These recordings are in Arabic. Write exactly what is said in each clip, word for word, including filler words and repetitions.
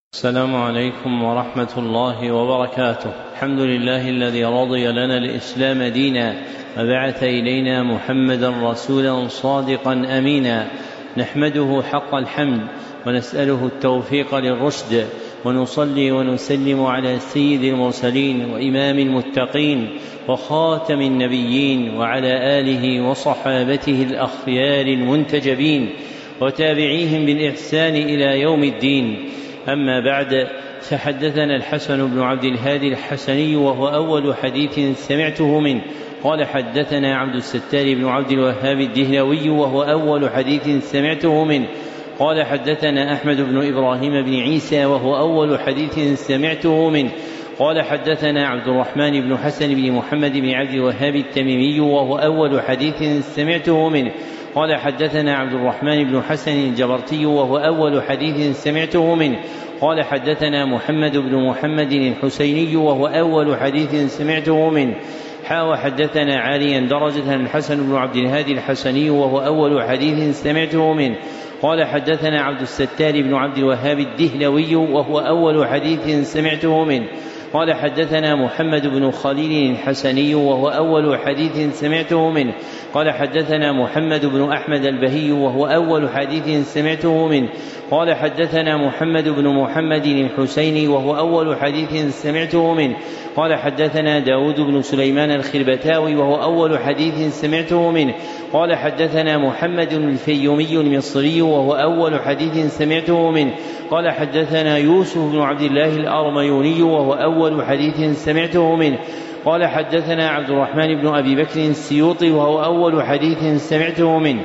السلام عليكم ورحمة الله وبركاته. الحمد لله الذي رضي لنا الإسلام دينا وبعث إلينا محمدا رسولا صادقا أمينا، نحمده حق الحمد ونسأله التوفيق للرشد، ونصلي ونسلم على سيد المرسلين وإمام المتقين وخاتم النبيين وعلى آله وصحابته الأخيار المنتجبين وتابعيهم بالإحسان إلى يوم الدين. أما بعد، فحدثنا الحسن بن عبد الهادي الحسني وهو أول حديث سمعته منه قال حدثنا عبد الستار بن عبد الوهاب الدهلوي وهو أول حديث سمعته منه قال حدثنا أحمد بن إبراهيم بن عيسى وهو أول حديث سمعته منه قال حدثنا عبد الرحمن بن حسن بن محمد بن عبد الوهاب التميمي وهو أول حديث سمعته منه قال حدثنا عبد الرحمن بن حسن الجبرتي وهو أول حديث سمعته منه قال حدثنا محمد بن محمد الحسيني وهو أول حديث سمعته منه حا حدثنا عاليا درجة الحسن بن عبد الهادي الحسني وهو أول حديث سمعته منه قال حدثنا عبد الستار بن عبد الوهاب الدهلوي وهو أول حديث سمعته منه قال حدثنا محمد بن خليل الحسني وهو أول حديث سمعته منه قال حدثنا محمد بن أحمد البهي وهو أول حديث سمعته منه قال حدثنا محمد بن محمد الحسيني وهو أول حديث سمعته منه قال حدثنا داود بن سليمان الخربتاوي وهو أول حديث سمعته منه قال حدثنا محمد الفيومي المصري وهو أول حديث سمعته منه قال حدثنا يوسف بن عبد الله الأرميوني وهو أول حديث سمعته منه قال حدثنا عبد الرحمن بن أبي بكر السيوطي وهو أول حديث سمعته منه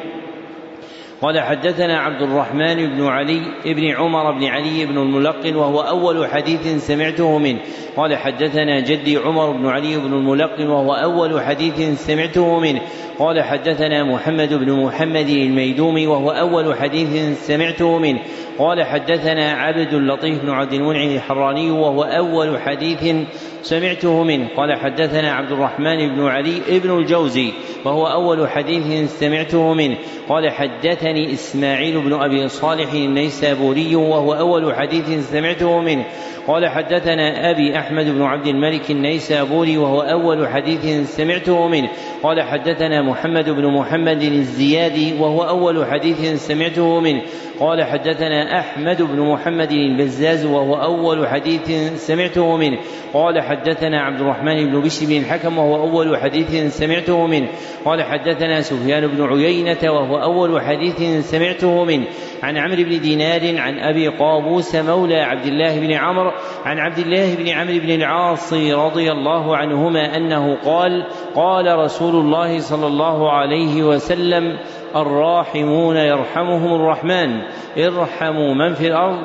قال حدثنا عبد الرحمن بن علي بن عمر بن علي بن الملقن وهو أول حديث سمعته منه قال حدثنا جدي عمر بن علي بن الملقن وهو أول حديث سمعته منه قال حدثنا محمد بن محمد الميدومي وهو أول حديث سمعته منه قال حدثنا عبد اللطيف بن عبد المنعم الحراني وهو أول حديث سمعته منه قال حدثنا عبد الرحمن بن علي بن الجوزي وهو أول حديث سمعته منه قال حدثني إسماعيل بن أبي صالح النيسابوري وهو أول حديث سمعته منه قال حدثنا أبي أحمد بن عبد الملك النيسابوري وهو أول حديث سمعته منه قال حدثنا محمد بن محمد الزيادي وهو أول حديث سمعته منه قال حدثنا أحمد بن محمد البزاز وهو أول حديث سمعته منه قال حدثنا عبد الرحمن بن بشر بن الحكم وهو أول حديث سمعته منه قال حدثنا سفيان بن عيينة وهو أول حديث سمعته منه عن عمرو بن دينار عن أبي قابوس مولى عبد الله بن عمرو عن عبد الله بن عمرو بن العاص رضي الله عنهما أنه قال قال رسول الله صلى الله عليه وسلم الراحمون يرحمهم الرحمن ارحموا من في الأرض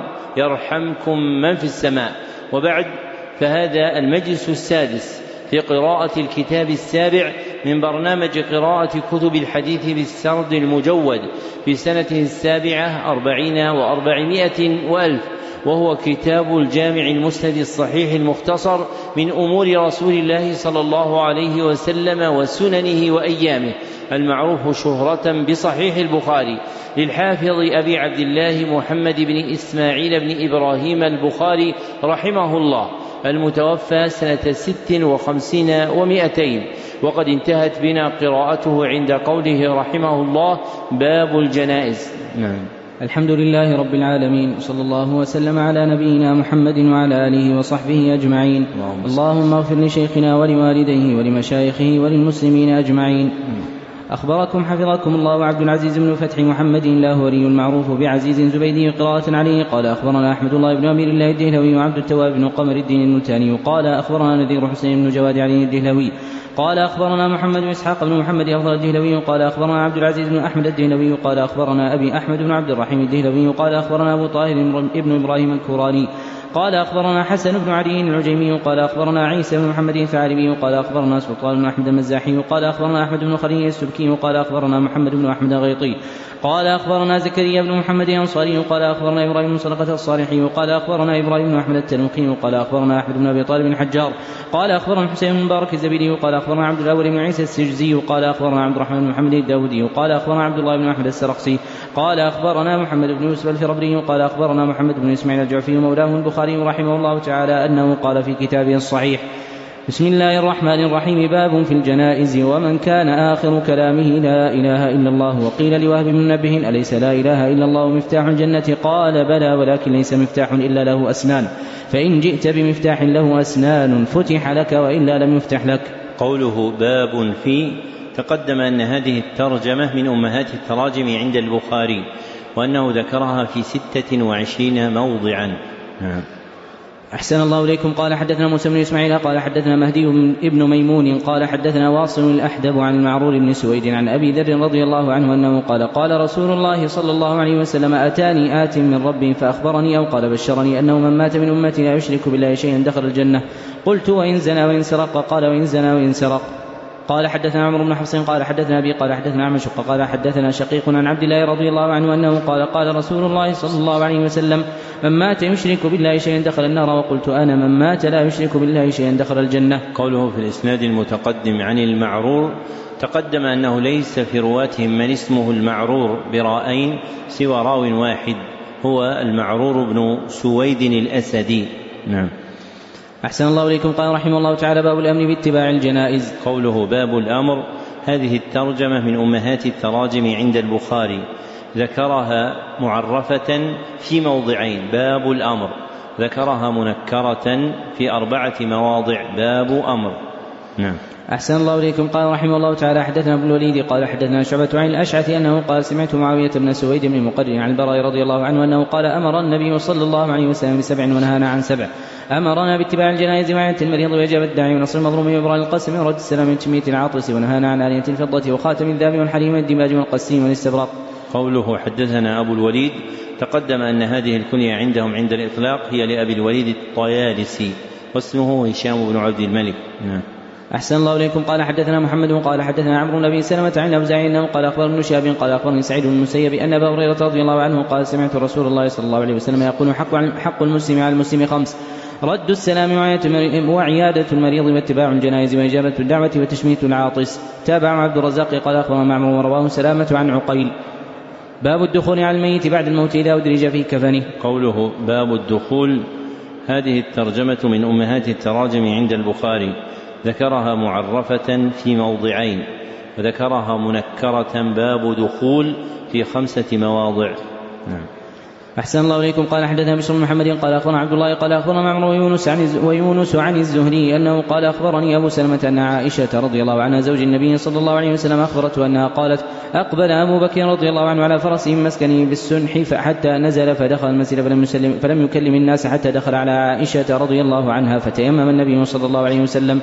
يرحمكم من في السماء. وبعد، فهذا المجلس السادس في قراءة الكتاب السابع من برنامج قراءة كتب الحديث بالسرد المجود في سنته السابعة أربعين وأربعمائة وألف، وهو كتاب الجامع المسند الصحيح المختصر من أمور رسول الله صلى الله عليه وسلم وسننه وأيامه، المعروف شهرة بصحيح البخاري للحافظ أبي عبد الله محمد بن إسماعيل بن إبراهيم البخاري رحمه الله، المتوفى سنة ست وخمسين ومائتين، وقد انتهت بنا قراءته عند قوله رحمه الله باب الجنائز. نعم. الحمد لله رب العالمين، وصلى الله وسلم على نبينا محمد وعلى آله وصحبه أجمعين. اللهم اغفر لشيخنا ولوالديه ولمشايخه وللمسلمين أجمعين. أخبركم حفظكم الله عبد العزيز بن فتح محمد اللاهوري المعروف بعزيز زبيدي قراءة عليه قال أخبرنا أحمد الله بن أمير الله الدهلوي وعبد التواب بن قمر الدين الملتاني قال أخبرنا نذير حسين بن جواد علي الدهلوي قال أخبرنا محمد بن إسحاق بن محمد أفضل الدهلوي قال أخبرنا عبد العزيز بن أحمد الدهلوي قال أخبرنا أبي أحمد بن عبد الرحيم الدهلوي قال أخبرنا أبو طاهر ابن إبراهيم الكوراني قال أخبرنا حسن بن علي العجيمي قال أخبرنا عيسى بن محمد الثعلبي قال أخبرنا سلطان بن أحمد المزاحي قال أخبرنا أحمد بن خليل السبكي قال أخبرنا محمد بن أحمد الغيطي قال أخبرنا زكريا بن محمد الأنصاري قال أخبرنا إبراهيم بن صدقة الصالحي قال أخبرنا إبراهيم بن أحمد التنوخي قال أخبرنا أحمد بن أبي طالب الحجار قال أخبرنا حسين بن مبارك الزبيدي قال أخبرنا عبد الأول بن عيسى السجزي قال أخبرنا عبد الرحمن بن محمد الداودي قال أخبرنا عبد الله بن أحمد السرخسي قال أخبرنا محمد بن يوسف الفربري قال أخبرنا محمد بن إسماعيل الجعفي مولاه البخاري رحمه الله تعالى أنه قال في كتابه الصحيح: بسم الله الرحمن الرحيم. باب في الجنائز: ومن كان آخر كلامه لا إله إلا الله. وقيل لوهب بن منبه: أليس لا إله إلا الله مفتاح الجنة؟ قال: بلى، ولكن ليس مفتاح إلا له أسنان، فإن جئت بمفتاح له أسنان فتح لك، وإلا لم يفتح لك. قوله باب في، تقدم أن هذه الترجمة من أمهات التراجم عند البخاري، وأنه ذكرها في ستة وعشرين موضعا. أحسن الله إليكم. قال حدثنا موسى بن إسماعيل قال حدثنا مهدي ابن ميمون قال حدثنا واصل الأحدب عن المعرور بن سويد عن أبي ذر رضي الله عنه أنه قال: قال رسول الله صلى الله عليه وسلم: أتاني آت من ربي فأخبرني أو قال بشرني أنه من مات من أمتي لا يشرك بالله شيئا دخل الجنة. قلت: وإن زنى وإن سرق؟ قال: وإن زنى وإن سرق. قال حدثنا عمرو بن حفص قال حدثنا أبي قال حدثنا عمش قال حدثنا شقيق عن عبد الله رضي الله عنه أنه قال: قال رسول الله صلى الله عليه وسلم: من مات يشرك بالله شيئا دخل النار. وقلت أنا: من مات لا يشرك بالله شيئا دخل الجنة. قوله في الإسناد المتقدم عن المعرور، تقدم أنه ليس في رواتهم من اسمه المعرور برائين سوى راو واحد، هو المعرور بن سويد الأسدي. نعم. أحسن الله إليكم. قال رحمه الله تعالى: باب الأمن باتباع الجنائز. قوله باب الأمر، هذه الترجمة من أمهات التراجم عند البخاري، ذكرها معرفة في موضعين: باب الأمر، ذكرها منكرة في أربعة مواضع: باب أمر. نعم. أحسن الله إليكم. قال رحمه الله تعالى: حدثنا ابن الوليد قال حدثنا شعبة عن الأشعث أنه قال: سمعت معاوية بن سويد بن مقرن عن البراء رضي الله عنه أنه قال: أمر النبي صلى الله عليه وسلم بسبع ونهانا عن سبع. أمرنا باتباع الجنائز وعية المريض وإجابة الداعي ونصر المظلوم وإبراء القسم ورد السلام من تشميت العاطس، ونهانا عن آنية الفضة وخاتم الذهب والحريم والدماج والقسيم والاستبراق. قوله حدثنا أبو الوليد، تقدم أن هذه الكنية عندهم عند الإطلاق هي لأبي الوليد الطيالسي، واسمه هشام بن عبد الملك. نعم. أحسن الله إليكم. قال حدثنا محمد قال حدثنا عمرو بن أبي سلمة عن الأوزاعي أنه قال: أخبر ابن شهاب قال أخبرني سعيد بن المسيب أن أبا هريرة رضي الله عنه قال: سمعت رسول الله صلى الله عليه وسلم يقول: حق, حق المسلم على المسلم خمس: رد السلام وعيادة المريض واتباع الجنائز وإجابة الدعوة وتشميت العاطس. تابع عبد الرزاق قال أخبرنا معمر ورواه سلامة عن عقيل. باب الدخول على الميت بعد الموت إذا أدرج في كفنه. قوله باب الدخول، هذه الترجمة من أمهات التراجم عند البخاري، ذكرها معرفة في موضعين، وذكرها منكرة باب دخول في خمسة مواضع. نعم. أحسن الله إليكم. قال حدثنا بشر بن محمد قال أخبرنا عبد الله قال أخبرنا معمر ويونس عن ويونس عن الزهري أنه قال: أخبرني أبو سلمة أن عائشة رضي الله عنها زوج النبي صلى الله عليه وسلم أخبرته أنها قالت: أقبل أبو بكر رضي الله عنه على فرسه من مسكنه بالسنح حتى نزل فدخل المسجد فلم يسلم فلم يكلم الناس حتى دخل على عائشة رضي الله عنها، فتيمم النبي صلى الله عليه وسلم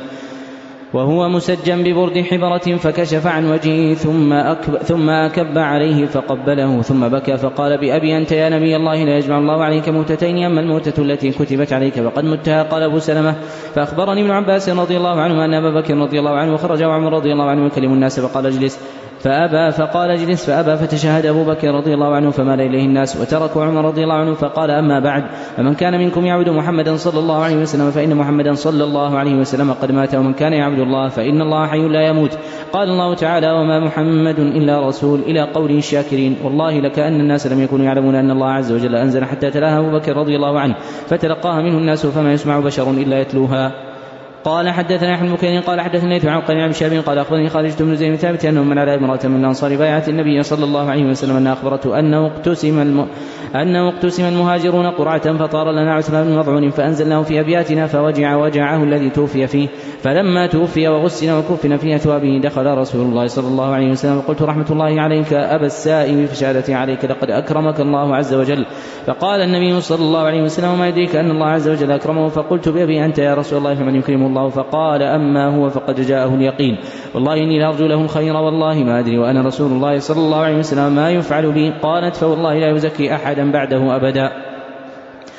وهو مسجى ببرد حبرة فكشف عن وجهه ثم أكب, ثم أكب عليه فقبله ثم بكى فقال: بأبي أنت يا نبي الله لا يجمع الله عليك موتتين، أما الموتة التي كتبت عليك فقد متها. قال أبو سلمة: فأخبرني ابن عباس رضي الله عنه أن أبا بكر رضي الله عنه خرج وعمر رضي الله عنه يكلم الناس فقال: اجلس، فأبى فقال: اجلس، فأبى فتشهد أبو بكر رضي الله عنه فمال إليه الناس وتركوا عمر رضي الله عنه فقال: أما بعد، فمن كان منكم يعبد محمدا صلى الله عليه وسلم فإن محمدا صلى الله عليه وسلم قد مات، ومن كان يعبد الله فإن الله حي لا يموت. قال الله تعالى: وما محمد إلا رسول، إلى قول الشاكرين. والله لكأن الناس لم يكونوا يعلمون أن الله عز وجل أنزل حتى تلاها أبو بكر رضي الله عنه فتلقاها منه الناس فما يسمع بشر إلا يتلوها. قال حدثنا يحيى بن بكير قال حدثنا ليث عن قال عن شهاب قال أخبرني خالد بن زيد بن ثابت أنه من على امرأة من الأنصار بايعت النبي صلى الله عليه وسلم أنها أخبرته أنه اقتسم الم... أنه اقتسم المهاجرون قرعة فطار لنا عثمان بن مضعون فأنزلناه في أبياتنا فوجع وجعه الذي توفي فيه، فلما توفي وغسل وكفن في أثوابه دخل رسول الله صلى الله عليه وسلم قلت: رحمة الله عليك أبا السائب فشهادتي عليك لقد أكرمك الله عز وجل. فقال النبي صلى الله عليه وسلم: ما يدريك أن الله عز وجل أكرمه؟ فقلت: بأبي أنت يا رسول الله فمن يكرمه الله؟ فقال: أما هو فقد جاءه اليقين، والله إني لأرجو له الخير والله ما أدري وأنا رسول الله صلى الله عليه وسلم ما يفعل بي. قالت: فوالله لا يزكي أحدا بعده أبدا.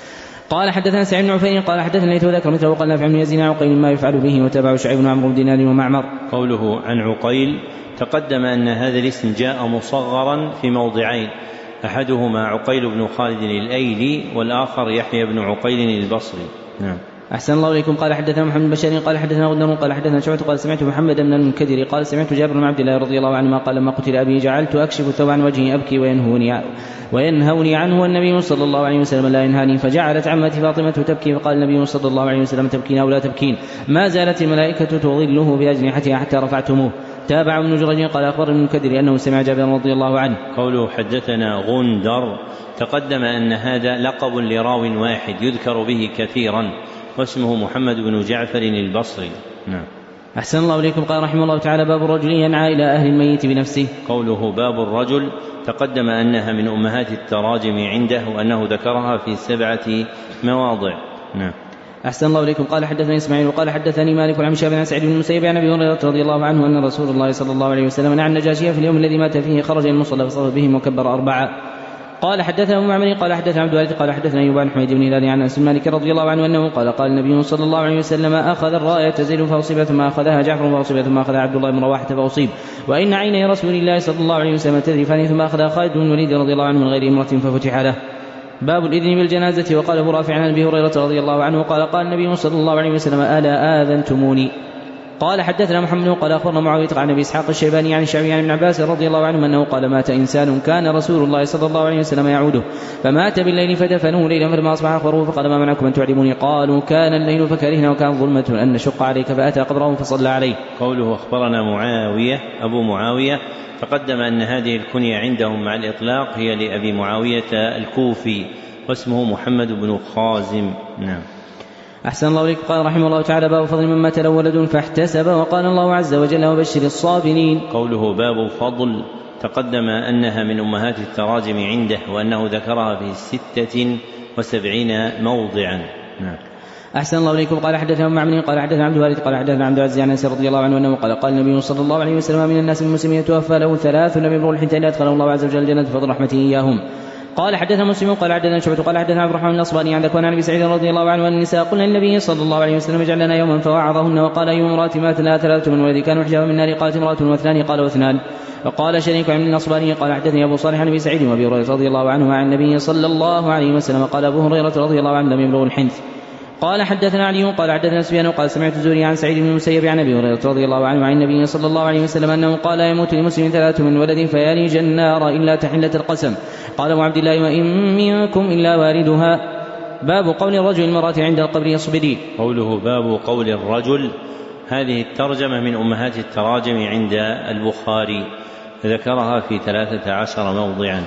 قال حدثنا سعيد بن عفير قال حدثنا ليث ذكر مثله وقال نافع بن يزيد عن عقيل ما يفعل به وتابعه شعيب بن عمرو بن دينار ومعمر. قوله عن عقيل تقدم أن هذا الاسم جاء مصغرا في موضعين، أحدهما عقيل بن خالد الأيلي والآخر يحيى بن عقيل البصري. نعم. أحسن الله إليكم. قال حدثنا محمد بن بشار قال حدثنا غندر قال حدثنا شعبة قال سمعت محمد بن المنكدر قال سمعت جابر بن عبد الله رضي الله عنهما قال لما قتل أبي جعلت أكشف الثوب عن وجهي أبكي وينهوني وينهوني عنه والنبي صلى الله عليه وسلم لا ينهاني، فجعلت عمتي فاطمة تبكي فقال النبي صلى الله عليه وسلم تبكين أو لا تبكين؟ ما زالت الملائكة تظله بأجنحتها حتى رفعتموه. تابع ابن جريج قال أخبر المنكدر أنه سمع جابر رضي الله عنه. قوله حدثنا غندر تقدم أن هذا لقب لراو واحد يذكر به كثيرا واسمه محمد بن جعفر البصري. نعم. أحسن الله إليكم. قال رحمه الله تعالى باب الرجل ينعى إلى أهل الميت بنفسه. قوله باب الرجل تقدم أنها من أمهات التراجم عنده وأنه ذكرها في سبعة مواضع. نعم. أحسن الله إليكم. قال حدثني إسماعيل وقال حدثني مالك عن شاب بن سعيد بن المسيب عن أبي هريرة رضي الله عنه أن رسول الله صلى الله عليه وسلم نعى النجاشي في اليوم الذي مات فيه خرج المصلى فصلى بهم وكبر أربعة. قال حدثنا أبو معمر قال حدثنا عبد الوارث قال حدثنا أيوب عن حميد بن هلال عن أنس بن مالك رضي الله عنه أنه قال قال النبي صلى الله عليه وسلم أخذ الراية زيد فأصيب ثم أخذها جعفر فأصيب ثم أخذها عبد الله بن رواحة فأصيب وإن عيني رسول الله صلى الله عليه وسلم تذرفان ثم أخذها خالد بن الوليد رضي الله عنه من غير امرأة ففتح له. باب الإذن بالجنازة. وقال أبو رافع عن أبي هريرة رضي الله عنه قال قال النبي صلى الله عليه وسلم ألا آذنتموني؟ قال حدثنا محمد قال أخبرنا معاوية عن أبي إسحاق الشيباني عن الشعبي عن ابن عباس رضي الله عنه أنه قال مات إنسان كان رسول الله صلى الله عليه وسلم يعوده فمات بالليل فدفنوه ليلا فلما أصبح أخبروه فقال ما منعكم أن تعلموني؟ قالوا كان الليل فكرهنا وكان ظلمة أن نشق عليك فأتى قبره فصلى عليه. قوله أخبرنا معاوية أبو معاوية تقدم أن هذه الكنية عندهم مع الإطلاق هي لأبي معاوية الكوفي واسمه محمد بن خازم. نعم. أحسن الله إليك. قال رحمه الله تعالى باب فضل من مات له ولد فاحتسب. وقال الله عز وجل وبشر الصابرين. قوله باب فضل تقدم أنها من أمهات التراجم عنده وأنه ذكرها في ستة وسبعين موضعا. نعم. أحسن الله إليكم. قال حدثنا معمر قال حدثنا عبد الوارث قال حدثنا عبد العزيز عن أنس رضي الله عنه أنه قال قال النبي صلى الله عليه وسلم من الناس المسلمين توفى له ثلاث لم يبلغوا الحنثى إلا أدخله الله عز وجل الجنة بفضل رحمته إياهم. قال حدثنا مسلم قال حدثنا شعبة قال حدثنا عبد الرحمن الأصبهاني عن ذكوان عن أبي سعيد رضي الله عنه أن النساء قلنا للنبي صلى الله عليه وسلم اجعل لنا يوما فوعظهن وقال أي امرأة مات لها ثلاثة من ولدي كانوا حجابا من نار؟ قالت امرأة واثنان قال واثنان. وقال شريك عن الأصبهاني قال حدثني أبو صالح عن أبي سعيد وأبي هريرة رضي الله عنه عن النبي صلى الله عليه وسلم قال أبو هريرة رضي الله عنه لم يبلغ الحنث. قال حدثنا علي قال حدثنا سفيان قال سمعت الزهري عن سعيد بن المسيب عن أبي هريرة رضي الله عنه عن النبي صلى الله عليه وسلم أنه قال يموت لمسلم ثلاث من ولد فيلج النار إلا تحلة القسم. قال أبو عبد الله وإن منكم إلا واردها. باب قول الرجل المرأة عند القبر اصبري. قوله باب قول الرجل هذه الترجمة من أمهات التراجم عند البخاري ذكرها في ثلاثة عشر موضعا.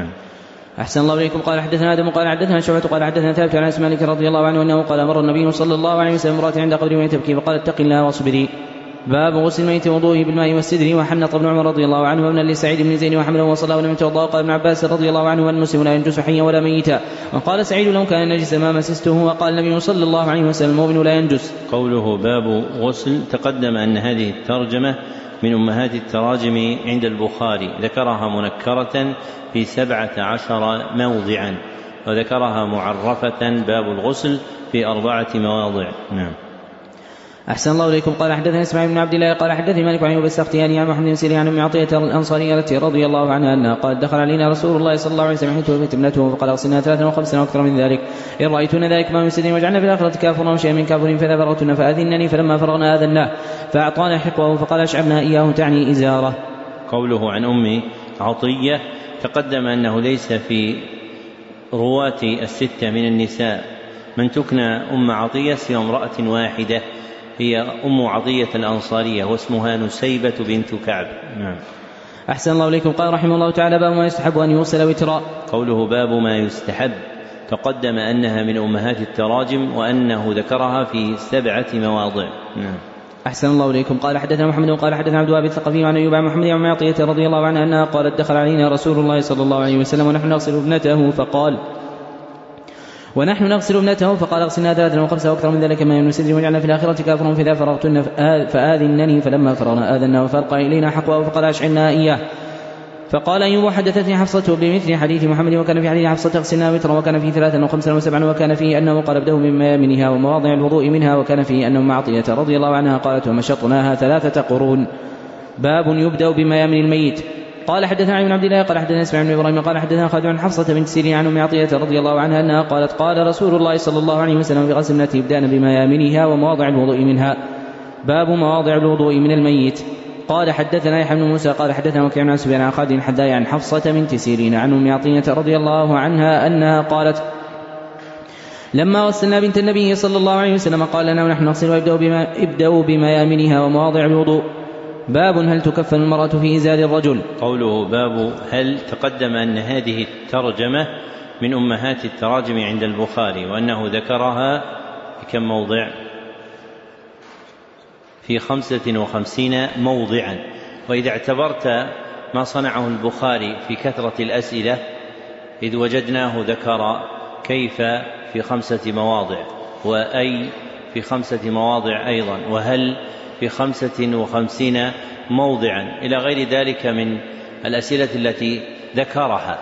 أحسن الله إليكم. قال حدثنا آدم قال حدثنا شعبة قال حدثنا ثابت عن أنس مالك رضي الله عنه أنه قال مر النبي صلى الله عليه وسلم امرأة عند قبر وهي تبكي فقال اتق الله واصبري. باب غسل الميت وضوءه بالماء والسدر. وحنط ابن عمر رضي الله عنه وابن لسعيد بن زيد وحمله وصلى ولم يتوضأ. قال ابن عباس رضي الله عنه والمسلم لا ينجس حيا ولا ميتا. وقال سعيد لو كان نجس ما مسسته. وقال النبي صلى الله عليه وسلم المؤمن لا ينجس. قوله باب غسل تقدم أن هذه الترجمة من أمهات التراجم عند البخاري ذكرها منكرة في سبعة عشر موضعا وذكرها معرفة باب الغسل في أربعة مواضع. نعم. أحسن الله إليكم. قال حدثنا إسماعيل بن عبد الله قال حدثني مالك عن أبي السختياني عن محمد بن سيرين عن أم عطية الأنصارية رضي الله عنها أنها قال دخل علينا رسول الله صلى الله عليه وسلم حين توفيت ابنته فقال اغسلنا ثلاثا وخمسا وأكثر من ذلك إن رأيتن ذلك ما يسدن وجعلنا في الآخرة كافرا وشيئا من كافر فإذا فرغتن فأذنني فلما فرغنا آذناه فأعطانا حقوه فقال أشعبنا إياه تعني إزارة. قوله عن أم عطية تقدم أنه ليس في رواة الستة من النساء من تكنى أم عطية سوى امرأة واحدة هي أم عطية الأنصارية واسمها نسيبة بنت كعب. نعم. أحسن الله إليكم. قال رحمه الله تعالى باب ما يستحب أن يوصل وتراء. قوله باب ما يستحب تقدم أنها من أمهات التراجم وأنه ذكرها في سبعة مواضع. نعم. أحسن الله إليكم. قال حدثنا محمد قال حدثنا عبد الوهاب الثقفي عن أيوب عن محمد بن عطية رضي الله عنها أنها قالت دخل علينا رسول الله صلى الله عليه وسلم ونحن نغسل ابنته فقال ونحن نغسل ابنته فقال اغسلنا ثلاثا وخمسة واكثر من ذلك ما ينسدر وجعلنا في الآخرة كافر فإذا فرغتن فآذنني فلما فرغنا آذنا وفرق إلينا حقوه فقال أشعلنا إياه. فقال أيوب حدثتني حفصة بمثل حديث محمد وكان في حديث حفصة اغسلنا وترا وكان فيه ثلاثا وخمسا وسبعا وكان فيه أنه قال ابدأوا من ميامنها ومواضع الوضوء منها وكان فيه أنه معطية رضي الله عنها قالت ومشطناها ثلاثة قرون. باب يبدأ بميامن الميت. قال حدثنا علي بن عبد الله قال حدثنا اسماعيل بن ابراهيم قال حدثنا خالد عن حفصة بنت سيرين عن ام عطية رضي الله عنها انها قالت قال رسول الله صلى الله عليه وسلم في غسل ابنته ابدأن بميامنها ومواضع الوضوء منها. باب مواضع الوضوء من الميت. قال حدثنا يحيى بن موسى قال حدثنا وكيع عن سفيان عن خالد الحذاء عن حفصة بنت سيرين عن ام عطية رضي الله عنها انها قالت لما غسلنا بنت النبي صلى الله عليه وسلم قال لنا ونحن نغسل ابدأوا بميامنها ومواضع الوضوء. باب هل تكفن المرأة في إزار الرجل. قوله باب هل تقدم أن هذه الترجمة من أمهات التراجم عند البخاري وأنه ذكرها في كم موضع؟ في خمسة وخمسين موضعا. وإذا اعتبرت ما صنعه البخاري في كثرة الأسئلة إذ وجدناه ذكر كيف في خمسة مواضع وأي في خمسة مواضع أيضا وهل في خمسة وخمسين موضعا إلى غير ذلك من الأسئلة التي ذكرها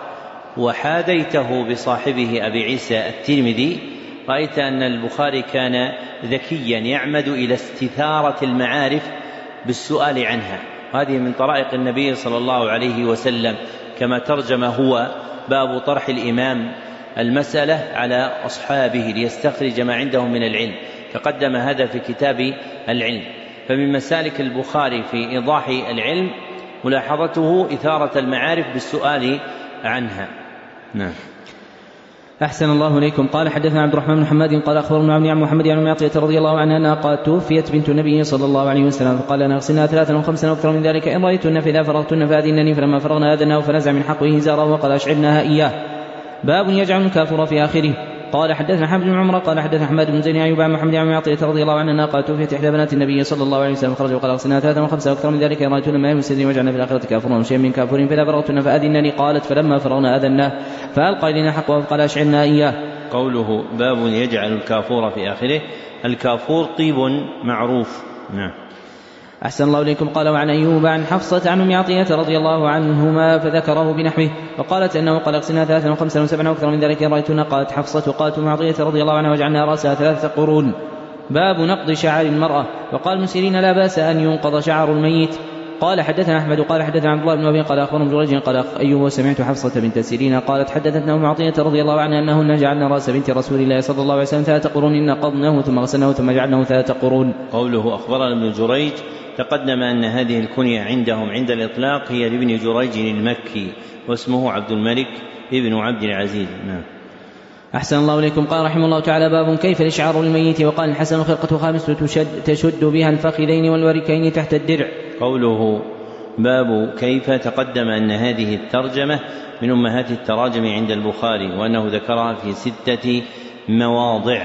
وحاديته بصاحبه أبي عيسى الترمذي رأيت أن البخاري كان ذكيا يعمد إلى استثارة المعارف بالسؤال عنها. هذه من طرائق النبي صلى الله عليه وسلم كما ترجم هو باب طرح الإمام المسألة على أصحابه ليستخرج ما عندهم من العلم تقدم هذا في كتاب العلم. فمن مسالك البخاري في إيضاح العلم ملاحظته إثارة المعارف بالسؤال عنها. نعم. أحسن الله إليكم. قال حدثنا عبد الرحمن بن محمد قال أخبرنا عن محمد عن معطية رضي الله عنها أنها قالت توفيت بنت النبي صلى الله عليه وسلم فقال لنا اغسلنا ثلاثا وخمسا وأكثر من ذلك إن رأيتن فإذا فرغتن فأذنني فلما فرغنا أذناه فنزع من حقه إزاره وقال أشعرناها إياه. باب يجعل الكافر في آخره. قال حدثنا حمد بن عمر قال حدثنا حماد بن زيد عن أيوب عن محمد عن معطية رضي الله عنها قالت توفيت إحدى بنات النبي صلى الله عليه وسلم خرج وقال اغسلنا ثلاثا وخمسا وأكثر من ذلك إن رأيتن ما يمسدني وجعلنا في الآخرة كافرون شيئا من كافرين فإذا فرغتن فأذنني قالت فلما فرغنا أذناه فألقى إلينا حقه وقال أشعرنا إياه. قوله باب يجعل الكافور في آخره. الكافور طيب معروف. نعم. أحسن الله إليكم. قال وعن أيوب عن حفصة عن أم عطية رضي الله عنهما فذكره بنحوه وقالت أنه قال اغسلنا ثلاثا وخمسا وسبعا وأكثر من ذلك رأيتنا قالت حفصة قالت أم عطية رضي الله عنها وجعلنا رأسها ثلاثة قرون. باب نقض شعر المرأة. وقال المسيرين لا بأس أن ينقض شعر الميت. قال حدثنا أحمد قال حدثنا عبد الله بن أبي قال أخبرهم جريج قال أيوب سمعت حفصة بنت سيرين قالت حدثتنا أم عطية رضي الله عنها أنهن جعلنا رأس بنت رسول الله صلى الله عليه وسلم ثلاثة قرون نقضناه ثم غسلناه ثم جعلناه ثلاثة قرون. قوله أخبرنا ابن جريج تقدم أن هذه الكنية عندهم عند الإطلاق هي لابن جريج المكي واسمه عبد الملك ابن عبد العزيز. نعم. أحسن الله إليكم. قال رحمه الله تعالى باب كيف الإشعار الميت. وقال الحسن خرقة خامس تشد, تشد بها الفخذين والوركين تحت الدرع. قوله باب كيف تقدم أن هذه الترجمة من أمهات التراجم عند البخاري وأنه ذكرها في ستة مواضع.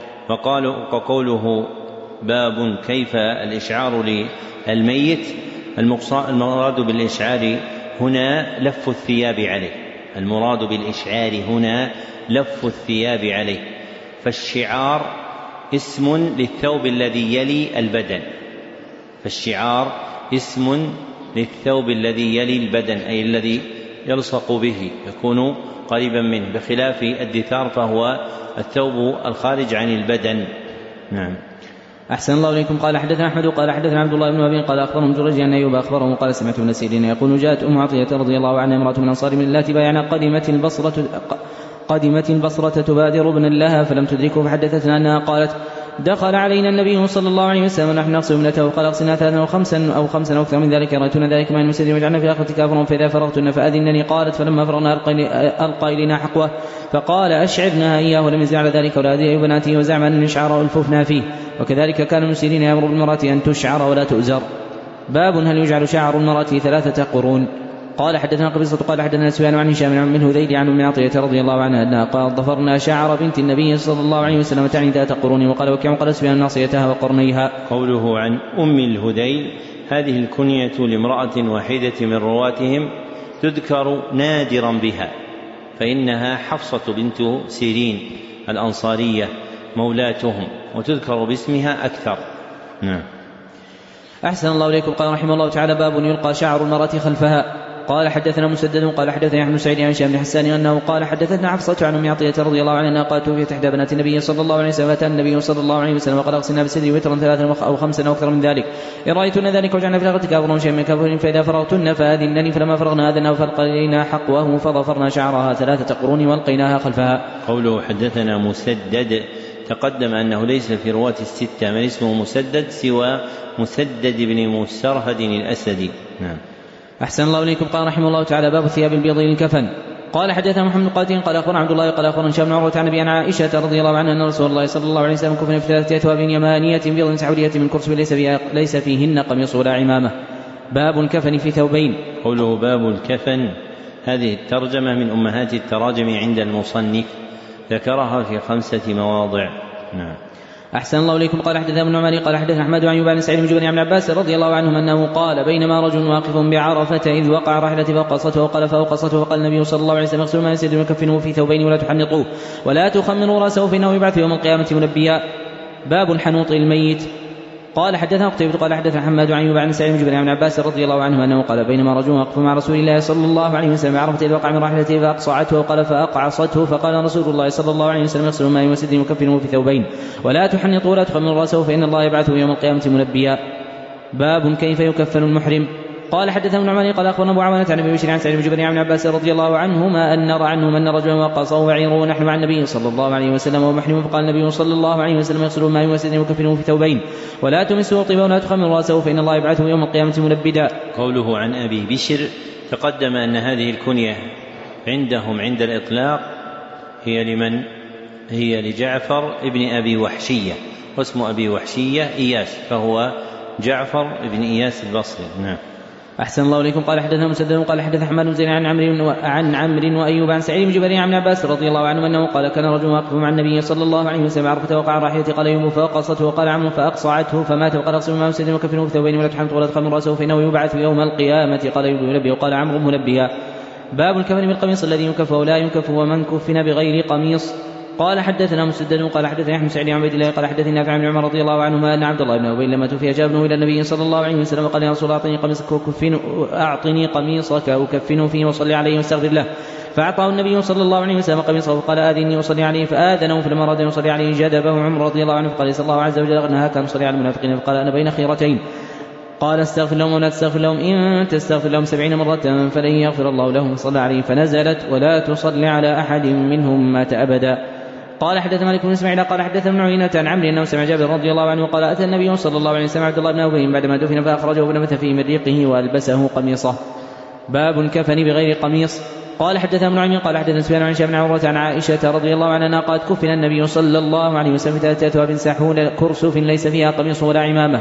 وقوله باب كيف الإشعار للميت المراد بالإشعار هنا لف الثياب عليه. المراد بالإشعار هنا لف الثياب عليه. فالشعار اسم للثوب الذي يلي البدن. فالشعار اسم للثوب الذي يلي البدن أي الذي يلصق به يكون قريبا منه بخلاف الدثار فهو الثوب الخارج عن البدن. نعم. أحسن الله إليكم. قال حدثنا أحمد قال حدثنا عبد الله بن أبي قال أخبرهم جريج أن أيوب أخبرهم قال سمعت ابن سيرين يقول جاءت أم عطية رضي الله عنها امرأة من أنصار من اللاتي بايعنا قدمت البصرة قدمت البصرة تبادر ابنا لها فلم تدركه فحدثتنا أنها قالت دخل علينا النبي صلى الله عليه وسلم ونحن نغسل ابنته وقال اغسلنا ثلاثا أو خمسا أو خمسا أو أكثر من ذلك رأيتنا ذلك ما المسجد وجعلنا في الآخرة كافرا فإذا فرغتن فأذنني قالت فلما فرغنا ألقى إلينا حقوه فقال أشعرنا إياه ولم يزل على ذلك ولا أدري بناته وزعم أن الإشعار ألففنا فيه. وكذلك كان المسلمين يأمر بالمرأة أن تشعر ولا تؤزر. باب هل يجعل شعر المرأة ثلاثة قرون. قال حدثنا قبيصة قال حدثنا سفيان عن هشام عن منه ذيل عن ام عطية رضي الله عنها انها قال ضفرنا شعر بنت النبي صلى الله عليه وسلم تعني ذات قرون. وقال وكيع قال سفيان ناصيتها وقرنيها. قوله عن ام الهذيل هذه الكنية لامرأة واحدة من رواتهم تذكر نادرا بها فإنها حفصة بنت سيرين الأنصارية مولاتهم وتذكر باسمها أكثر. نعم. أحسن الله إليكم. قال رحمه الله تعالى باب يلقى شعر المرأة خلفها. قال حدثنا مسدد قال حدثنا يحيى بن سعيد عن هشام بن حسان أنه قال حدثتنا حفصة عن أم عطية رضي الله عنها قالت توفيت إحدى بنات النبي صلى الله عليه وسلم فأتى النبي صلى الله عليه وسلم وقال اغسلنا بسدري وترا ثلاثا أو خمسا أو أكثر من ذلك إن رأيتن ذلك وجعلنا في الآخرة كافرا شيئا من كافر فإذا فرغتن فآذنني فلما فرغنا آذنا فألقينا حقوه فظفرنا شعرها ثلاثة قرون والقيناها خلفها. قوله حدثنا مسدد تقدم أنه ليس في رواة الستة من اسمه مسدد سوى مسدد بن مسرهد الأسدي. نعم. أحسن الله إليكم. قال رحمه الله تعالى باب الثياب البيض للكفن. قال حدثنا محمد قاتل قال أخبرنا عبد الله قال أخبرنا هشام بن عروة عن أبي عائشة رضي الله عنها أن رسول الله صلى الله عليه وسلم كفن في ثلاثة أثواب يمانية بيض سعودية من كرسب ليس فيها ليس فيهن قميص ولا عمامة. باب الكفن في ثوبين. قوله باب الكفن هذه الترجمة من أمهات التراجم عند المصنف ذكرها في خمسة مواضع. نعم. أحسن الله إليكم. قال حدثنا ابن عمر قال حدثنا أحمد عن يوبان سعيد بن جبير عن عباس رضي الله عنهم أنه قال بينما رجل واقف بعرفة إذ وقع راحلته فأوقصته وقال فأوقصته فقال النبي صلى الله عليه وسلم اغسلوا ما يسير وكفنوه في ثوبين ولا تحنطوه ولا تخمروا رأسه فإنه يبعث يوم القيامة منبيا. باب حنوط الميت. قال حدثنا قتيبة قال حدثنا حماد عن يوبان سعيد بن جبير عن عباس رضي الله عنه أنه قال بينما رجل واقف مع رسول الله صلى الله عليه وسلم بعرفة إذ وقع من راحلته فأقصعته وقال فأقعصته فقال رسول الله صلى الله عليه وسلم اغسلوا ما يسير وكفنوه في ثوبين ولا تحنطوا ولا تخمروا رأسه فإن الله يبعثه يوم القيامة منبيا. باب كيف يكفن المحرم. قال حدثنا ابن عمر قال اخبرنا ابو عوانة عن ابي بشر عن سعيد بن جبير عن عباس رضي الله عنهما ان نرى عنهم ان رجلا وقصه بعيره ونحن مع النبي صلى الله عليه وسلم ومحرم فقال النبي صلى الله عليه وسلم اغسلوا ما يوسد وكفنوه في ثوبين ولا تمسوا طيبا ولا تخمروا راسه فان الله يبعثه يوم القيامه منبدا. قوله عن ابي بشر تقدم ان هذه الكنيه عندهم عند الاطلاق هي لمن؟ هي لجعفر ابن ابي وحشيه واسم ابي وحشيه اياس فهو جعفر ابن اياس البصري. نعم. أحسن الله إليكم. قال حدثنا مسدد قال حدث أحمد بن زيد عن عمرو عن عمرو وأيوب عن سعيد بن جبير عن عباس رضي الله عنه أنه قال كان رجل واقف مع النبي صلى الله عليه وسلم عرفة وقع راحلته قال أيوب فأقصته وقال عمرو فأقصعته فمات وقال اغسلوا ما مسدد وكفنوه في ثوبين ولا تحنطوا ولا تخمروا رأسه فإنه يبعث يوم القيامة قال أيوب منبه وقال عمرو منبها. باب الكفن بالقميص الذي ينكف ولا ينكف ومن كفن بغير قميص. قال حدثنا مسدد قال حدثنا يحيى بن سعيد عن عبيد الله قال حدثنا نافع عن عمر رضي الله عنهما ان عبد الله بن ابي لما توفي جاء ابنه الى النبي صلى الله عليه وسلم قال يا رسول الله اعطني قميصك وكفن اعطني قميصك اكفنه فيه وصلي عليه واستغفر له فاعطاه النبي صلى الله عليه وسلم قميصه فقال اذني وصلي عليه فاذنه فلما اراد ان يصلي عليه جذبه عمر رضي الله عنه فقال صلى الله عز وجل نهاك ان تصلي على المنافقين فقال انا بين خيرتين قال استغفر لهم ولا تستغفر لهم إن تستغفر لهم سبعين مرة فلن يغفر الله لهم صلى عليه فنزلت ولا تصلي على أحد منهم مات أبدا. قال حدثنا مالك بن اسماعيل قال حدثنا ابن عيينة عن عمرو انه سمع جابر رضي الله عنه قال اتى النبي صلى الله عليه وسلم عبد الله بن ابي بعدما دفن فاخرجه فنبت فيه من ريقه والبسه قميصه. باب الكفن بغير قميص. قال حدثنا ابن عمير قال حدثنا سفيان عن هشام بن عروة عن عائشة رضي الله عنها قالت كفن النبي صلى الله عليه وسلم في ثلاثة أثواب ساحون كرسف ليس فيها قميص ولا عمامة.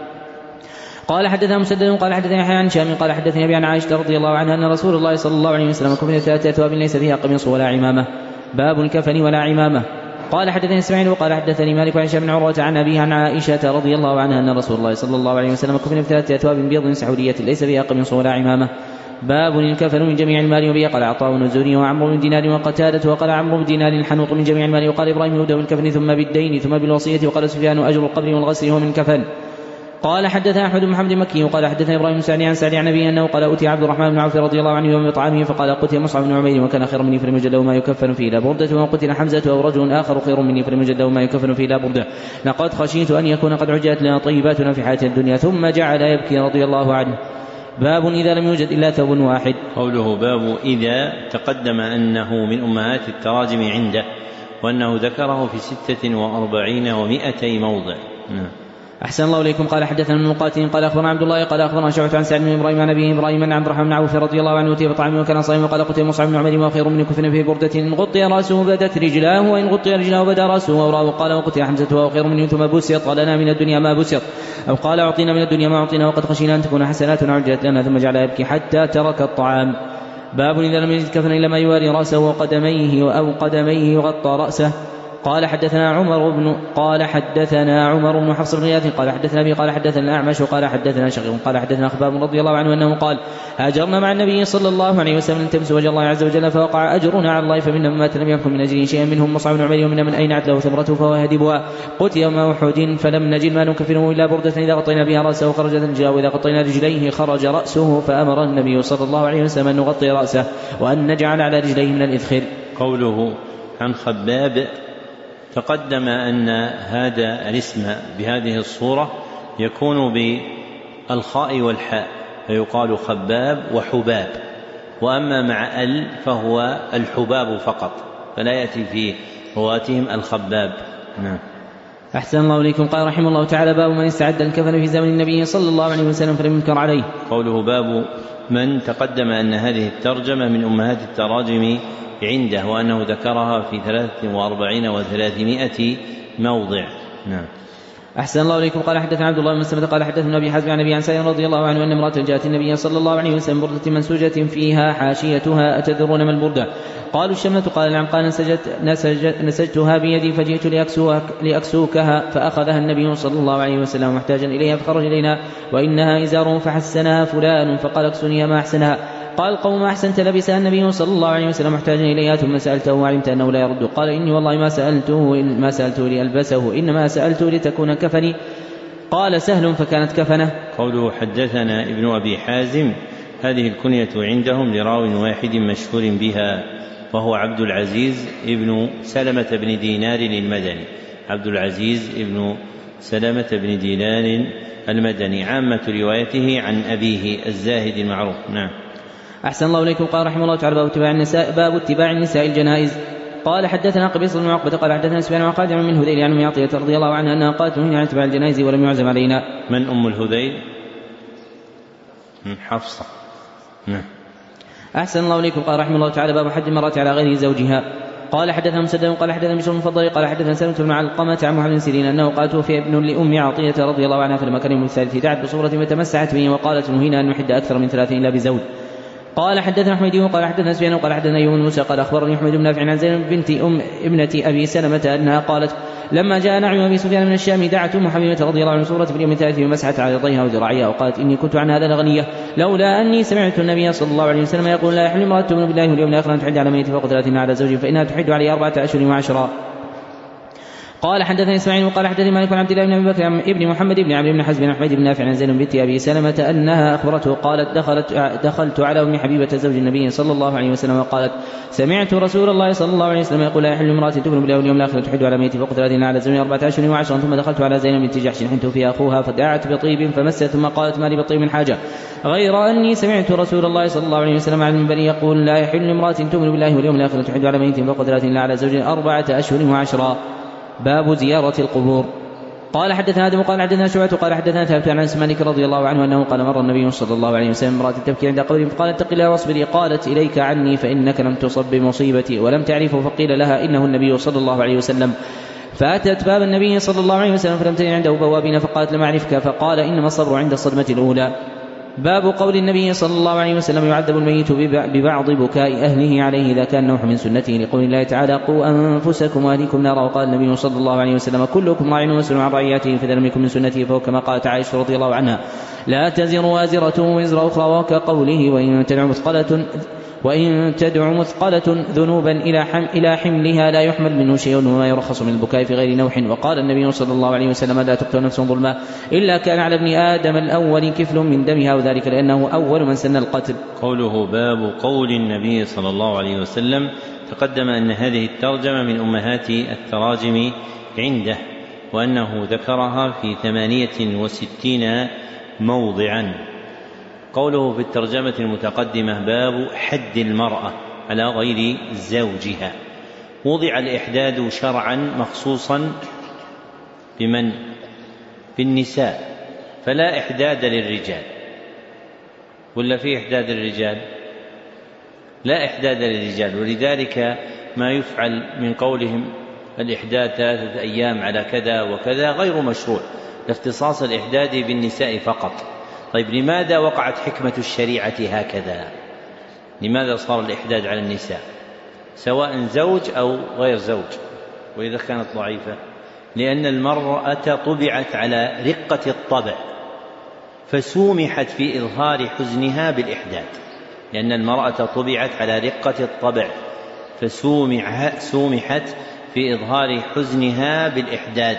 قال حدثنا مسدد قال حدثنا يحيى عن هشام قال حدثني ابي عن عائشة رضي الله عنها ان رسول الله صلى الله عليه وسلم كفن في ثلاثة أثواب ليس فيها قميص ولا عمامة. باب الكفن ولا عمامة. قال حدثني اسماعيل وقال حدثني مالك عن هشام بن عروة عن أبيه عن عائشة رضي الله عنها أن رسول الله صلى الله عليه وسلم كفن في ثلاثة أثواب بيض سعودية ليس فيها قميص ولا عمامة. باب الكفن من جميع المال وبه. قال عطاء بن الزهري وعمرو بن دينار وقتادة وقال عمرو بن دينار الحنوط من جميع المال وقال إبراهيم يبدأ بالكفن ثم بالدين ثم بالوصية وقال سفيان أجر القبر والغسل هو من كفن. قال حدثنا أحمد بن محمد مكي وقال حدثنا إبراهيم سعد عن سعد عن أبيه أنه قال أتي عبد الرحمن بن عوف رضي الله عنه يوم بطعامه فقال قتل مصعب بن عمير وكان خيرا مني فلم يجد له ما يكفن فيه لا بردة وقتل حمزة أو رجل آخر خير مني فلم يجد له ما يكفن فيه لا بردة لقد خشيت أن يكون قد عجلت لنا طيباتنا في حياة الدنيا ثم جعل يبكي رضي الله عنه. باب إذا لم يوجد إلا ثوب واحد. قوله باب إذا تقدم أنه من أمهات التراجم عنده وأنه ذكره في ستة وأربعين ومائتي موضع. نعم. أحسن الله إليكم. قال حدثنا من مقاتل قال أخبرنا عبد الله قال أخبرنا شعبة عن سعد بن إبراهيم عن أبيه إبراهيم عن عبد الرحمن بن عوف رضي الله عنه أتي بطعام وكان صائما وقال قتل مصعب بن عمير وخير من كفن في بردة إن غطي رأسه بدت رجلاه وإن غطي رجلاه بدا رأسه وأوراه قال وقتل حمزة وخير منه ثم بسط لنا من الدنيا ما بسط أو قال أعطينا من الدنيا ما أعطينا وقد خشينا أن تكون حسناتنا عجلت لنا ثم جعل يبكي حتى ترك الطعام. باب إذا لم يجد كفن إلا ما يواري رأسه وقدميه أو قدميه يغطى رأسه. قال حدثنا عمر بن قال حدثنا عمر بن حفص بن غياث قال حدثنا أبي قال حدثنا الأعمش قال حدثنا شقيق قال حدثنا خباب رضي الله عنه أنه قال هاجرنا مع النبي صلى الله عليه وسلم نلتمس وجه الله عز وجل فوقع أجرنا على الله فمنا من مات لم يكن من أجله شيئا منهم مصعب بن عمير ومنا من أينعت له ثمرته فهو يهدبها قتل يوم أحد فلم نجد ما نكفنه إلا بردة إذا غطينا بها رأسه خرجت الجاء وإذا غطينا رجليه خرج رأسه فأمر النبي صلى الله عليه وسلم أن نغطي رأسه وأن نجعل على رجليه من الإذخر. قوله عن خباب تقدم أن هذا الاسم بهذه الصورة يكون بالخاء والحاء فيقال خباب وحباب، وأما مع ال فهو الحباب فقط فلا يأتي في رواتهم الخباب. نعم. أحسن الله إليكم. قال رحمه الله تعالى باب من استعد الكفن في زمن النبي صلى الله عليه وسلم فلم ينكر عليه. قوله باب من تقدم أن هذه الترجمة من أمهات التراجم عنده وأنه ذكرها في ثلاثة وأربعين وثلاثمائة موضع. نعم. أحسن الله إليكم. قال حدثنا عبد الله بن مسلمة قال حدثنا أبي حازم عن أبي عن سعيد رضي الله عنه أن امرأة جاءت النبي صلى الله عليه وسلم بردة منسوجة فيها حاشيتها أتدرون ما البردة؟ قالوا الشملة. قال نعم. قال نسجت نسجت نسجتها بيدي فجئت لأكسوكها فأخذها النبي صلى الله عليه وسلم محتاجا إليها فخرج إلينا وإنها إزار فحسنها فلان فقال اكسنيها ما أحسنها. قال القوم ما أحسنت لبسها النبي صلى الله عليه وسلم محتاجا إليها ثم سألته وعلمت أنه لا يرد. قال إني والله ما سألته ما سألته لألبسه إنما سألته لتكون كفني. قال سهل فكانت كفنه. قوله حدثنا ابن أبي حازم هذه الكنية عندهم لراو واحد مشهور بها وهو عبد العزيز ابن سلمة بن دينار المدني. عبد العزيز ابن سلمة بن دينار المدني عامة روايته عن أبيه الزاهد المعروف. نعم. أحسن الله إليكم. قال رحمه الله تعالى باب اتباع النساء باب اتباع النساء الجنائز. قال حدثنا قبيصة بن عقبة قال حدثنا سفيان وقادم من هذيل عن أم عطية رضي الله عنها أنها قالت نهينا عن اتباع الجنائز ولم يعزم علينا. من أم الهذيل؟ حفصة. نعم. أحسن الله إليكم. قال رحمه الله تعالى باب حج المرأة على غير زوجها. قال حدثنا مسدد قال حدثنا بشر بن فضل قال حدثنا سلمة بن علقمة عن محمد بن سيرين أنه قال توفي ابن لأم عطية رضي الله عنها فلما كان يوم الثالث دعت بصورة فتمسحت به وقالت نهينا أن نحد أكثر من ثلاثين إلا بزوج. قال حدثنا حميدي قال حدثنا سفيان قال حدثنا أيوب بن موسى قال أخبرني حميد بن نافع عن زينب بنت أم ابنة أبي سلمة أنها قالت لما جاء نعم أبي سفيان من الشام دعت أم حبيبة رضي الله عنها صورة في اليوم الثالث ومسحت على يديها وذراعيها وقالت إني كنت عن هذا لغنية لولا أني سمعت النبي صلى الله عليه وسلم يقول لا يحل امرأة تؤمن بالله واليوم الآخر أن تحد على ميت فوق ثلاثين على زوج فإنها تحد عليه أربعة أشهر وعشرا. قال حدثني إسماعيل وقال حدثني مالك عن عبد الله بن أبي بكر ابن محمد بن عمرو بن حزم بن حميد بن نافع عن زينب بنت أبي سلمة أنها أخبرته قالت دخلت دخلت على أم حبيبة زوج النبي صلى الله عليه وسلم وقالت سمعت رسول الله صلى الله عليه وسلم يقول لا يحل امرأة تؤمن بالله واليوم الآخر تحد على ميت فوق ثلاثين على زوج أربعة أشهر وعشرا. ثم دخلت على زينب بنت جحش حين فيها أخوها فدعت بطيب فمست ثم قالت ما لي بطيب من حاجة غير أني سمعت رسول الله صلى الله عليه وسلم على المنبر يقول لا يحل امرأة تؤمن بالله واليوم الآخر تحد على ميت فوق ثلاثين على زوج أربعة أشهر وعشرا. باب زيارة القبور. قال حدثنا آدم قال حدثنا شعبة قال حدثنا ثابت عن أنس مالك رضي الله عنه أنه قال مر النبي صلى الله عليه وسلم امرأة تبكي عند قبر فقالت اتق الله واصبري قالت إليك عني فإنك لم تصب بمصيبتي ولم تعرفه فقيل لها إنه النبي صلى الله عليه وسلم فأتت باب النبي صلى الله عليه وسلم فلم تجد عنده بوابين فقالت لم أعرفك فقال إنما الصبر عند الصدمة الأولى. باب قول النبي صلى الله عليه وسلم يعذب الميت ببعض بكاء أهله عليه إذا كان نوح من سنته لقول الله تعالى قوا أنفسكم وأهليكم نارا. وقال النبي صلى الله عليه وسلم كلكم راع ومسؤول عن رعيته فإذا لم يكن من سنته فهو كما قالت عائشة رضي الله عنها لا تزر وازرة وزر أخرى وكقوله وإن تدع مثقلة وإن تدع مثقلة ذنوبا إلى حم إلى حملها لا يحمل منه شيء وما يرخص من البكاء في غير نوح. وقال النبي صلى الله عليه وسلم لا تقتل نفس ظلما إلا كان على ابن آدم الأول كفل من دمها وذلك لأنه أول من سن القتل. قوله باب قول النبي صلى الله عليه وسلم تقدم أن هذه الترجمة من أمهات التراجم عنده وأنه ذكرها في ثمانية وستين موضعا. قوله في الترجمة المتقدمة باب حد المرأة على غير زوجها. وضع الإحداد شرعا مخصوصا بمن؟ بالنساء فلا إحداد للرجال ولا في إحداد للرجال؟ لا إحداد للرجال. ولذلك ما يفعل من قولهم الإحداد ثلاثة أيام على كذا وكذا غير مشروع لاختصاص الإحداد بالنساء فقط. طيب لماذا وقعت حكمة الشريعة هكذا؟ لماذا صار الإحداد على النساء سواء زوج أو غير زوج؟ وإذا كانت ضعيفة؟ لأن المرأة طبعت على رقة الطبع فسومحت في إظهار حزنها بالإحداد، لأن المرأة طبعت على رقة الطبع فسومحت في إظهار حزنها بالإحداد.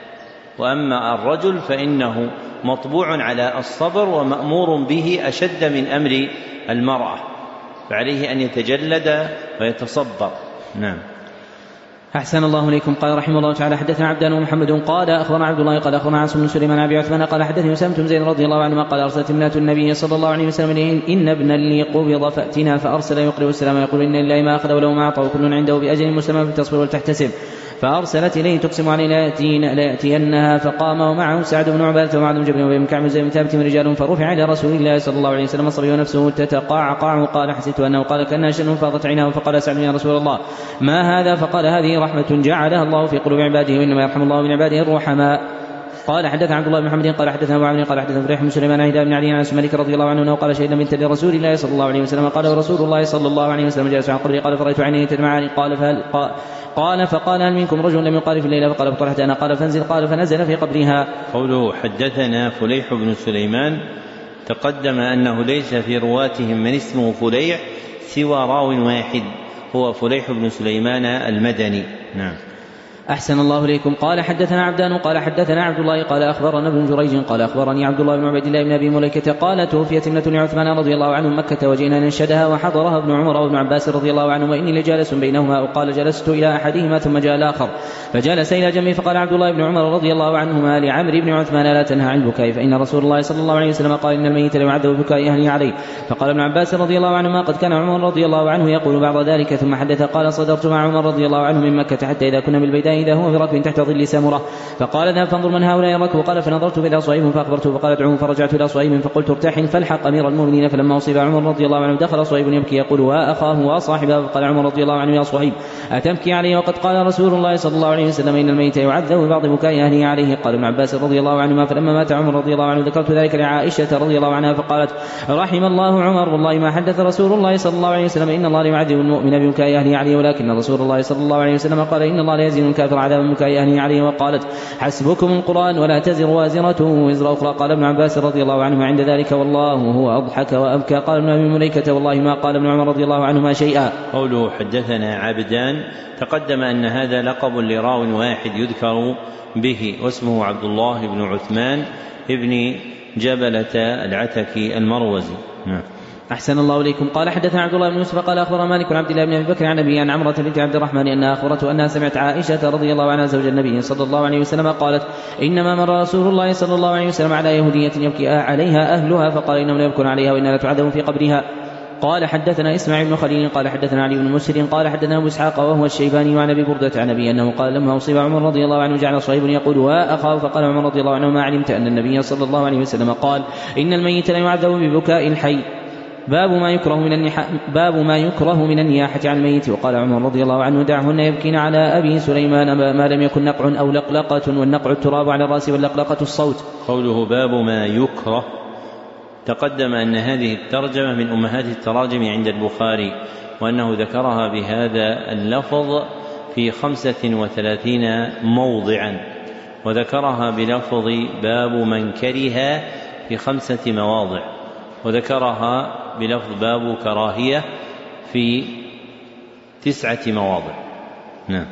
وأما الرجل فإنه مطبوع على الصبر ومأمور به أشد من أمر المرأة، فعليه أن يتجلد ويتصبر. نعم. أحسن الله إليكم. قال رحمه الله تعالى حدثنا عبدان ومحمد قال أخبرنا عبد الله قال أخبرنا عاصم بن سليمان أبي عثمان قال حدثني أسامة بن زيد رضي الله عنهما قال أرسلت ابنة النبي صلى الله عليه وسلم إن ابنا لي قبض فأتنا، فأرسل يقرئ السلام يقول إن لله ما أخذ ولو ما أعطى وكل عنده بأجل مسمى فتصبر ولتحتسب. فأرسلت إليه تقسم عليه ليأتينها، فقام ومعه سعد بن عبادة ومعاذ بن جبل وابن كعب زي ثابت رجال، فرفع إلى رسول الله صلى الله عليه وسلم الصبي ونفسه تتقعقع. قال حسيت أنه قال كأنها شن فاضت عيناه، فقال سعد يا رسول الله ما هذا؟ فقال هذه رحمة جعلها الله في قلوب عباده وإنما يرحم الله من عباده الرحماء. قال حدثنا عبد الله بن محمد قال حدثنا ابو عمرو قال حدثنا فريح بن سليمان عن بن علي عن مالك رضي الله عنه قال شهد بنت لرسول الله صلى الله عليه وسلم قال ورسول الله صلى الله عليه وسلم جالس عن قبري قال فرأيت عينيه تدمعان قال فهل قال فقال هل منكم رجل لم يقال في الليله؟ فقال فطرحت انا قال فانزل قال فنزل في قبرها. قوله حدثنا فليح بن سليمان تقدم انه ليس في رواتهم من اسمه فليح سوى راو واحد هو فليح بن سليمان المدني. نعم. أحسن الله إليكم. قال حدثنا عبدان قال حدثنا عبد الله قال أخبرنا ابن جريج قال أخبرني عبد الله بن عبد الله بن أبي مليكة قال توفيت ابنة لعثمان رضي الله عنه مكة وجئنا ننشدها وحضرها ابن عمر وابن عباس رضي الله عنه وإني لجالس بينهما. وقال جلست إلى أحدهما ثم جاء الآخر فجلس إلى جنبي فقال عبد الله بن عمر رضي الله عنهما لعمرو بن عثمان لا تنهى عن البكاء فإن رسول الله صلى الله عليه وسلم قال إن الميت ليعذب ببكاء أهله عليه. فقال ابن عباس رضي الله عنهما قد كان عمر رضي الله عنه يقول بعد ذلك. ثم حدث قال صدرت مع عمر رضي الله عنه من مكة حتى إذا كنا بالبيداء إذا هو بركب تحت ظل سامرة فقال ذهب فانظر من هؤلاء الركب. قال فنظرت إلى صهيب فأخبرته فقال ادعوه فرجعت إلى صهيب فقلت ارتحل فالحق أمير المؤمنين. فلما أصيب عمر رضي الله عنه دخل صهيب يبكي يقول وأخاه وصاحبه. فقال عمر رضي الله عنه يا صهيب أتبكي عليه وقد قال رسول الله صلى الله عليه وسلم إن الميت يعذب ببعض بكاء أهله عليه. قال ابن عباس رضي الله عنهما فلما مات عمر رضي الله عنه ذكرت ذلك لعائشة رضي الله عنها فقالت رحم الله عمر والله ما حدث رسول الله صلى الله عليه وسلم إن الله يعذب المؤمن ببكاء أهله عليه ولكن رسول الله صلى الله عليه وسلم قال إن الله لا يزيد الكافر عذابا ببكاء أهله عليه. وقالت حسبكم القرآن ولا تزر وازرة وزر أخرى. قال ابن عباس رضي الله عنهما عند ذلك والله هو أضحك وأبكى. قال ابن أبي مليكة والله ما قال ابن عمر رضي الله عنهما شيئا. قوله حدثنا عبدان تقدم أن هذا لقب لراو واحد يذكر به واسمه عبد الله بن عثمان ابن جبلة العتكي المروزي. نعم. أحسن الله إليكم. قال حدثنا عبد الله بن يوسف قال أخبر مالك عبد الله بن أبي بكر عن أبي عن عمرة بنت عبد الرحمن أنها أخبرته أنها سمعت عائشة رضي الله عنها زوج النبي صلى الله عليه وسلم قالت إنما مر رسول الله صلى الله عليه وسلم على يهودية يبكي عليها أهلها فقال إنهم لا يبكون عليها وإنها لا تعذب في قبرها. قال حدثنا إسماعيل بن خليل قال حدثنا علي بن مسر قال حدثنا أبو إسحاق وهو الشيباني وعن أبي بردة عن أبي أنه قال لما أصيب عمر رضي الله عنه جعل صهيب يقول وأخاه. فقال عمر رضي الله عنه ما علمت أن النبي صلى الله عليه وسلم قال إن الميت لا يعذب ببكاء الحي. باب ما يكره من النياحة باب ما يكره من النياحة عن الميت. وقال عمر رضي الله عنه دعهن يبكين على أبي سليمان ما لم يكن نقع أو لقلقة والنقع التراب على الرأس واللقلقة الصوت. قوله باب ما يكره تقدم أن هذه الترجمة من أمهات التراجم عند البخاري وأنه ذكرها بهذا اللفظ في خمسة وثلاثين موضعا وذكرها بلفظ باب من كره في خمسة مواضع وذكرها بلفظ باب كراهية في تسعة مواضع. نعم.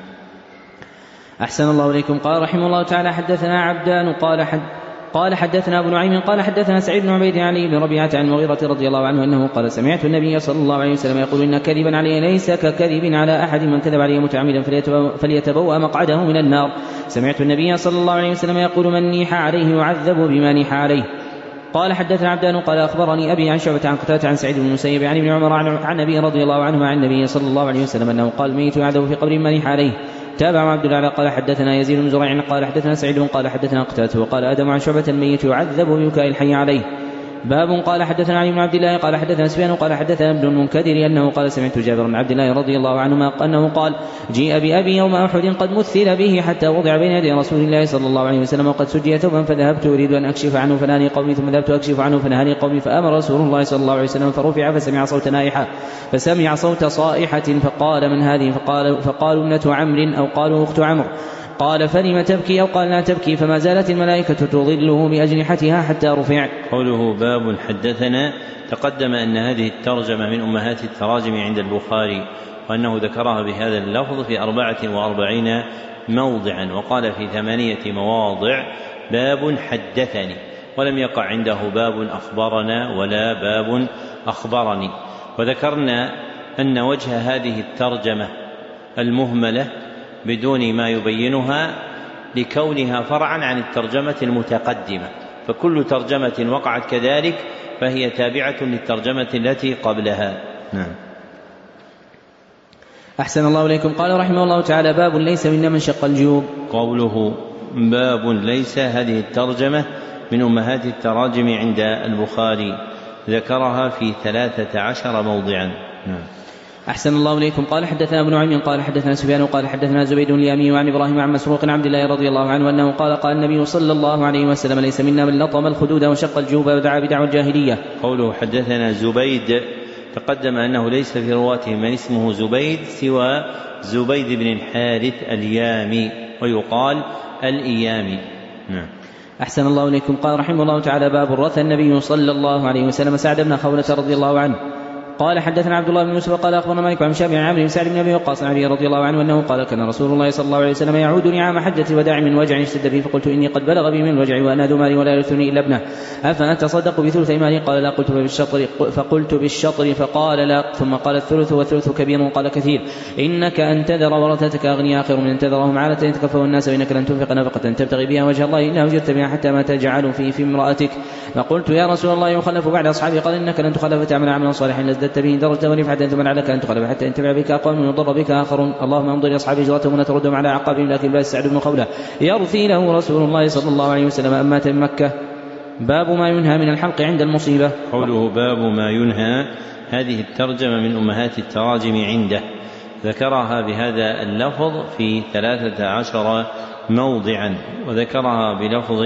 أحسن الله إليكم. قال رحمه الله تعالى حدثنا عبدان قال حد قال حدثنا أبو نعيم قال حدثنا سعيد بن عبيد علي بن ربيعة عن المغيرة رضي الله عنه أنه قال سمعت النبي صلى الله عليه وسلم يقول إن كذبا علي ليس ككذب على أحد من كذب علي متعمدا فليتبوأ مقعده من النار. سمعت النبي صلى الله عليه وسلم يقول من نيح عليه يعذب بما نيح عليه. قال حدثنا عبدان قال أخبرني أبي عن شعبة عن قتادة عن سعيد بن المسيب عن ابن عمر عن أبي رضي الله عنه عن النبي صلى الله عليه وسلم أنه قال ميت يعذب في قبر من نيح عليه. تابع عبد الله قال حدثنا يزيد بن زريع قال حدثنا سعيد قال حدثنا قتادة وقال آدم عن شعبة الميت يعذب ببكاء الحي عليه. باب قال حدثنا علي بن عبد الله قال حدثنا سفيان قال حدثنا ابن المنكدر أنه قال سمعت جابر بن عبد الله رضي الله عنهما أنه قال جيء بأبي يوم أحد قد مثل به حتى وضع بين يدي رسول الله صلى الله عليه وسلم وقد سجي ثوبا فذهبت أريد أن أكشف عنه فنهاني قومي ثم ذهبت أكشف عنه فنهاني قومي فأمر رسول الله صلى الله عليه وسلم فرفع فسمع صوت نائحة فسمع صوت صائحة فقال من هذه فقال فقالوا ابنة عمرو أو قالوا أخت عمرو قال فلم تبكي أو قال لا تبكي فما زالت الملائكة تظله بأجنحتها حتى رفع. قوله باب حدثنا تقدم أن هذه الترجمة من أمهات التراجم عند البخاري وأنه ذكرها بهذا اللفظ في أربعة وأربعين موضعا وقال في ثمانية مواضع باب حدثني ولم يقع عنده باب أخبرنا ولا باب أخبرني. وذكرنا أن وجه هذه الترجمة المهملة بدون ما يبينها لكونها فرعا عن الترجمة المتقدمة فكل ترجمة وقعت كذلك فهي تابعة للترجمة التي قبلها. نعم. أحسن الله إليكم. قال رحمه الله تعالى باب ليس منا من شق الجيوب. قوله باب ليس هذه الترجمة من أمهات التراجم عند البخاري ذكرها في ثلاثة عشر موضعا. نعم. أحسن الله إليكم. قال حدثنا ابن نعيم قال حدثنا سفيان قال حدثنا زبيد اليامي وعن إبراهيم عن مسروق عن عبد الله رضي الله عنه أنه قال قال النبي صلى الله عليه وسلم ليس منا من لطم الخدود وشق الجيوب ودعا بدعوى الجاهلية. قوله حدثنا زبيد تقدم أنه ليس في رواته من اسمه زبيد سوى زبيد بن الحارث اليامي ويقال الإيامي. نعم. أحسن الله إليكم. قال رحمه الله تعالى باب الرث النبي صلى الله عليه وسلم سعد بن خولة رضي الله عنه قال حدثنا عبد الله بن يوسف قال أخبرنا مالك عن شاب عن عمرو بن سعد بن أبي وقاص عن علي رضي الله عنه أنه قال كان رسول الله صلى الله عليه وسلم يعودني عام حجة الوداع من وجع اشتد بي فقلت إني قد بلغ بي من الوجع وأنا ذو مالي ولا يرثني إلا ابنه أفأتصدق بثلث مالي قال لا قلت بالشطر فقلت بالشطر فقال لا ثم قال الثلث والثلث كبير وقال كثير إنك أن تذر ورثتك أغنياء خير من أن تذرهم عالة يتكفوا الناس وإنك لن تنفق نفقة تبتغي بها وجه الله إلا وجدت بها حتى ما تجعل في في امرأتك. فقلت يا رسول الله يخلف بعد أصحابي قال إنك لن تخلف تعمل عملا صالحا لازددت به درجة حتى ثم لعلك أن تخلف حتى ينتفع بك أقوام ويضر بك آخرون. اللهم انظر أصحاب هجرتهم وتردهم على عقابهم لكن باس سعد بن خولة يرثي له رسول الله صلى الله عليه وسلم أم مات من مكة. باب ما ينهى من الحلق عند المصيبة. قوله باب ما ينهى هذه الترجمة من أمهات التراجم عنده ذكرها بهذا اللفظ في ثلاثة عشر موضعا وذكرها بلفظ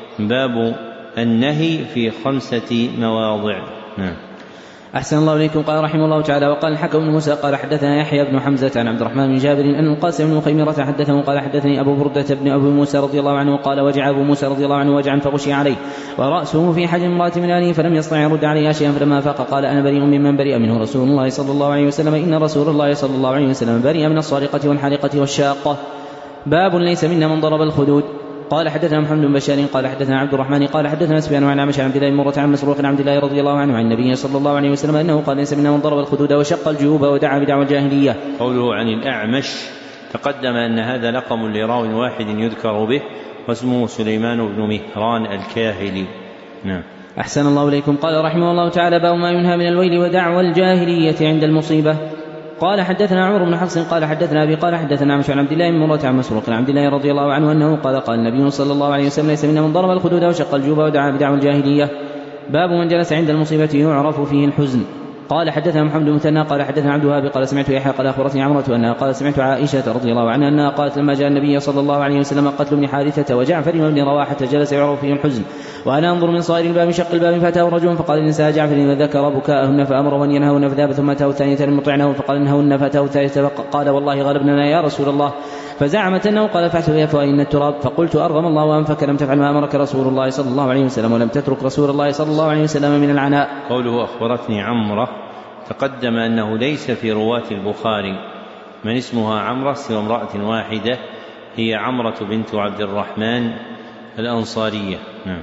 باب النهي في خمسة مواضع. نعم. أحسن الله إليكم. قال رحمه الله تعالى وقال الحكم بن موسى قال حدثنا يحيى بن حمزة عن عبد الرحمن بن جابر أن القاسم بن خيمرة حدثه قال حدثني أبو بردة بن أبي موسى رضي الله عنه قال وجع أبو موسى رضي الله عنه وجعا فغشي عليه ورأسه في حجم امرأة من آله فلم يستطع يرد عليه شيئا فلما فاق قال أنا بريء ممن برئ منه رسول الله صلى الله عليه وسلم إن رسول الله صلى الله عليه وسلم برئ من الصارقة والحالقة والشاقة. باب ليس منا من ضرب الخدود. قال حدثنا محمد بن بشار قال حدثنا عبد الرحمن قال حدثنا سفيان عن عمش عن عبد الله بن مرة عن مسروق عن عبد الله رضي الله عنه عن النبي صلى الله عليه وسلم أنه قال ليس منا من ضرب الخدود وشق الجيوب ودعا بدعوى الجاهلية. قوله عن الأعمش تقدم أن هذا لقب لراو واحد يذكر به واسمه سليمان بن مهران الكاهلي. نعم. أحسن الله إليكم. قال رحمه الله تعالى باب ما ينهى من الويل ودعوى الجاهلية عند المصيبة. قال حدثنا عمرو بن حفص قال حدثنا أبي قال حدثنا عمش عن عبد الله بن مرة عن مسروق عن عبد الله رضي الله عنه أنه قال قال النبي صلى الله عليه وسلم ليس منا من ضرب الخدود وشق الجيوب ودعا بدعوى الجاهلية. باب من جلس عند المصيبة يعرف فيه الحزن. قال حدثنا محمد بن مثنى قال حدثنا عبد الوهاب قال سمعت يحيى قال أخبرتني عمرة أنها قال سمعت عائشة رضي الله عنها أنها قالت لما جاء النبي صلى الله عليه وسلم قتل ابن حارثة وجعفر بن رواحة جلس يعرف فيه الحزن وأنا أنظر من صائر الباب شق الباب فأتاه رجل فقال النساء جعفر وذكر بكاءهن فأمر أن ينهون فذهب ثم أتاه الثانية لم يطعنه فقال انهون فأتاه الثالثة فقال والله غلبنا يا رسول الله فزعمت أنه قال فاحثوا يا فوائن التراب فقلت أرغم الله أنفك لم تفعل ما أمرك رسول الله صلى الله عليه وسلم ولم تترك رسول الله صلى الله عليه وسلم من العناء. قوله أخبرتني عمرة تقدم أنه ليس في رواة البخاري من اسمها عمرة سوى امرأة واحدة هي عمرة بنت عبد الرحمن الأنصارية. نعم.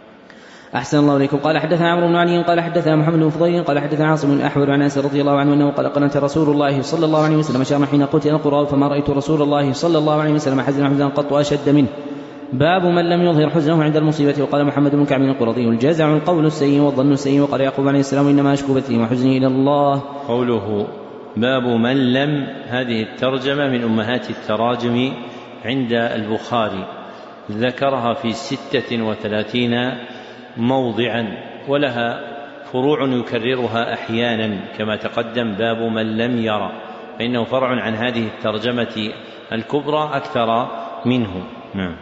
أحسن الله إليكم. قال حدثنا عمرو بن علي قال حدثنا محمد بن فضيل قال حدثنا عاصم بن أحول عن أنس رضي الله عنه أنه قال قنت رسول الله صلى الله عليه وسلم شام حين قتل القرى فما رأيت رسول الله صلى الله عليه وسلم حزنا حزنا قط أشد منه. باب من لم يظهر حزنه عند المصيبة. وقال محمد بن كعب القرظي الجزع القول السيء والظن السيء. وقال يعقوب عليه السلام إنما أشكو بثي وحزني إلى الله. قوله باب من لم هذه الترجمة من أمهات التراجم عند البخاري ذكرها في ستة وثلاثين موضعا، ولها فروع يكررها أحيانا كما تقدم باب من لم يرى، فإنه فرع عن هذه الترجمة الكبرى أكثر منه. نعم.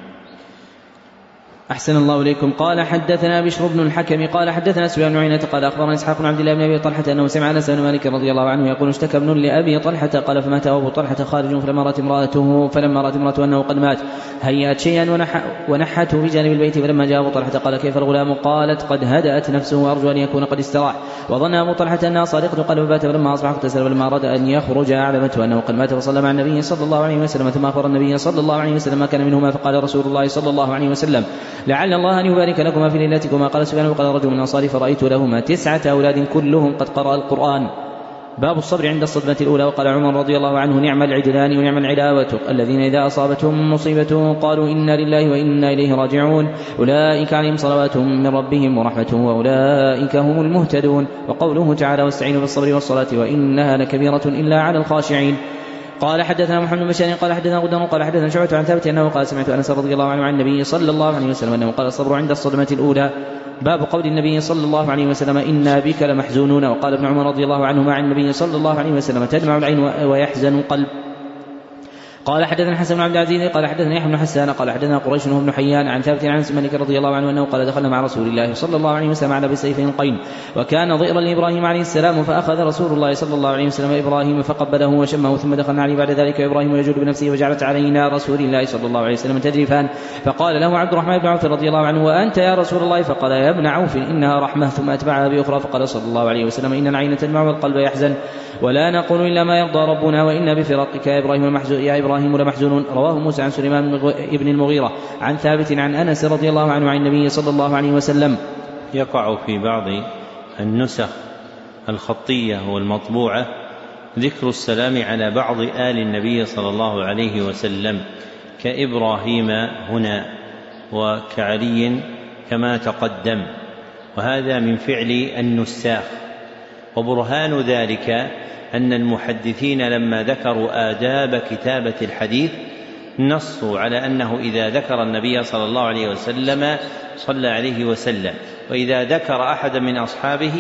أحسن الله إليكم. قال حدثنا بشر بن الحكم قال حدثنا سفيان بن عيينة قال أخبرنا إسحاق بن عبد الله بن أبي طلحة أنه سمع أنس بن مالك رضي الله عنه يقول اشتكى ابن لأبي طلحة قال فمات أبو طلحة خارج فلما رأت امرأته فلما رأت امرأته أنه قد مات هيأت شيئا ونح ونحته في جانب البيت، فلما جاء أبو طلحة قال كيف الغلام؟ قالت قد هدأت نفسه وأرجو أن يكون قد استراح، وظن أبو طلحة أنها صادقة قال فبات، فلما أصبح اغتسل فلما أراد أن يخرج أعلمته أنه قد مات وصلى مع النبي صلى الله عليه وسلم، ثم أخبر النبي صلى الله عليه وسلم ما كان منهما، فقال رسول الله صلى الله عليه وسلم لعل الله أن يبارك لكما في ليلتكما. قال سفيان وقال رجل من الأنصار فرأيت لهما تسعة أولاد كلهم قد قرأ القرآن. باب الصبر عند الصدمة الأولى. وقال عمر رضي الله عنه نعم العجلان ونعم العلاوة الذين إذا أصابتهم مصيبة قالوا إنا لله وإنا إليه راجعون أولئك عليهم صلوات من ربهم ورحمة وأولئك هم المهتدون. وقوله تعالى واستعينوا بالصبر والصلاة وإنها لكبيرة إلا على الخاشعين. قال حدثنا محمد بن بشار قال حدثنا غدر قال حدثنا شعبة عن ثابت أنه قال سمعت أنس رضي الله عنه عن النبي صلى الله عليه وسلم أنه قال الصبر عند الصدمة الأولى. باب قول النبي صلى الله عليه وسلم إنا بك لمحزونون. وقال ابن عمر رضي الله عنهما عن النبي صلى الله عليه وسلم تدمع العين ويحزن القلب. قال حدثنا حسن بن عبد العزيز قال حدثنا يحيى بن حسان قال حدثنا قريش بن حيان عن ثابت عن انس مالك رضي الله عنه انه قال دخلنا مع رسول الله صلى الله عليه وسلم على بسيف القين وكان ضئرا لابراهيم عليه السلام، فاخذ رسول الله صلى الله عليه وسلم ابراهيم فقبله وشمه، ثم دخلنا عليه بعد ذلك ابراهيم يجود بنفسه، وجعلت علينا رسول الله صلى الله عليه وسلم تجرفان، فقال له عبد الرحمن بن عوف رضي الله عنه وانت يا رسول الله؟ فقال يا ابن عوف انها رحمه، ثم اتبعها باخرى فقال صلى الله عليه وسلم ان العين تدمع والقلب يحزن ولا نقول الا ما يرضى ربنا وإنا بفراقك يا ابراهيم يا ابراهيم لمحزونون. رواه موسى عن سليمان بن المغيرة عن ثابت عن أنس رضي الله عنه عن النبي صلى الله عليه وسلم. يقع في بعض النسخ الخطية والمطبوعة ذكر السلام على بعض آل النبي صلى الله عليه وسلم كإبراهيم هنا وكعلي كما تقدم، وهذا من فعل النساخ. وبرهان ذلك أن المحدثين لما ذكروا آداب كتابة الحديث نصوا على أنه إذا ذكر النبي صلى الله عليه وسلم صلى عليه وسلم، وإذا ذكر أحدا من أصحابه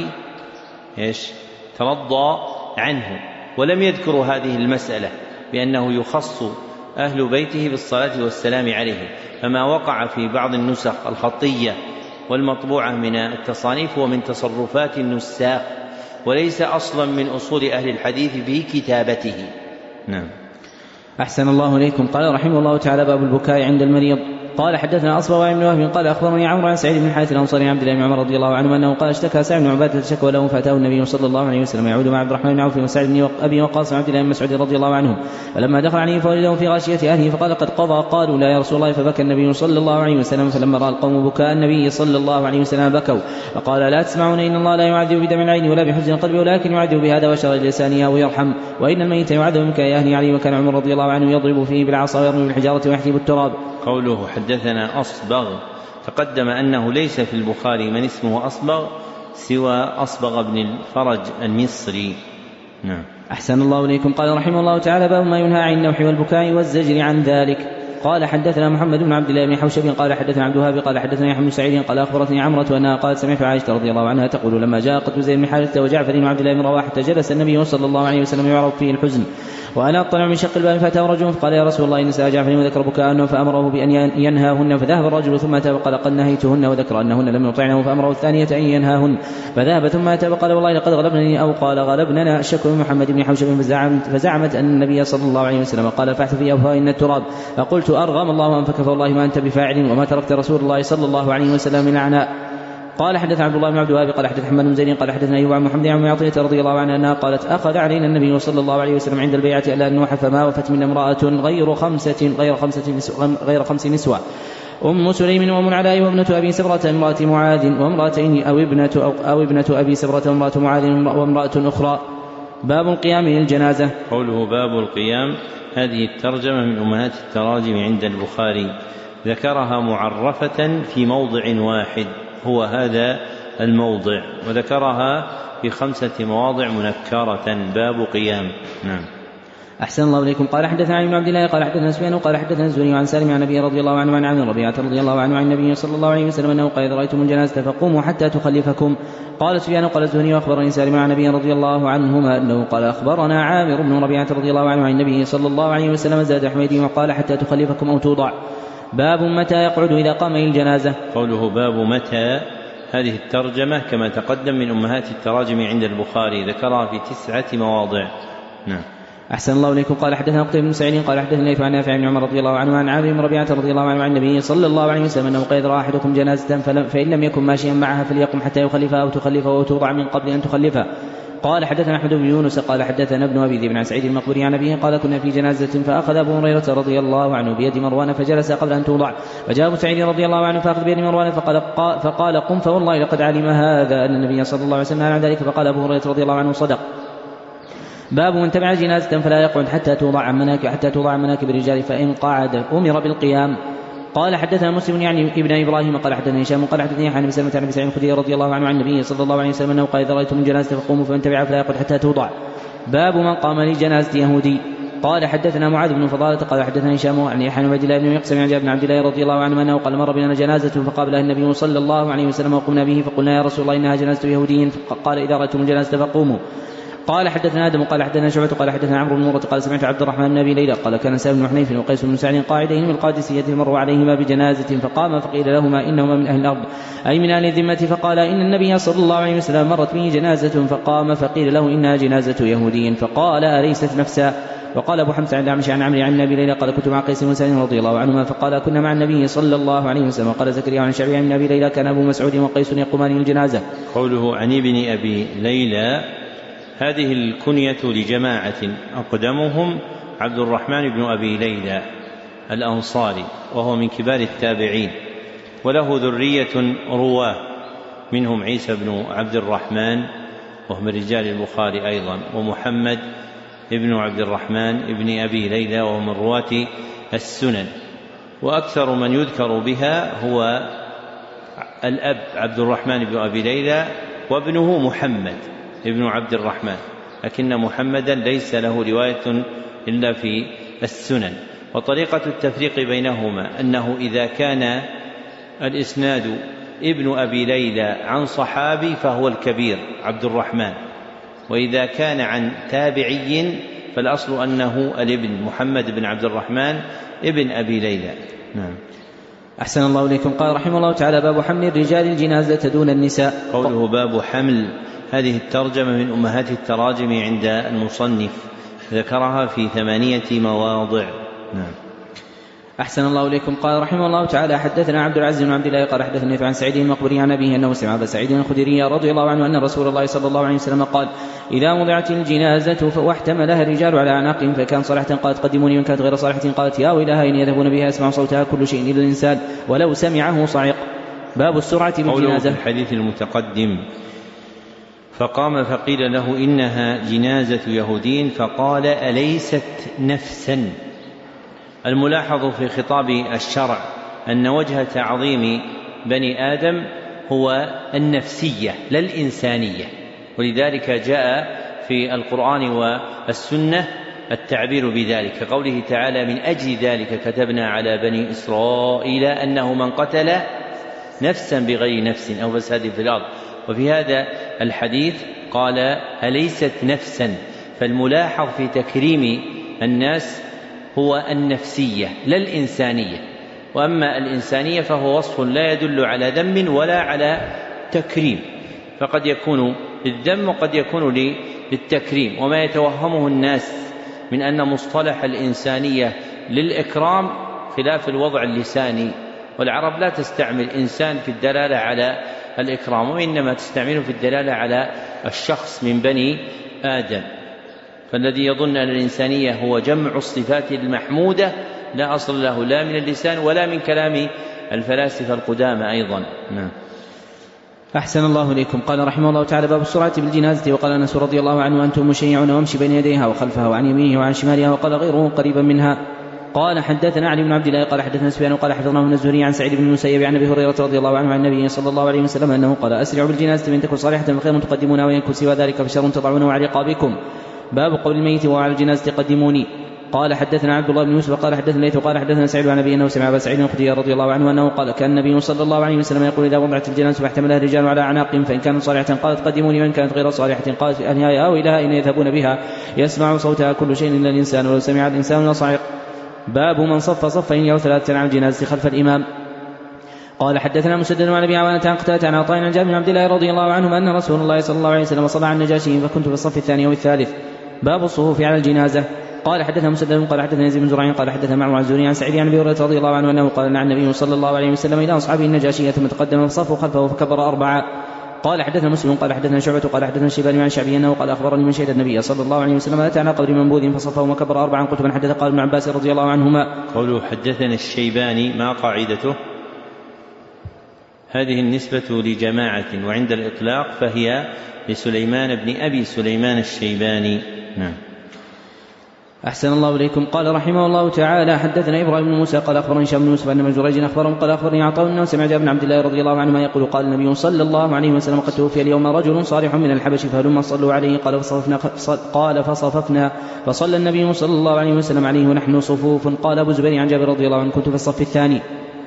إيش ترضى عنه، ولم يذكروا هذه المسألة بأنه يخص أهل بيته بالصلاة والسلام عليه. فما وقع في بعض النسخ الخطية والمطبوعة من التصانيف ومن تصرفات النساخ، وليس أصلا من أصول أهل الحديث في كتابته. نعم. أحسن الله إليكم. قال رحمه الله تعالى باب البكاء عند المريض. قال حدثنا أصبغ بن وهب قال أخبرني عمرو عن سعيد بن حارث الأنصاري عن عبد الله بن عمر رضي الله عنه أنه قال اشتكى سعد بن عبادة شكوى له فأتاه النبي صلى الله عليه وسلم يعود مع عبد الرحمن بن عوف وسعد بن أبي وقاص وعبد الله بن مسعود رضي الله عنهم، فلما دخل عليه فوجده في غاشية أهله فقال قد قضى، قالوا لا يا رسول الله، فبكى النبي صلى الله عليه وسلم، فلما رأى القوم بكاء النبي صلى الله عليه وسلم بكوا، فقال لا تسمعون إن الله لا يعذب بدمع العين ولا بحزن القلب ولكن يعذب بهذا وشر لسانه أو يرحم، وإن الميت يعذب من بكاء أهله عليه. وكان عمر رضي الله عنه يضرب فيه بالعصا ويرمي بالحجارة ويحجب التراب. قوله حدثنا أصبغ تقدم أنه ليس في البخاري من اسمه أصبغ سوى أصبغ بن الفرج المصري. نعم. أحسن الله إليكم. قال رحمه الله تعالى باب ما ينهى عن النوح والبكاء والزجر عن ذلك. قال حدثنا محمد بن عبد الله بن حوشب قال حدثنا عبد الوهاب قال حدثنا يحيى بن سعيد قال أخبرتني عمرة أنها قالت سمعت عائشة رضي الله عنها تقول لما جاء قتل زيد بن حارثة وجعفر بن عبد الله بن رواحة جلس النبي صلى الله عليه وسلم يعرض فيه الحزن وأنا أطلع من شق الباب فأتاه رجل فقال يا رسول الله إن سأل جعفر وذكر بكاءهن فأمره بأن ينهاهن، فذهب الرجل ثم أتى وقال قد نهيتهن وذكر أنهن لم يطعنه فأمره الثانية أن ينهاهن، فذهب ثم أتى وقال والله لقد غلبنني أو قال غلبننا الشك من محمد بن حوشب، فزعمت أن النبي صلى الله عليه وسلم قال فاحث في أفواههن التراب، فقلت أرغم الله أنفك فوالله ما أنت بفاعل وما تركت رسول الله صلى الله عليه وسلم من عناء. قال حدث عبد الله بن عبد الوهاب قال حدث محمد بن زيد قال حدثنا أيوب عن محمد عن عطية رضي الله عنها أنها قالت أخذ علينا النبي صلى الله عليه وسلم عند البيعة ألا نوح فما وفت منا امرأة غير خمسة غير خمسة نسوة غير خمس نسوة أم سليم وأم العلاء وابنة أبي سبرة امرأة معاذ وامرأتين أو ابنة أو, أو ابنة أبي سبرة وامرأة معاذ وامرأة أخرى. باب القيام للجنازة. قوله باب القيام هذه الترجمة من أمهات التراجم عند البخاري، ذكرها معرفة في موضع واحد هو هذا الموضع، وذكرها في خمسة مواضع منكرة باب قيام. نعم. أحسن الله إليكم. قال حدثنا علي بن عبد الله قال حدثنا سفيان قال حدثنا الزهري عن سالم عن النبي رضي الله عنه عن عن ربيعة رضي الله عنه عن النبي صلى الله عليه وسلم أنه قال إذا رأيتم الجنازة فقوموا حتى تخلفكم. قال سفيان قال الزهري وأخبرني سالم عن النبي رضي الله عنهما أنه قال أخبرنا عامر بن ربيعة رضي الله عنه عن النبي صلى الله عليه وسلم زاد حميدي وقال حتى تخلفكم أو توضع. باب متى يقعد إذا قام إلى الجنازة. قوله باب متى، هذه الترجمة كما تقدم من أمهات التراجم عند البخاري، ذكرها في تسعة مواضع. نعم. أحسن الله إليكم. قال حدثنا قتيبة بن سعيد قال حدثنا الليث عن نافع بن عمر رضي الله عنه عن عامر بن ربيعة رضي الله عنه عن النبي صلى الله عليه وسلم أنه قال رأى أحدكم جنازة فإن لم يكن ماشيا معها فليقم حتى يخلفها أو تخلفها أو توضع من قبل أن تخلفها. قال حدثنا أحمد بن يونس قال حدثنا ابن أبي ذئب عن سعيد المقبري عن أبيه قال كنا في جنازة فأخذ أبو هريرة رضي الله عنه بيد مروان فجلس قبل أن توضع، فجاء أبو سعيد رضي الله عنه فأخذ بيد مروان فقال, فقال قم فوالله لقد علم هذا أن النبي صلى الله عليه وسلم عن ذلك. فقال أبو هريرة رضي الله عنه صدق. باب من تبع جنازة فلا يقعد حتى توضع عن مناكب حتى توضع عن مناكب الرجال فإن قعد أمر بالقيام. قال حدثنا مسلم يعني ابن إبراهيم قال حدثنا هشام قال حدثني عن ابي سلمة عن ابي سعيد الخدري رضي الله عنه عن النبي صلى الله عليه وسلم انه قال اذا رايتم الجنازة فقوموا فمن تبعها فلا يقعد حتى توضع. باب من قام لجنازة يهودي. قال حدثنا معاذ بن فضالة قال حدثنا هشام عن يحيى بن عبد الله بن مقسم عن جابر بن عبد الله رضي الله عنه انه قال مر بنا جنازة فقابلها النبي صلى الله عليه وسلم وقمنا به فقلنا يا رسول الله انها جنازة يهودي، فقال اذا رايتم الجنازة فقوموا. قال حدثنا آدم قال حدثنا شعبة قال حدثنا عمرو بن مرة قال سمعت عبد الرحمن بن أبي ليلى قال كان سالم بن حنيف وقيس بن سعد قاعدين من القادسية مروا عليهما بجنازة فقام فقيل لهما إنهما من أهل الأرض أي من أهل الذمة، فقال إن النبي صلى الله عليه وسلم مرت به جنازة فقام فقيل له إنها جنازة يهودي فقال أليست نفسا. وقال أبو حمزة عن الأعمش عن عمرو عن أبي ليلى قال كنت مع قيس بن سعد رضي الله عنهما فقال كنا مع النبي صلى الله عليه وسلم. قال زكريا عن شعبي عن أبي ليلى كان أبو مسعود وقيس يقومان الجنازة. قوله عن ابن أبي ليلى هذه الكنية لجماعة أقدمهم عبد الرحمن بن أبي ليلى الأنصاري وهو من كبار التابعين، وله ذرية رواه منهم عيسى بن عبد الرحمن وهو من رجال البخاري أيضا، ومحمد ابن عبد الرحمن ابن أبي ليلى وهو من رواة السنن. وأكثر من يذكر بها هو الأب عبد الرحمن بن أبي ليلى وابنه محمد ابن عبد الرحمن، لكن محمدا ليس له رواية إلا في السنن. وطريقة التفريق بينهما أنه إذا كان الإسناد ابن أبي ليلى عن صحابي فهو الكبير عبد الرحمن، وإذا كان عن تابعي فالأصل أنه الابن محمد بن عبد الرحمن ابن أبي ليلى. نعم. أحسن الله إليكم. قال رحمه الله تعالى باب حمل الرجال الجنازة دون النساء. قوله باب حمل، هذه الترجمة من أمهات التراجم عند المصنف، ذكرها في ثمانية مواضع. نعم. أحسن الله إليكم. قال رحمه الله تعالى حدثنا عبد العزيز بن عبد الله قال حدثني عن سعيد المقبري عن أبيه أنه سمع أبا سعيد الخدري رضي الله عنه أن رسول الله صلى الله عليه وسلم قال إذا وضعت الجنازة واحتملها الرجال على أعناقهم فكان صالحة قالت قدموني، وإن كانت غير صالحة قالت يا ويلها إن يذهبون بها يسمع صوتها كل شيء إلا الإنسان ولو سمعه صعق. باب السرعة بالجنازة. في الحديث المتقدم فقام فقيل له إنها جنازة يهودين فقال أليست نفسا. الملاحظ في خطاب الشرع أن وجه تعظيم بني آدم هو النفسية لا الإنسانية، ولذلك جاء في القرآن والسنة التعبير بذلك، كقوله تعالى من أجل ذلك كتبنا على بني إسرائيل أنه من قتل نفسا بغير نفس أو فساد في الأرض. وفي هذا الحديث قال أليست نفسا، فالملاحظ في تكريم الناس هو النفسية لا الإنسانية، وأما الإنسانية فهو وصف لا يدل على ذم ولا على تكريم، فقد يكون للذم وقد يكون للتكريم. وما يتوهمه الناس من أن مصطلح الإنسانية للإكرام خلاف الوضع اللساني، والعرب لا تستعمل إنسان في الدلالة على الإكرام، وإنما تستعمله في الدلالة على الشخص من بني آدم. فالذي يظن أن الإنسانية هو جمع الصفات المحمودة لا أصل له لا من اللسان ولا من كلام الفلاسفة القدامى أيضا. نعم. أحسن الله إليكم. قال رحمه الله تعالى باب السرعة بالجنازة. وقال أنس رضي الله عنه أنتم مشيعون وامشي بين يديها وخلفها وعن يمينه وعن شمالها، وقال غيره قريبا منها. قال حدثنا علي بن عبد الله قال حدثنا سفيان قال حفظناه من الزهري عن سعيد بن المسيب عن ابي هريره رضي الله عنه عن النبي صلى الله عليه وسلم انه قال اسرعوا بالجنازه من تكن صالحه فخير تقدمونها وان كن سوى ذلك فشر تضعونه على رقابكم. باب قول الميت وعلى الجنازة قدموني. قال حدثنا عبد الله بن يوسف قال حدثنا الليث قال حدثنا سعيد عن ابي انه سمع ابا سعيد الخدري رضي الله عنه انه قال كان النبي صلى الله عليه وسلم يقول اذا وضعت الجنازه فاحتملها الرجال على اعناقهم فان كانت صالحه قالت قدموني وان كانت غير صالحه قالت في اهلها او الى اين يذهبون بها يسمع صوتها كل شيء الا الانسان ولو سمع الانسان لصعق. باب من صف صفين او ثلاثه على الجنازه خلف الامام. قال حدثنا مسدد عن ابي عوانة عن قتادة عن عطاء عن جابر بن عبد الله رضي الله عنه ان رسول الله صلى الله عليه وسلم صلى على النجاشي فكنت في الصف الثاني او الثالث. باب الصفوف على الجنازه. قال حدثنا مسدد قال حدثنا يزيد بن زرع قال حدثنا معمر عن الزهري عن سعيد عن ابي هريره رضي الله عنه انه قال نعى النبي صلى الله عليه وسلم الى اصحابه النجاشيه ثم تقدم فصفوا خلفه فكبر اربعه. قال حدثنا مسلم قال حدثنا شعبة قال حدثنا الشيباني عن شعبي انه قال اخبرني من شهد النبي صلى الله عليه وسلم اتى على قبر منبوذ فصفه وكبر اربعا. قلت من حدث؟ قال ابن عباس رضي الله عنهما. قوله حدثنا الشيباني ما قاعدته؟ هذه النسبة لجماعة وعند الإطلاق فهي لسليمان بن أبي سليمان الشيباني. نعم. أحسن الله إليكم. قال رحمه الله تعالى حدثنا إبراهيم بن موسى قال أخبرني هشام بن يوسف أن من جريج أخبرهم قال أخبرني عطاء أنه سمع جابر بن عبد الله رضي الله عنهما يقول قال النبي صلى الله عليه وسلم قد توفي اليوم رجل صالح من الحبش فهلما صلوا عليه. قال فصففنا قال فصففنا فصلى النبي صلى الله عليه وسلم عليه ونحن صفوف. قال أبو زبير عن جابر رضي الله عنه كنت في الصف الثاني.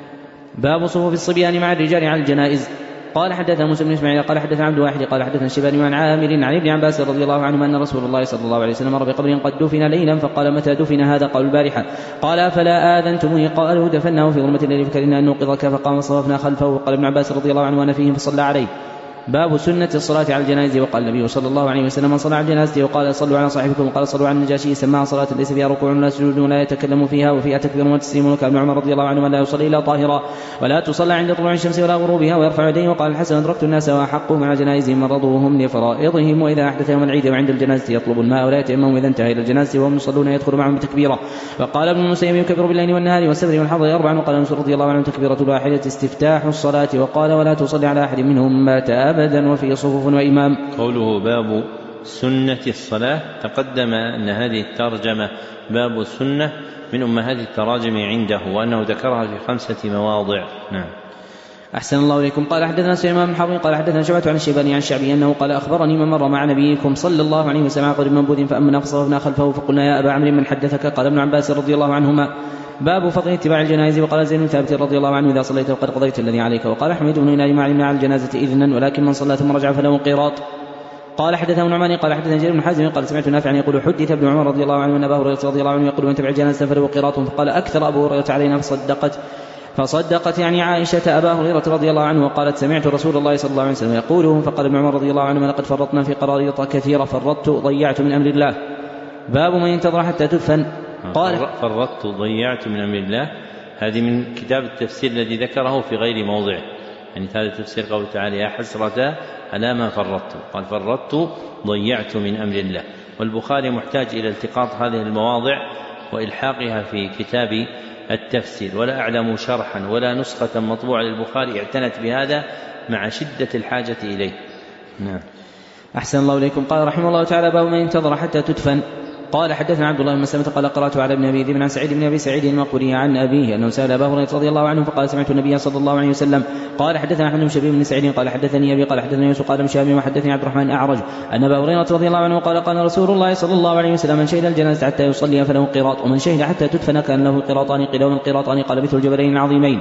باب صفوف الصبيان مع الرجال على الجنائز. قال حدثنا موسى بن اسماعيل قال حدثنا عبد الواحد قال حدثنا الشيباني عن عامر عن ابن عباس رضي الله عنهما ان رسول الله صلى الله عليه وسلم مر بقبر قد دفن ليلا فقال متى دفن هذا؟ قال البارحه. قال فلا آذنتموني؟ قالوا دفناه في ظلمة الليل فكرنا ان نوقظك فقام وصففنا خلفه. قال ابن عباس رضي الله عنه وانا فيهم فصلى عليه. باب سنة الصلاة على الجنائز. وقال النبي صلى الله عليه وسلم من صلى على الجنازة وقال صلوا على صاحبكم وقال صلوا على النجاشي سماها صلاة ليس فيها ركوع ولا سجود ولا يتكلم فيها وفيها تكبير وتسليم. وكان ابن عمر رضي الله عنه لا يصلي الا طاهرا ولا تصلى عند طلوع الشمس ولا غروبها ويرفع يديه. وقال الحسن أدركت الناس وأحقهم على جنائزهم مرضوهم لفرائضهم وإذا أحدث يوم العيد وعند الجنازة يطلب الماء ولا يتيمم إذا انتهى إلى الجنازة وهم يصلون يدخل معهم بتكبيرة. وقال ابن المسيب يكبر بالليل والنهار والسفر والحضر أربعا. وقال أنس رضي الله عنه تكبيرة الواحدة استفتاح الصلاة. وقال ولا تصلي على أحد منهم مات أبدا وفي صفوف وإمام. قوله باب سنة الصلاة تقدم أن هذه الترجمة باب السنة من أمهات التراجم عنده وأنه ذكرها في خمسة مواضع. نعم. أحسن الله إليكم. قال حدثنا سليمان بن حرب قال حدثنا شعبة عن الشيباني عن الشعبي أنه قال أخبرني من مر مع نبيكم صلى الله عليه وسلم على قبر منبوذ فأمنا فصرفنا خلفه فقلنا يا أبا عمرو من حدثك؟ قال ابن عباس رضي الله عنهما. باب فضل اتباع الجنائز. وقال زيد بن ثابت رضي الله عنه إذا صليت وقد قضيت الذي عليك. وقال حميد بن هلال ما علمنا على الجنازة إذنا ولكن من صلى ثم رجع فله قيراط. قال حدثنا نعمان قال حدثنا جرير بن حازم قال سمعت نافعا يقول حدث ابن عمر رضي الله عنه ان ابا هريره رضي الله عنه يقول من تبع الجنازه فله قيراط. فقال اكثر ابو هريره علينا فصدقت فصدقت يعني عائشه ابا هريره رضي الله عنه. وقالت سمعت رسول الله صلى الله عليه وسلم يقوله. فقال ابن عمر رضي الله عنه لقد فرطنا في قراريط كثيره فرطت ضيعت من امر الله. باب من ينتظر حتى تدفن. قال فرطت ضيعت من امر الله هذه من كتاب التفسير الذي ذكره في غير موضعه. يعني هذا تفسير قوله تعالى يا حسرة على ما فرطت. قال فرطت ضيعت من أمر الله. والبخاري محتاج إلى التقاط هذه المواضع وإلحاقها في كتاب التفسير ولا أعلم شرحا ولا نسخة مطبوعة للبخاري اعتنت بهذا مع شدة الحاجة إليه. نعم. أحسن الله إليكم. قال رحمه الله تعالى باب من ينتظر حتى تدفن. قال حدثنا عبد الله بن مسلمة قال قرأت على ابن أبي ذئب عن سعيد بن أبي سعيد المقبري عن أبيه أنه سأل أبا هريرة رضي الله عنه فقال سمعت النبي صلى الله عليه وسلم. قال حدثنا أحمد بن شبيب بن سعيد قال حدثني أبي قال حدثنا يوسف قال بن شهاب وحدثني عبد الرحمن أعرج أن أبا هريرة رضي الله عنه قال قال رسول الله صلى الله عليه وسلم من شهد الجنازة حتى يصلي فله قيراط ومن شهد حتى تدفن كان له قيراطان. قيل ومن قيراطان؟ قال مثل الجبلين العظيمين.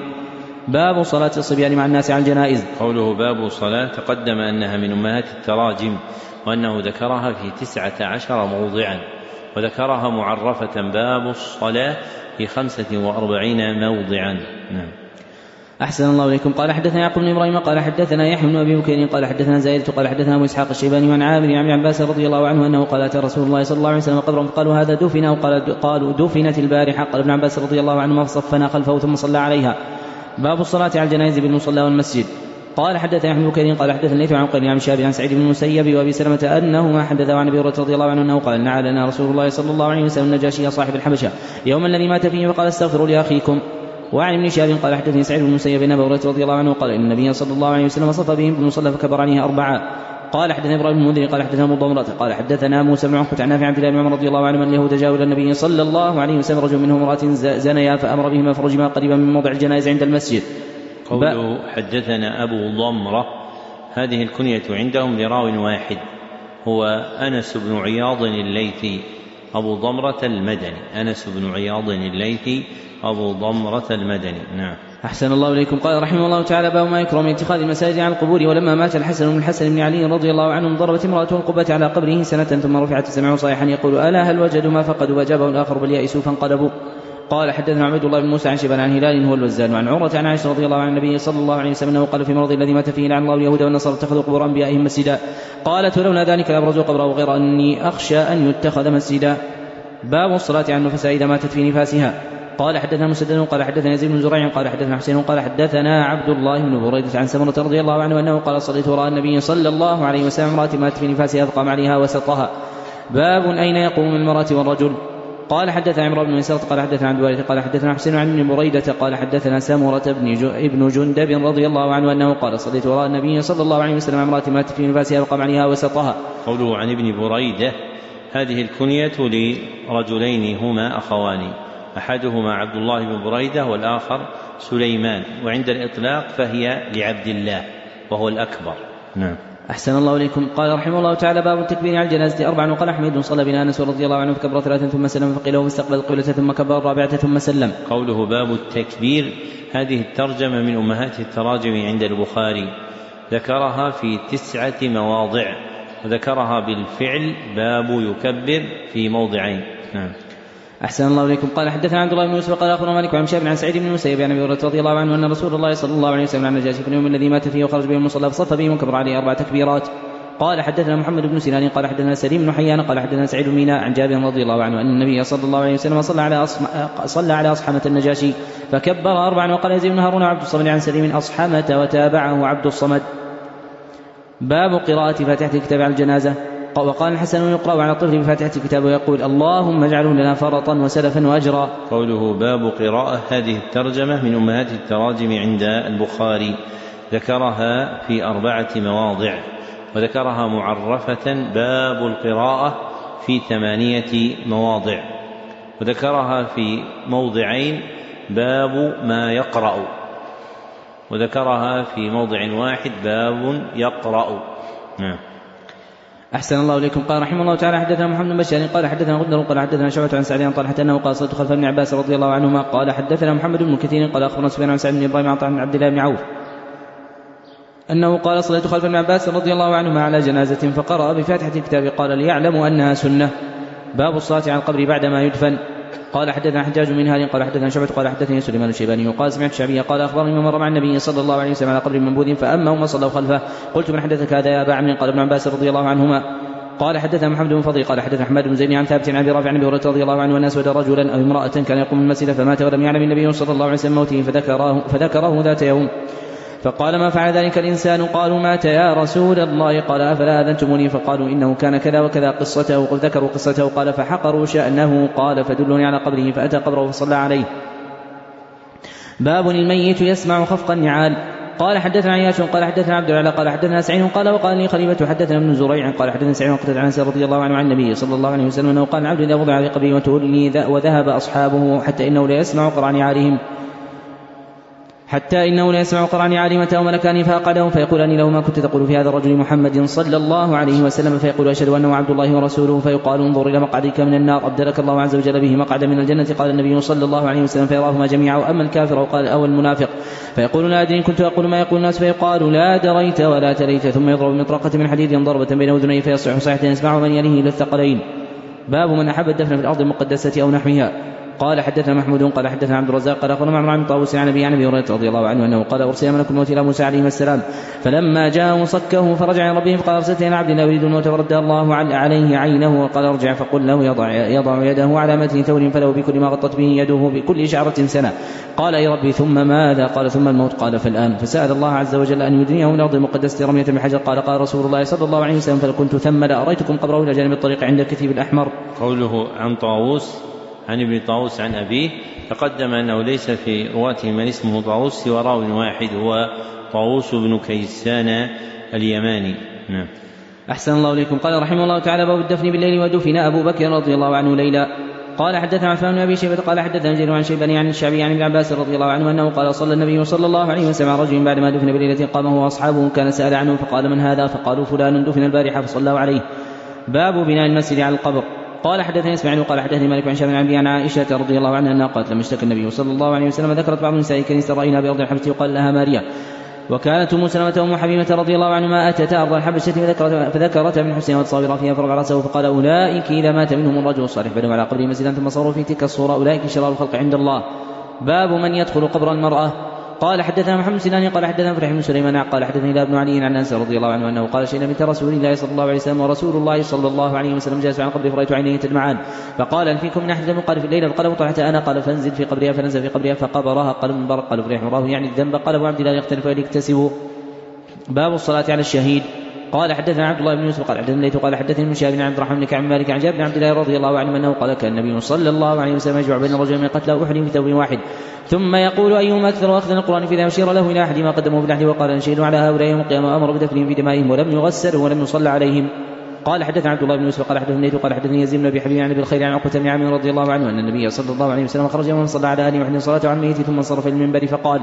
باب صلاة الصبيان مع الناس على الجنائز. قوله باب صلاة تقدم أنها من أمهات التراجم وأنه ذكرها في تسعة عشر موضعا وذكرها معرفة باب الصلاة في خمسة وأربعين موضعا. نعم. أحسن الله إليكم. قال حدثنا يعقوب بن إبراهيم قال حدثنا يحيى بن أبي بكير قال حدثنا زائدة قال حدثنا أبو إسحاق الشيباني عن عامر عن عباس رضي الله عنه أنه قال أتى رسول الله صلى الله عليه وسلم قبرا فقالوا هذا دفن أو قالوا دفنت البارحة. قال ابن عباس رضي الله عنه فصفنا خلفه ثم صلى عليها. باب الصلاة على الجنائز بالمصلى والمسجد. قال حدثنا يحيى بن بكير قال حدثنا الليث عن قيل عن شهاب عن سعيد بن المسيب وابي سلمة انهما حدثا عن ابي هريرة رضي الله عنه انه قال نعى لنا رسول الله صلى الله عليه وسلم النجاشي صاحب الحبشة يوم الذي مات فيه وقال استغفروا لاخيكم. وعن ابن شهاب قال حدثني سعيد بن المسيب ان ابي هريرة رضي الله عنه قال ان النبي صلى الله عليه وسلم صف بهم بالمصلى فكبر عليه اربعة. قال حدثنا ابراهيم بن المنذر قال حدثنا ابو ضمرة قال حدثنا موسى بن عقبة عن نافع عن عبد الله بن عمر رضي الله عنه ان اليهود جاءوا الى النبي صلى الله عليه وسلم رجل منهم امرأة زنيا فامر بهما فرجما قريبا من موضع الجنائز عند المسجد. قوله حدثنا أبو ضمرة هذه الكنية عندهم لراو واحد هو أنس بن عياض الليثي أبو ضمرة المدني. أنس بن عياض الليثي أبو ضمرة المدني. نعم. أحسن الله إليكم. قال رحمه الله تعالى: باب ما يكره من اتخاذ المساجد على القبور. ولما مات الحسن بن الحسن بن علي رضي الله عنه ضربت امرأته القبة على قبره سنة ثم رفعت سمعه صيحا يقول: ألا هل وجدوا ما فقدوا؟ وأجابه الآخر: بل يئسوا فانقلبوا. قال حدثنا عبد الله بن موسى عن شيبان عن هلال هو الوزان وعن عروة عن عائشة رضي الله عن النبي صلى الله عليه وسلم أنه قال في مرض الذي مات فيه: لعن الله اليهود والنصارى اتخذوا قبور أنبيائهم مسجدا. قالت: ولولا ذلك لأبرزوا قبره غير أني أخشى أن يتخذ مسجدا. باب الصلاة على النفساء إذا ماتت في نفاسها. قال حدثنا مسدد قال حدثنا يزيد بن زريع قال حدثنا حسين قال حدثنا عبد الله بن بريدة عن سمرة رضي الله عنه أنه قال: صليت وراء النبي صلى الله عليه وسلم امرأة ماتت في نفاسها فقام عليها وسطها. باب أين يقوم من المرأة والرجل. قال حدثنا عمرو بن مسعود قال حدثنا عبد الوارث قال حدثنا حسين عن ابن بريدة قال حدثنا سمرة بن جندب رضي الله عنه أنه قال: صليت وراء النبي صلى الله عليه وسلم امرأة ماتت في نفاسها فقام عليها وسطها. قوله عن ابن بريدة هذه الكنية لرجلين هما أخوان، أحدهما عبد الله بن بريدة والآخر سليمان، وعند الإطلاق فهي لعبد الله وهو الأكبر. نعم. أحسن الله إليكم. قال رحمه الله تعالى: باب التكبير على الجنازة أربعا. وقال أحمد: صلى بنا أنس رضي الله عنه فكبر ثلاثا ثم سلم فقيل له فاستقبل القبلة ثم كبر الرابعة ثم سلم. قوله باب التكبير هذه الترجمة من أمهات التراجم عند البخاري، ذكرها في تسعة مواضع وذكرها بالفعل باب يكبر في موضعين. نعم. أحسن الله إليكم. قال حدثنا عبد الله بن يوسف قال أخبرنا مالك عن شاب عن سعيد بن المسيب عن أبي هريرة رضي الله عنه أن رسول الله صلى الله عليه وسلم عن النجاشي في اليوم الذي مات فيه وخرج به المصلى فصف به وكبر عليه أربع تكبيرات. قال حدثنا محمد بن سنان قال حدثنا سليم بن حيان قال حدثنا سعيد بن ميناء عن جابر رضي الله عنه أن النبي صلى الله عليه وسلم صلى على صلى على أصحمة النجاشي فكبر أربعا. وقال يزيد بن هارون عبد الصمد عن سليم أصحمة وتابعه عبد الصمد. باب قراءة فاتحة الكتاب على الجنازة. وقال الحسن: يقرأ على الطفل بفاتحة الكتاب ويقول: اللهم اجعله لنا فرطا وسلفا وأجرا. قوله باب قراءة هذه الترجمة من أمهات التراجم عند البخاري، ذكرها في أربعة مواضع وذكرها معرفة باب القراءة في ثمانية مواضع، وذكرها في موضعين باب ما يقرأ، وذكرها في موضع واحد باب يقرأ. نعم. أحسن الله إليكم. قال رحمه الله تعالى: حدثنا محمد بن بشار قال حدثنا غندر قال حدثنا شعبة عن سعد عن طلحة أنه قال: صليت خلف ابن عباس رضي الله عنهما. قال حدثنا محمد بن كثير قال أخبرنا سفيان عن سعد بن إبراهيم عن عبد الله بن عوف أنه قال: صليت خلف ابن عباس رضي الله عنهما على جنازة فقرأ بفاتحة الكتاب قال: ليعلموا أنها سنة. باب الصلاة على القبر بعدما يدفن. قال حدثنا حجاج بن هاني قال حدثنا شعبة قال حدثني سليمان الشيباني وقال: سمعت الشعبي قال: أخبرني من مر مع النبي صلى الله عليه وسلم على قبر منبوذ فأما وما صلوا خلفه. قلت: من حدثك هذا يا أبا عمرو؟ قال: ابن عباس رضي الله عنهما. قال حدثنا محمد بن فضيل قال حدثنا أحمد بن زيد عن ثابت عن أبي رافع عن أبي هريرة رضي الله عنه أن أسود رجلا أو امرأة كان يقوم المسجد فمات ولم يعلم النبي صلى الله عليه وسلم موته فذكره, فذكره ذات يوم فقال: ما فعل ذلك الإنسان؟ قالوا: مات يا رسول الله. قال: أفلا أذنتموني؟ فقالوا: إنه كان كذا وكذا قصته. قل ذكروا قصته. قال: فحقروا شأنه. قال: فدلوني على قبره. فأتى قبره فصلى عليه. باب الميت يسمع خفق النعال. قال حدثنا عياش قال حدثنا عبد العلا قال حدثنا سعيد قال: وقال لي خليفة حدثنا ابن زريع قال حدثنا سعيد وقتل عن سعد رضي الله عنه عن النبي صلى الله عليه وسلم أنه قال: العبد إذا وضع في قبره وتولي وذهب أصحابه حتى إنه لا يسمع قرع نعالهم حتى إنه لا يسمع قرع نعالهم متى ملكان فأقعدهم فيقولان له: ما كنت تقول في هذا الرجل محمد صلى الله عليه وسلم؟ فيقول: أشهد أنه عبد الله ورسوله. فيقال: انظر إلى مقعدك من النار أبدلك الله عز وجل به مقعدا من الجنة. قال النبي صلى الله عليه وسلم: فيراهما جميعا. أما الكافر قال أو المنافق فيقول: لا أدري كنت أقول ما يقول الناس. فيقال: لا دريت ولا تليت. ثم يضرب بمطرقة من حديد ضربة بين أذنيه فيصيح صيحة يسمعه من يليه إلى الثقلين. باب من أحب الدفن في الأرض المقدسة أو نحوها. قال حدثنا محمود قال حدثنا عبد الرزاق قال أخبرنا معمر عن طاووس عن أبي عن هريرة رضي الله عنه أنه قال: أرسل ملك الموت إلى موسى عليه السلام فلما جاءه صكه فرجع إلى ربه فقال: أرسلت إلى عبد لا يريد الموت فرد الله عليه عينه. وقال: ارجع فقل له يضع, يضع يده على متن ثور فله بكل ما غطت به يده بكل شعرة سنة. قال: أي ربي ثم ماذا؟ قال: ثم الموت. قال: فالآن. فسأل الله عز وجل أن يدنيه من الأرض المقدسة رمية بحجر. قال: قال رسول الله صلى الله عليه وسلم: فلكنت ثم لأريتكم قبره إلى جانب الطريق عند الكثيب الأحمر. قوله عن طاووس عن ابن طاووس عن أبيه تقدم أنه ليس في رواته من اسمه طاووس سوى راو واحد هو طاووس بن كيسان اليماني. نعم. أحسن الله إليكم. قال رحمه الله تعالى: باب الدفن بالليل. ودفن أبو بكر رضي الله عنه ليلا. قال حدثنا عثمان بن أبي شيبة قال حدثنا جرير عن شيباني عن الشعبي عن ابن عباس رضي الله عنه أنه قال: صلى النبي صلى الله عليه وسلم على رجل بعدما دفن بليلة قام هو وأصحابه كان سأل عنه فقال: من هذا؟ فقالوا: فلان دفن البارحة فصلوا عليه. باب بناء المسجد على القبر. قال حدثني اسماعيل قال حدثني مالك عن شاب عن عائشة رضي الله عنها أنها قالت لما اشتكى النبي صلى الله عليه وسلم ذكرت بعض النساء كنيسة رأينا بأرض الحبشة يقال لها ماريا، وكانت أم سلمة وأم حبيبة رضي الله عنهما أتتا أرض الحبشة فذكرت من حسنها وتصابر فيها فرفع رأسه فقال أولئك إذا مات منهم الرجل الصالح بنوا على قبره مسجدا ثم صاروا في تلك الصورة أولئك شرار الخلق عند الله. باب من يدخل قبر المرأة. قال حدثنا محمد سناني قال حدثنا فرح بن سليمان قال حدثني ابن علي عن انس رضي الله عنه انه قال شيئا بنت رسول الله صلى الله عليه وسلم ورسول الله صلى الله عليه وسلم جالس عن قبره فرأيت عينيه تدمعان فقال هل فيكم من احد قال في الليل القلم طلعت انا قال فانزل في قبرها فنزل في قبرها فقبرها قال من برق قال فرح مراه يعني الذنب قال ابو عبد الله يختلف ويكتسب. باب الصلاة على الشهيد. قال حدثنا عبد الله بن يوسف قال حدثنا ليث قال حدثني من شهاب بن عبد الرحمن بن كعب مالك عن جابر بن عبد الله رضي الله عنه انه قال كان النبي صلى الله عليه وسلم يجمع بين الرجل من قتلى احد في ثوب واحد ثم يقول ايهما اكثر واخذا القران فاذا اشير له الى احد ما قدمه بالعهد وقال نشهد على هؤلاء يوم القيامه وامر بدفنهم في دمائهم ولم يغسلوا ولم يصلى عليهم. قال حدثنا عبد الله بن يوسف قال حدثني ليث قال حدثني يزيد بن ابي حبيب عن ابي الخير عن عقبه بن عامر رضي الله عنه ان النبي صلى الله عليه وسلم خرج يوما صلى على اهله وحده صلاه عن ميت ثم انصرف الى المنبر فقال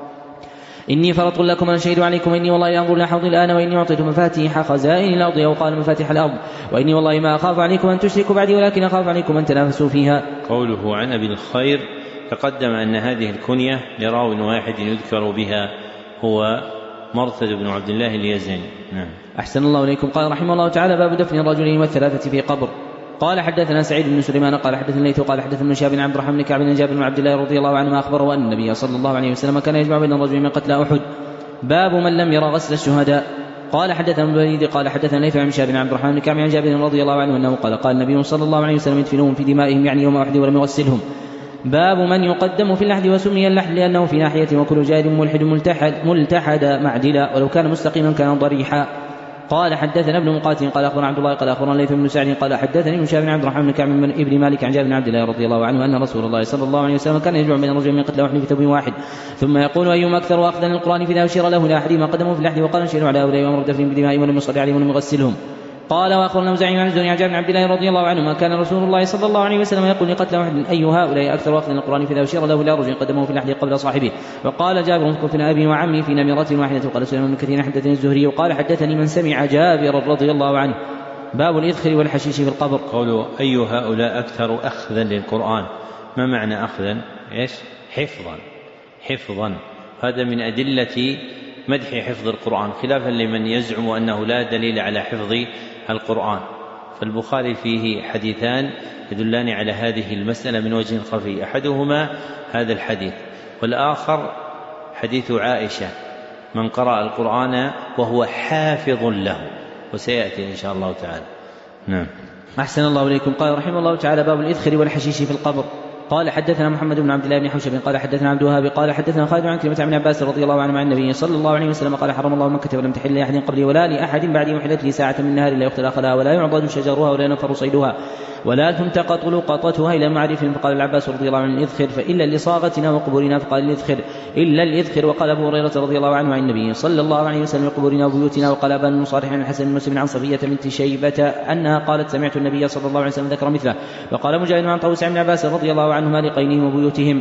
إني فرط لكم أن شهدوا عليكم وإني والله أنظر إلى حوض الآن وإني أعطيت مفاتيح خزائن الأرض أو قال مفاتيح الأرض وإني والله ما أخاف عليكم أن تشركوا بعدي ولكن أخاف عليكم أن تنافسوا فيها. قوله عن أبي الخير تقدم أن هذه الكنية لراو واحد يذكر بها هو مرثد بن عبد الله اليزني. نعم. أحسن الله إليكم. قال رحمه الله تعالى باب دفن الرجل والثلاثة في قبر. قال حدثنا سعيد بن سليمان قال حدثنا ليث قال حدثنا شهاب بن عبد الرحمن بن كعب بن جابر بن عبد الله رضي الله عنهما أخبره أن النبي صلى الله عليه وسلم كان يجمع بين الرجل من قتلى أحد. باب من لم يرى غسل الشهداء. قال حدثنا ابن الوليد قال حدثنا ليث عن شهاب بن عبد الرحمن بن كعب عن جابر رضي الله عنه أنه قال قال النبي صلى الله عليه وسلم يدفنهم في دمائهم يعني يوم أحد ولم يغسلهم. باب من يقدم في اللحد وسمي اللحد لأنه في ناحية وكل جاد ملحد ملتحد, ملتحد معدلا ولو كان مستقيما كان ضريحا. قال حدثنا ابن مقاتل قال أخبرنا عبد الله قال أخبرنا ليث بن سعد قال حدثني من شهاب بن عبد الرحمن بن كعب بن ابن مالك عن جابر بن عبد الله رضي الله عنه أن رسول الله صلى الله عليه وسلم كان يجمع بين الرجل من قتلى أحد في ثوب واحد ثم يقول أيهما أكثر وأخذا القرآن فإذا أشير له إلى أحدهما قدمه في اللحد وقال نشهد على هؤلاء وأمر بدفنهم بدمائهم ولم يصلي عليهم ولم يغسلهم. قال وأخبرنا أوزاعي عن الزهري عن جابر بن عبد الله رضي الله عنهما كان رسول الله صلى الله عليه وسلم يقول لقتلى أحد أي هؤلاء أكثر وأخذا القرآن فإذا أشير له إلى رجل قدمه في اللحد قبل صاحبه. وقال جابر اذكر في أبي وعمي في نمرة واحدة. وقال سليمان بن كثير حدثني الزهري وقال حدثني من سمع جابر رضي الله عنه. باب الإذخر والحشيش في القبر. قولوا أي هؤلاء أكثر أخذا للقرآن. ما معنى أخذا؟ إيش؟ حفظا حفظا هذا من أدلة مدح حفظ القرآن خلافا لمن يزعم أنه لا دليل على حفظ القرآن. فالبخاري فيه حديثان يدلان على هذه المسألة من وجه خفي أحدهما هذا الحديث والآخر حديث عائشة من قرأ القرآن وهو حافظ له وسيأتي إن شاء الله تعالى. نعم. أحسن الله إليكم. قال رحمه الله تعالى باب الإذخر والحشيش في القبر. قال حدثنا محمد بن عبد الله بن حوشب قال حدثنا عبد الوهاب قال حدثنا خالد عن كلمة عن عباس رضي الله عنه عن النبي صلى الله عليه وسلم قال حرم الله مكة ولم تحل لأحد قبلي ولا لأحد بعدي وحلت لي ساعة من نهار لا يقتل أخذها ولا يعضد شجرها ولا ينفر صيدها ولا تمتقط لقطتها إلى معرف. فقال العباس رضي الله عنه الإذخر فإلا لصاغتنا وقبورنا فقال الإذخر إلا الإذخر. وقال أبو هريرة رضي الله عنه عن النبي صلى الله عليه وسلم قبورنا وبيوتنا. وقال أبان صالح عن الحسن بن مسلم عن صفية بنت شيبة أنها قالت سمعت النبي صلى الله عليه وسلم ذكر مثله. وقال مجاهد عن طاووس عن عباس رضي الله عنهما لقينهم وبيوتهم.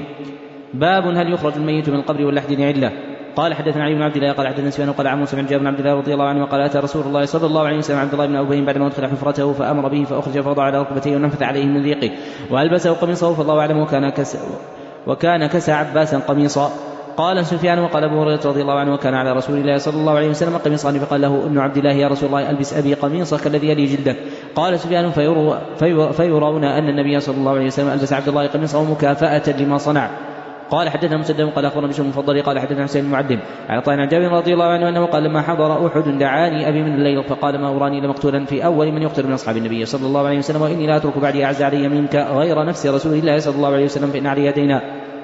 باب هل يخرج الميت من القبر واللحد لعله. قال حدثنا علي بن عبد الله قال حدثنا سفيان قال عن موسى بن جابر بن عبد الله رضي الله عنه وقال اتى رسول الله صلى الله عليه وسلم عبد الله بن ابي بعد ما ادخل حفرته فامر به فاخرج فوضع على ركبتيه ونفث عليه من ذيقه والبسه قميصه فالله اعلم وكان كسى وكان كسى عباسا قميصا. قال سفيان وقال ابو هريره رضي الله عنه وكان على رسول الله صلى الله عليه وسلم قميصان فقال له ابن عبد الله يا رسول الله البس ابي قميصك الذي يلي جلدك. قال سفيان فيرو فيرو فيرون ان النبي صلى الله عليه وسلم البس عبد الله قميصه مكافاه لما صنع. قال حدثنا مسدد قال اخبرنا بشر المفضل قال حدثنا حسين المعدم على طعن عن جابر رضي الله عنه انه قال لما حضر احد دعاني ابي من الليل فقال ما اراني لمقتولا في اول من يقتل من اصحاب النبي صلى الله عليه وسلم واني لا اترك بعدي اعز علي منك غير نفس رسول الله صلى الله عليه وسلم فان علي يدينا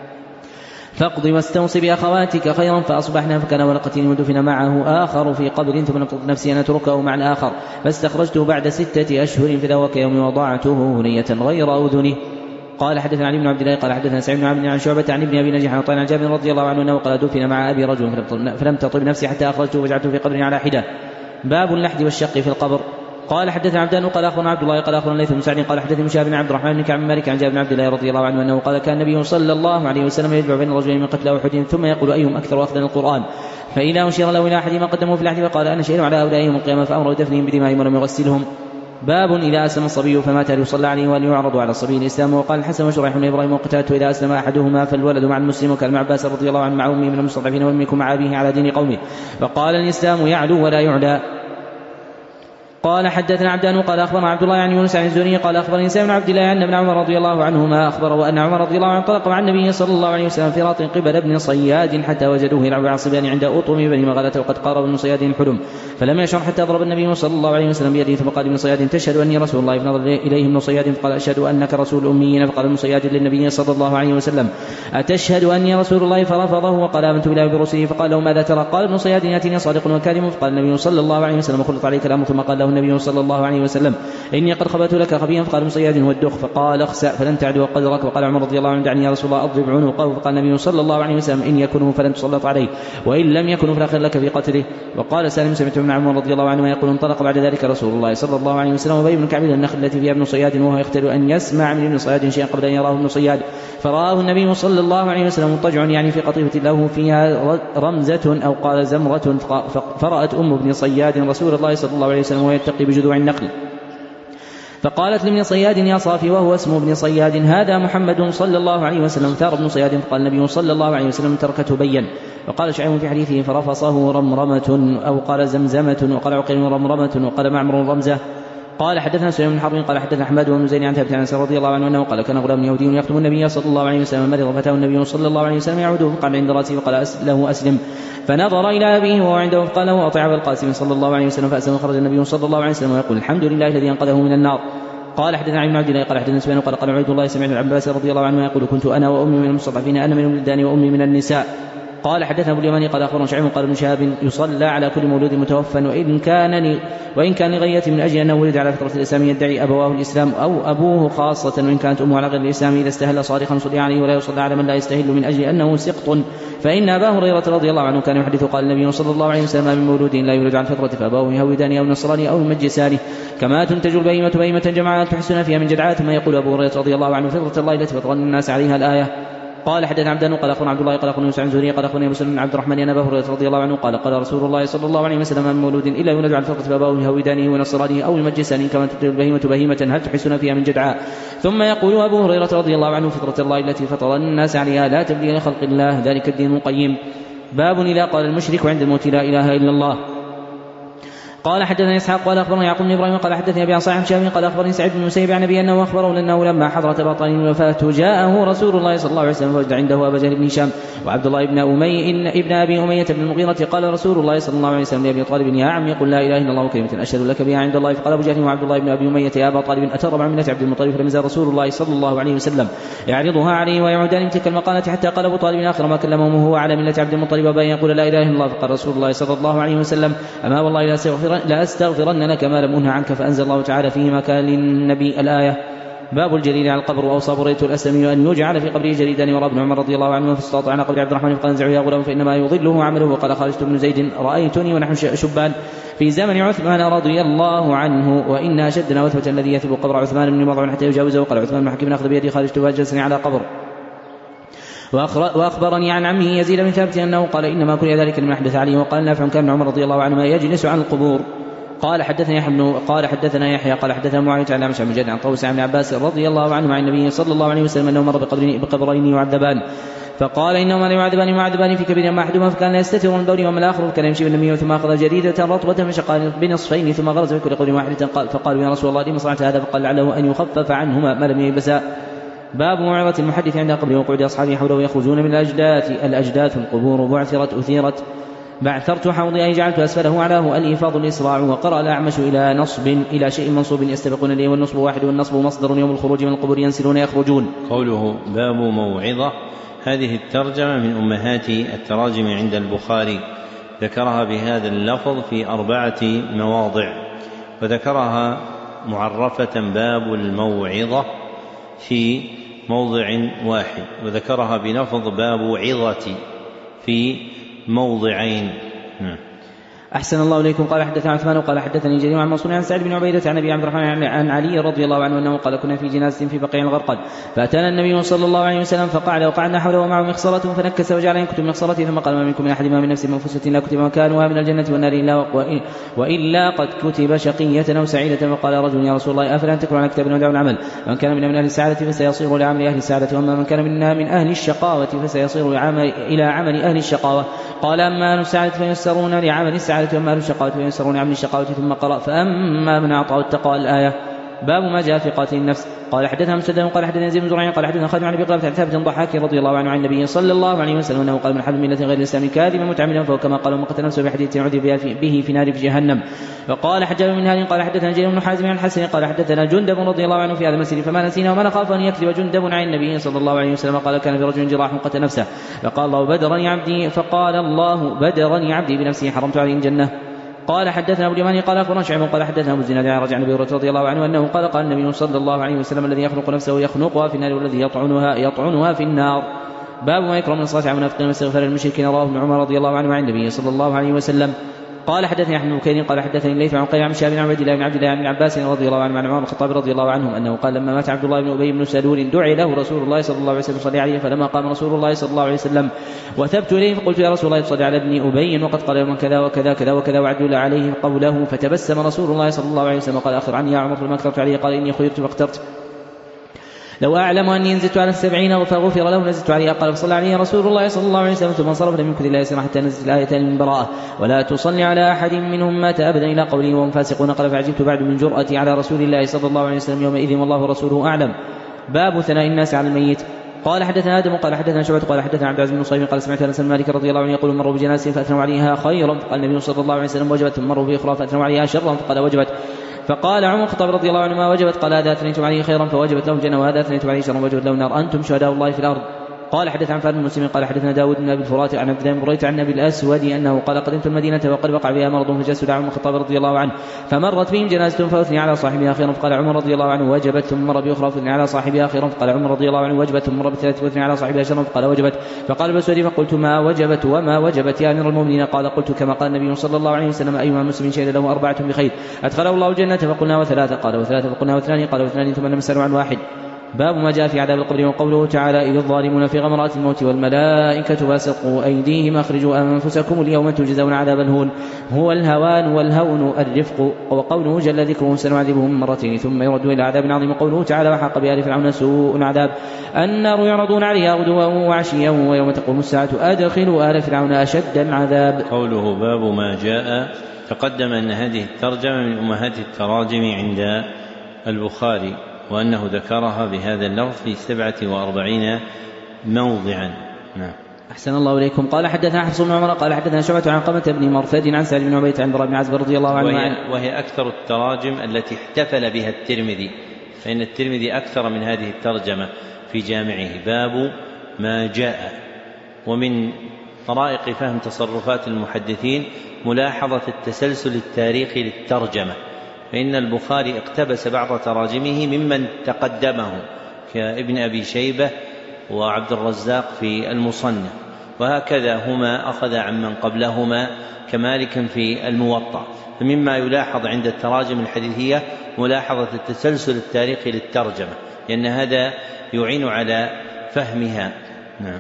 فاقض واستوصي باخواتك خيرا. فاصبحنا فكان ولقتين ودفن معه اخر في قبر ثم نقضت نفسي ان اتركه مع الاخر فاستخرجته بعد سته اشهر فذا كيوم وضعته هنيه غير اذنه. قال حدثنا علي بن عبد الله قال حدثنا سعيد بن عبد عن شعبة عن ابن ابي نجيح عن جابر رضي الله عنه انه قال دفن مع ابي رجل فلم تطب نفسي حتى اخرجته وجعلته في قبر على حده. باب اللحد والشق في القبر. قال حدثنا عبدان قال اخبرنا عبد الله قال اخبرنا ليث بن سعد قال حدثني شهاب بن عبد الرحمن بن كعب بن مالك عن جابر بن عبد الله رضي الله عنه انه قال كان النبي صلى الله عليه وسلم يجمع بين الرجلين من قتلى احد ثم يقول ايهم اكثر اخذا القران فاذا اشير له الى احد ما قدمه في اللحد وقال انا شهيد على هؤلاء يوم القيامه فامر بدفنهم بدمائهم ولم يغسلهم. باب إذا أسلم الصبي فمات يصلى عليه وأن يعرض على الصبي الإسلام. وقال الحسن وشريح بن إبراهيم وقتادة إذا أسلم أحدهما فالولد مع المسلم، وكان عباس رضي الله عنه مع أمه من المستضعفين وأمكم مع أبيه على دين قومه، فقال الإسلام يعلو ولا يعلى. قال حدثنا عبدان قال أخبرنا عبد الله عن يونس عن الزهري قال أخبرني سالم بن عبد الله أن ابن عمر رضي الله عنهما أخبر وأن عمر رضي الله عنه انطلق مع النبي صلى الله عليه وسلم في راط قبل ابن صياد حتى وجدوه يلعب على الصبيان عند أطم بني مغالة وقد قارب ابن صياد الحلم، فلم يشعر حتى ضرب النبي صلى الله عليه وسلم بيده، ثم قال ابن صياد تشهد أني رسول الله؟ فنظر إليه ابن صياد فقال أشهد أنك رسول الأميين. فقال ابن صياد للنبي صلى الله عليه وسلم أتشهد أني رسول الله؟ فرفضه وقال آمنت بالله وبرسله. فقال له ماذا ترى؟ قال ابن صياد يأتيني صادق وكاذب. فقال النبي صلى الله عليه وسلم خلط عليك الأمر. ثم قال له النبي صلى الله عليه وسلم إني قد خبأت لك خبيا. فقال ابن صياد هو الدخ. فقال اخسأ فلن تعدو قدرك. وقال عمر رضي الله عنه دعني يا رسول الله أضرب عنقه. فقال النبي صلى الله عليه وسلم إن يكنه فلن تسلط عليه، وإن لم يكن فلا خير لك في قتله. وقال سالم سمعت ابن عمر رضي الله عنه يقول انطلق بعد ذلك رسول الله صلى الله عليه وسلم وبي بن كعب النخل التي فيها ابن صياد وهو يختار أن يسمع من ابن صياد شيئا قبل أن يراه ابن صياد، فرآه النبي صلى الله عليه وسلم مضطجع يعني في قطيفة له فيها رمزة أو قال زمرة، فرأت أم ابن صياد رسول الله صلى الله عليه وسلم وهو يتقي بجذوع النخل، فقالت لابن صياد يا صافي وهو اسم ابن صياد هذا محمد صلى الله عليه وسلم. ثار ابن صياد فقال النبي صلى الله عليه وسلم تركته بين. وقال شعيب في حديثه فرفصه رمرمة أو قال زمزمة، وقال عقيل رمرمة، وقال معمر رمزة. قال حدثنا سليمان بن حرب قال حدثنا أحمد بن زيد عن ثابت عن انس رضي الله عنه انه قال كان غلام يهودي يخدم النبي صلى الله عليه وسلم مرض فتاه النبي صلى الله عليه وسلم يعوده فقال عند راسه فقال له اسلم، فنظر الى ابيه وهو عنده فقال له اطع ابا القاسم صلى الله عليه وسلم فاسلم. خرج النبي صلى الله عليه وسلم ويقول الحمد لله الذي انقذه من النار. قال حدثنا عن عبد الله قال حدثنا سفيان قال قال عبد الله سمعت عباس رضي الله عنه يقول كنت انا وامي من المستضعفين انا من الولدان وامي من النساء. قال حدثنا ابو اليماني قال اخبرنا شعيب قال ابن شهاب يصلى على كل مولود متوفى وان كان وان كان لغايه من اجل انه ولد على فطره الاسلام يدعي ابواه الاسلام او ابوه خاصه، وان كانت امه على غير الاسلام اذا استهل صارخا صلي عليه ولا يصلى على من لا يستهل من اجل انه سقط. فان ابا هريره رضي الله عنه كان يحدث قال النبي صلى الله عليه وسلم من مولود لا يولد على الفطره فابواه يهودان او نصراني او مجسانه كما تنتج البهيمه بهيمه جمعاء تحسن فيها من جدعاء. ثم يقول ابو هريره رضي الله عنه فطره الله التي فطر الناس عليها الايه. قال حدثنا عبدان قال اخبرنا عبد الله قال اخبرنا يوسف عن زهري قال اخبرني مسلم بن عبد الرحمن ان ابا هريره رضي الله عنه قال قال رسول الله صلى الله عليه وسلم من مولود الا يولد على الفطره فابواه يهودانه ونصرانه او المجسانه كما تنتج البهيمه بهيمه هل تحسن فيها من جدعاء. ثم يقول ابو هريره رضي الله عنه فطره الله التي فطر الناس عليها لا تبديل لخلق الله ذلك الدين القيم. باب اذا قال المشرك عند الموت لا اله الا الله. قال حدثنا اسحاق قال اخبرنا يعقوب بن ابراهيم قال حدثني ابي عن صالح شامي قال اخبرني سعيد بن المسيب عن ابي انه اخبره انه لما حضرت باطن الوفاه جاءه رسول الله صلى الله عليه وسلم فوجد عنده ابا جهل بن هشام وعبد الله بن امي إن ابن ابي اميه بن المغيره. قال رسول الله صلى الله عليه وسلم لابي طالب يا عم قل لا اله الا الله كلمه اشهد لك بها عند الله. فقال ابو جهل وعبد الله بن ابي اميه يا ابا طالب اترغب عن مله عبد المطلب؟ فلم يزل رسول الله صلى الله عليه وسلم يعرضها عليه ويعودان من تلك المقاله حتى قال ابو طالب اخر ما كلمه هو على مله عبد المطلب وبان يقول لا اله الا الله. فقال رسول الله صلى الله عليه وسلم اما والله لا استغفرن, لا أستغفرن لك ما لم أنه عنك. فأنزل الله تعالى فيه ما كان للنبي الآية. باب الجليل على القبر. وأوصى بريدة الأسلمي أن يجعل في قبره جليدا. وراى ابن عمر رضي الله عنه في السطاط على قبر عبد الرحمن فقال انزعه يا غلام فإنما يضله عمله. وقال خالد بن زيد رأيتني ونحن شبان في زمن عثمان رضي الله عنه وإن أشدنا وثبة الذي يثب قبر عثمان بن مضعون حتى يجاوزه. وقال عثمان بن حكيم أخذ بيدي خالد فجلسني على قبر. وأخبرني عن عمه يزيد بن ثابت أنه قال إنما كره ذلك لمن أحدث عليه. وقال نافع كان عمر رضي الله عنه يجلس عن القبور. قال حدثنا يحيى قال حدثنا يحيى قال حدثنا معاوية عن عمش بن جد عن طوس عن عباس رضي الله عنه عن النبي صلى الله عليه وسلم انه مر بقبرين يعذبان فقال انهما لا يعذبان يعذبان في كبير ما احدهما فكان يستتر من دورهما الاخر فكان يمشي بالنميمه ثم اخذ جريده رطبه فشقها بنصفين ثم غرز في كل قبر واحده. قال فقالوا يا رسول الله لما صنعت هذا؟ فقال لعله ان يخفف عنهما ما لم يلبسا. باب موعظة المحدث عند قبره وقعود اصحابه حوله يخرجون من الاجداث. الاجداث القبور بعثرت اثيرت. بعثرت حوضي أي جعلت أسفله علاه الإيفاض الإسراع. وقرأ الأعمش إلى نصب إلى شيء منصوب يستبقون إليه والنصب واحد والنصب مصدر يوم الخروج من القبور ينسلون يخرجون. قوله باب موعظة هذه الترجمة من أمهات التراجم عند البخاري ذكرها بهذا اللفظ في أربعة مواضع وذكرها معرفة باب الموعظة في موضع واحد وذكرها بلفظ باب عظة في موضعين. أحسن الله إليكم. قال حدثنا عثمان قال حدثني جرير عن منصور عن سعد بن عبيدة عن أبي عبد الرحمن عن علي رضي الله عنه أنه قال كنا في جنازة في بقيع الغرقد فأتانا النبي صلى الله عليه وسلم فقعد وقعدنا حوله ومعه مخصرة فنكس وجعل ينكتب مخصرته ثم قال ما منكم من أحد ما من نفس منفوسة لا كتب مكانها من الجنة والنار إلا وإلا قد كتب شقية أو سعيدة. فقال رجل يا رسول الله أفلا تكتب على كتاب ودع العمل من كان من أهل السعادة فسيصير لعمل أهل السعادة وأما من كان منا من أهل الشقاوة فسيصير إلى عمل أهل الشقاوة. قال أما أهل السعادة فيسرون لعمل السعادة وأما أهل الشقاوة فيسرون لعمل الشقاوة. ثم قرأ فأما من أعطاه التقوى الآية. باب ما جاء في قاتل النفس. قال حدثنا مسدد قال حدثنا يزيد بن زريع قال حدثنا خالد عن ابي قلابة عن ثابت الضحاك رضي الله عنه عن النبي صلى الله عليه وسلم انه قال من حب مله غير الاسلام كاذبا متعمدا فهو كما قال من قتل نفسه بحديث عذب به في نار في جهنم. وقال حجاج بن هاني قال حدثنا جرير بن حازم عن الحسن قال حدثنا جندب رضي الله عنه في هذا المسجد فما نسينا وما نخاف ان يكذب جندب عن النبي صلى الله عليه وسلم قال كان في رجل جراح قتل نفسه فقال الله بدرني عبدي فقال الله بدرني عبدي بنفسه حرمت عليه الجنه. قال حدثنا ابو اليماني قال اخبرنا شعيب قال حدثنا ابو الزناد عن رجع عن ابي هريره رضي الله عنه انه قال قال النبي صلى الله عليه وسلم الذي يخلق نفسه يخنقها في النار والذي يطعنها يطعنها في النار. باب ما يكرم من الصلاه على المنافقين واستغفار المشركين رواه ابن عمر رضي الله عنه عن النبي صلى الله عليه وسلم. قال حدثني احمد بن بكير قال حدثني الليث عن قيم عن شهاب بن عبد الله بن عبد الله بن عباس رضي الله عنه عن عمر الخطاب رضي الله عنهم انه قال لما مات عبد الله بن ابي بن سلول دعي له رسول الله صلى الله عليه وسلم صلى عليه فلما قام رسول الله صلى الله عليه وسلم وثبت اليه فقلت يا رسول الله صلى على ابن ابي وقد قال يوما كذا وكذا كذا وكذا وعدل عليه قوله فتبسم رسول الله صلى الله عليه وسلم قال اخر عني يا عمر فلما اكثرت عليه قال اني خيرت فاخترت لو أعلم أني نزلت على السبعين فغفر له نزلت عليه قال فصلى عليه رسول الله صلى الله عليه وسلم ثم انصرف لم يكن الله يسمع حتى نزلت الآية من براءة ولا تصلي على أحد منهم مات أبدا إلى قوله وهم فاسقون قال فعجبت بعد من جرأتي على رسول الله صلى الله عليه وسلم يومئذ والله رسوله أعلم. باب ثناء الناس على الميت. قال حدثنا آدم قال حدثنا شعبة قال حدثنا عبد العزيز بن صهيب قال سمعت أنس بن مالك رضي الله عنه يقول مروا بجنازة فأثنوا عليها خيرا فقال النبي صلى الله عليه وسلم وجبت ثم مروا بأخرى فأثنوا عليها شرا فقال وجبت فقال عمر الخطاب رضي الله عنه ما وجبت قال هذا أثنيتم عليه خيرا فوجبت له الجنة وهذا أثنيتم عليه شرا وجبت له النار أنتم شهداء الله في الأرض. قال حدث عن فارس بن مسلم قال حدثنا داود بن أبي الفرات عن عبد الله بن بريدة عن النبي الأسود أنه قال قدمت المدينة وقد وقع بها مرض فجلست عمر الخطاب رضي الله عنه فمرت بهم جنازة فأثني على صاحبها خيرا فقال عمر رضي الله عنه وجبت ثم مر بأخرى فأثني على صاحبها خيرا فقال عمر رضي الله عنه وجبت ثم مر بثلاث فأثني على صاحبها شرا فقال وجبت فقال الأسود فقلت ما وجبت وما وجبت يا أمير المؤمنين قال قلت كما قال النبي صلى الله عليه وسلم أيما مسلم شهد له أربعة بخير أدخله الله الجنة فقلنا وثلاثة قال وثلاثة فقلنا واثنان قال واثنان ثم نسأل عن واحد. باب ما جاء في عذاب القبر وقوله تعالى إذ الظالمون في غمرات الموت والملائكة باسطوا أيديهم أخرجوا أنفسكم اليوم تجزون عذاب الهون هو الهوان والهون الرفق. وقوله جل ذكره سنعذبهم مرتين ثم يردوا إلى عذاب عظيم. قوله تعالى وحاق بآل فرعون سوء العذاب النار يعرضون عليها غدوا وعشيا ويوم تقوم الساعة أدخلوا آل فرعون أشد العذاب. قوله باب ما جاء. تقدم أن هذه الترجمة من أمهات التراجم عند البخاري وأنه ذكرها بهذا اللفظ في سبعة وأربعين موضعا. نعم. أحسن الله إليكم. قال حدثنا حفص بن عمر قال حدثنا شعبة عن قمة بن مرثد عن سعد بن عبيدة عن براء بن عازب رضي الله عنه وهي, وهي أكثر التراجم التي احتفل بها الترمذي فإن الترمذي أكثر من هذه الترجمة في جامعه. باب ما جاء. ومن طرائق فهم تصرفات المحدثين ملاحظة التسلسل التاريخي للترجمة فإن البخاري اقتبس بعض تراجمه ممن تقدمه كابن أبي شيبة وعبد الرزاق في المصنف وهكذا هما أخذ عمن قبلهما كمالك في الموطأ. فمما يلاحظ عند التراجم الحديثية ملاحظة التسلسل التاريخي للترجمة لأن هذا يعين على فهمها. نعم.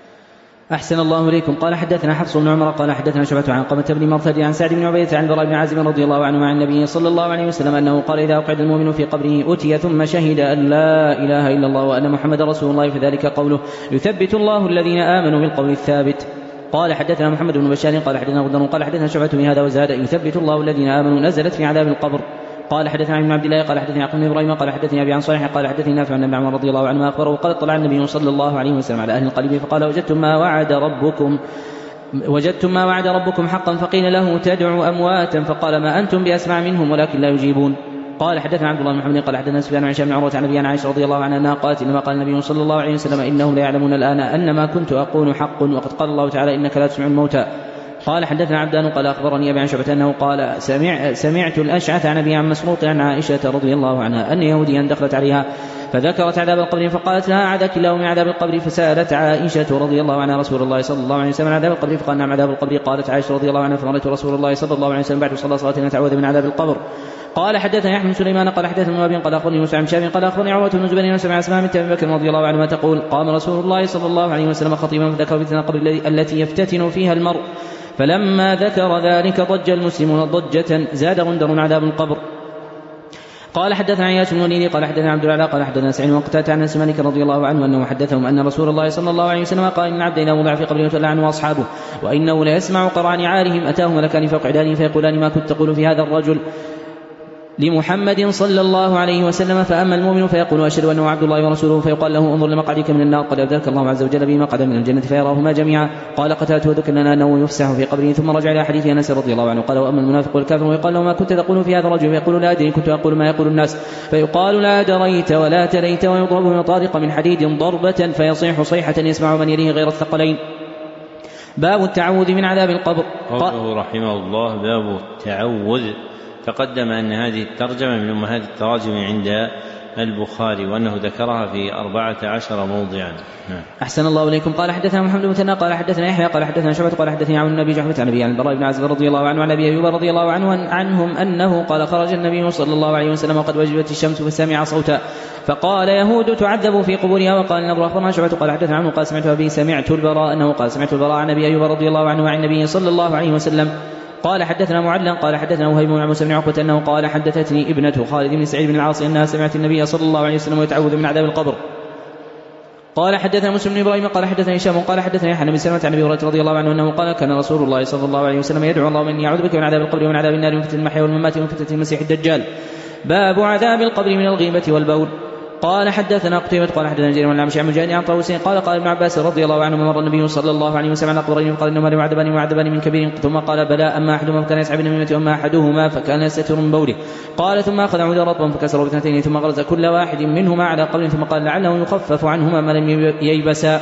أحسن الله إليكم. قال حدثنا حفص بن عمر قال حدثنا شعبة عن قمة بن مرثد عن سعد بن عبيدة عن براء بن عازب رضي الله عنه عن النبي صلى الله عليه وسلم أنه قال إذا أقعد المؤمن في قبره أتي ثم شهد أن لا إله إلا الله وأن محمد رسول الله فذلك قوله يثبت الله الذين آمنوا بالقول الثابت. قال حدثنا محمد بن بشار قال حدثنا غدر قال حدثنا شعبة من هذا وزاد يثبت الله الذين آمنوا نزلت في عذاب القبر. قال حدثنا ابن عبد الله قال حدثني عقيل بن ابراهيم قال حدثني ابي عن صالح قال حدثني نافع عن ابن عمر رضي الله عنهما اخبره قال طلع النبي صلى الله عليه وسلم على اهل القليب فقال وجدتم ما وعد ربكم وجدتم ما وعد ربكم حقا فقيل له تدعوا امواتا فقال ما انتم باسمع منهم ولكن لا يجيبون. قال حدثنا عبد الله بن محمد قال حدثنا سفيان عن هشام بن عروة عن ابي عائشة رضي الله عنها انها قالت انما قال النبي صلى الله عليه وسلم انهم لا يعلمون الان ان ما كنت اقول حق وقد قال الله تعالى انك لا تسمع الموتى قال حدثنا عبدان قال أخبرني أبي عن شعبة أنه قال سمع سمعت الأشعث عن أبي عن مسروق عن عائشة رضي الله عنها أن يهوديا دخلت عليها فذكرت عذاب القبر فقالت لها أعاذك الله من عذاب القبر. فسألت عائشة رضي الله عنها رسول الله صلى الله عليه وسلم عن عذاب القبر فقال نعم عذاب القبر. قالت عائشة رضي الله عنها فرأيت رسول الله صلى الله عليه وسلم بعد صلاة صلاة نتعوذ من عذاب القبر. قال حدثنا يحيى بن سليمان قال حدثنا ابن قال اخبرني موسى بن شهاب قال اخبرني عروة بن زبير وسمع اسماء بنت ابي بكر رضي الله عنهما تقول قام رسول الله صلى الله عليه وسلم خطيبا فذكر فتنة القبر التي يفتتن فيها المرء فلما ذكر ذلك ضج المسلمون ضجة زاد غندر عذاب القبر. قال حدثنا عياش بن وليد قال حدثنا عبد العلاء قال حدثنا سعيد وقتادة عن انس مالك رضي الله عنه انه حدثهم ان رسول الله صلى الله عليه وسلم قال ان العبد اذا وضع في قبره وتولى عنه اصحابه وانه لا يسمع قرع نعالهم اتاه ملكان فوق عدانه فيقولان ما كنت تقول في هذا الرجل لمحمد صلى الله عليه وسلم. فأما المؤمن فيقول أشهد أنه عبد الله ورسوله فيقال له انظر لمقعدك من النار قد أبدلك الله عز وجل به مقعدا من الجنة فيراهما جميعا. قال قتادة وذكر لنا أنه يفسح في قبره ثم رجع إلى حديث أنس رضي الله عنه قال وأما المنافق والكافر ويقال له ما كنت تقول في هذا الرجل فيقول لا أدري كنت أقول ما يقول الناس فيقال لا دريت ولا تليت ويضرب بمطارق من حديد ضربة فيصيح صيحة يسمع من يليه غير الثقلين. باب التعوذ من عذاب القبر. قوله رحمه الله باب التعوذ. تقدم أن هذه الترجمة من أمهات التراجم عند البخاري وأنه ذكرها في أربعة عشر موضعا. أحسن الله إليكم. قال حدثنا محمد بن مثنى قال حدثنا يحيى قال حدثنا شعبة قال حدثني عن النبي جحفة عن أبي عن البراء بن عازب رضي الله عنه عن أبي أيوب رضي الله عنه عنهم أنه قال خرج النبي صلى الله عليه وسلم وقد وجبت الشمس فسمع صوتا فقال يهود تعذب في قبورها. وقال النبي أخبرنا شعبة قال حدثنا عنه قال سمعت أبي سمعت البراء أنه قال سمعت البراء عن أبي أيوب رضي الله عنه عن النبي صلى الله عليه وسلم قال حدثنا معلا قال حدثنا وهيب بن موسى بن عقبة أنه قال حدثتني ابنة خالد بن سعيد بن العاص أنها سمعت النبي صلى الله عليه وسلم يتعوذ من عذاب القبر. قال حدثنا مسلم بن إبراهيم قال حدثنا هشام قال حدثنا يحيى بن سلمة عن أبي هريرة رضي الله عنه أنه قال كان رسول الله صلى الله عليه وسلم يدعو اللهم إني أعوذ بك من عذاب القبر ومن عذاب النار ومن فتنة المحيا والممات ومن فتنة المسيح الدجال. باب عذاب القبر من الغيبة والبول. قال حدثنا قتيبة قال حدثنا جرير بن عمشي عن مجاهد عن طاووس قال قال ابن عباس رضي الله عنه مر النبي صلى الله عليه وسلم على قبرين فقال انهما ليعذبان ويعذبان من كبير ثم قال بلى اما احدهما فكان يسعى بنميمة واما احدهما فكان يستتر من بوله. قال ثم اخذ عودا رطبا فكسره باثنتين ثم غرز كل واحد منهما على قبر ثم قال لعله يخفف عنهما ما لم ييبسا.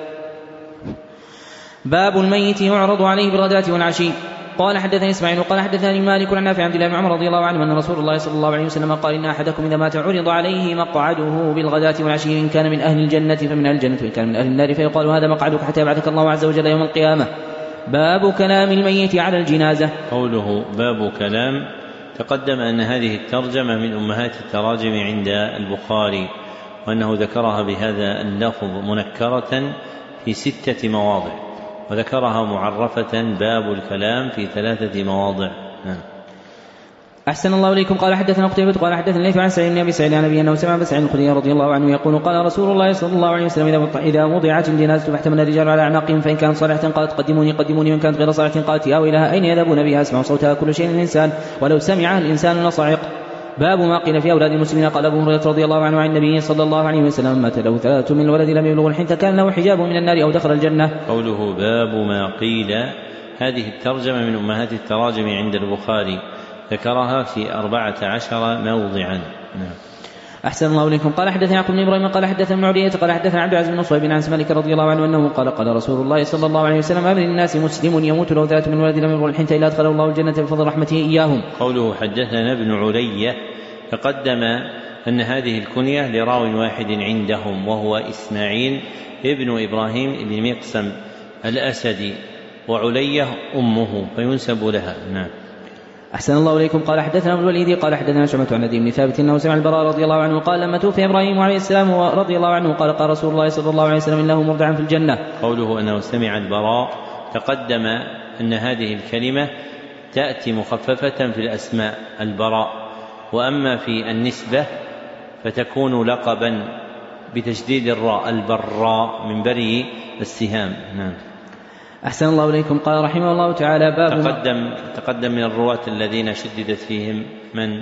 باب الميت يعرض عليه بالغداة والعشي. قال حدثني اسماعيل قال حدثني مالك عن نافع عن عبد الله بن عمر رضي الله عنه ان رسول الله صلى الله عليه وسلم قال ان احدكم اذا مات عرض عليه مقعده بالغداة والعشي ان كان من اهل الجنة فمن اهل الجنة وان كان من اهل النار فيقال هذا مقعدك حتى يبعثك الله عز وجل يوم القيامة. باب كلام الميت على الجنازة. قوله باب كلام تقدم ان هذه الترجمة من امهات التراجم عند البخاري وانه ذكرها بهذا اللفظ منكرة في ستة مواضع وذكرها معرفة باب الكلام في ثلاثة مواضع. أحسن الله إليكم. قال حدثنا قتيبة قال حدثنا الليث عن سعيد بن أبي سعيد عن أبي أنه سمع أبا سعيد الخدري رضي الله عنه يقول قال رسول الله صلى الله عليه وسلم إذا وضعت الجنازة فاحتمل الرجال على أعناقهم فإن كانت صالحة قالت قدموني قدموني وإن كانت غير صالحة قالت يا ويلها أين يذهبون بها أسمع صوتها كل شيء الإنسان ولو سمعها الإنسان لصعق. باب ما قيل في أولاد المسلمين. قال أبو هريرة رضي الله عنه عن النبي صلى الله عليه وسلم مات له ثلاثة من الولد لم يبلغ الحنث كان له حجاب من النار أو دخل الجنة. قوله باب ما قيل هذه الترجمة من أمهات التراجم عند البخاري ذكرها في أربعة عشر موضعا. أحسن الله إليكم. قال حدثنا يعقوب بن إبراهيم قال حدثنا ابن عرية قال حدثنا عبد العزيز بن صهيب عن مالك رضي الله عنه أنه قال قال رسول الله صلى الله عليه وسلم أمر الناس مسلم يموت له ثلاثة من ولد لم يبلغ الحنث إلا أدخله الله الجنة بفضل رحمته إياهم. قوله حدثنا ابن علية تقدم أن هذه الكنية لراو واحد عندهم وهو إسماعيل ابن إبراهيم بن مقسم الأسدي وعلية أمه فينسب لها. نعم. أحسن الله إليكم. قال حدثنا ابن الوليد قال حدثنا شعبة عن ندي بن ثابت أنه سمع البراء رضي الله عنه قال لما توفي إبراهيم عليه السلام رضي الله عنه قال قال رسول الله صلى الله عليه وسلم إنه مرضعا في الجنة. قوله أنه سمع البراء تقدم أن هذه الكلمة تأتي مخففة في الأسماء البراء وأما في النسبة فتكون لقبا بتشديد الراء البراء من بري السهام. نعم. أحسن الله إليكم. قال رحمه الله تعالى باب تقدم تقدم من الرواة الذين شددت فيهم من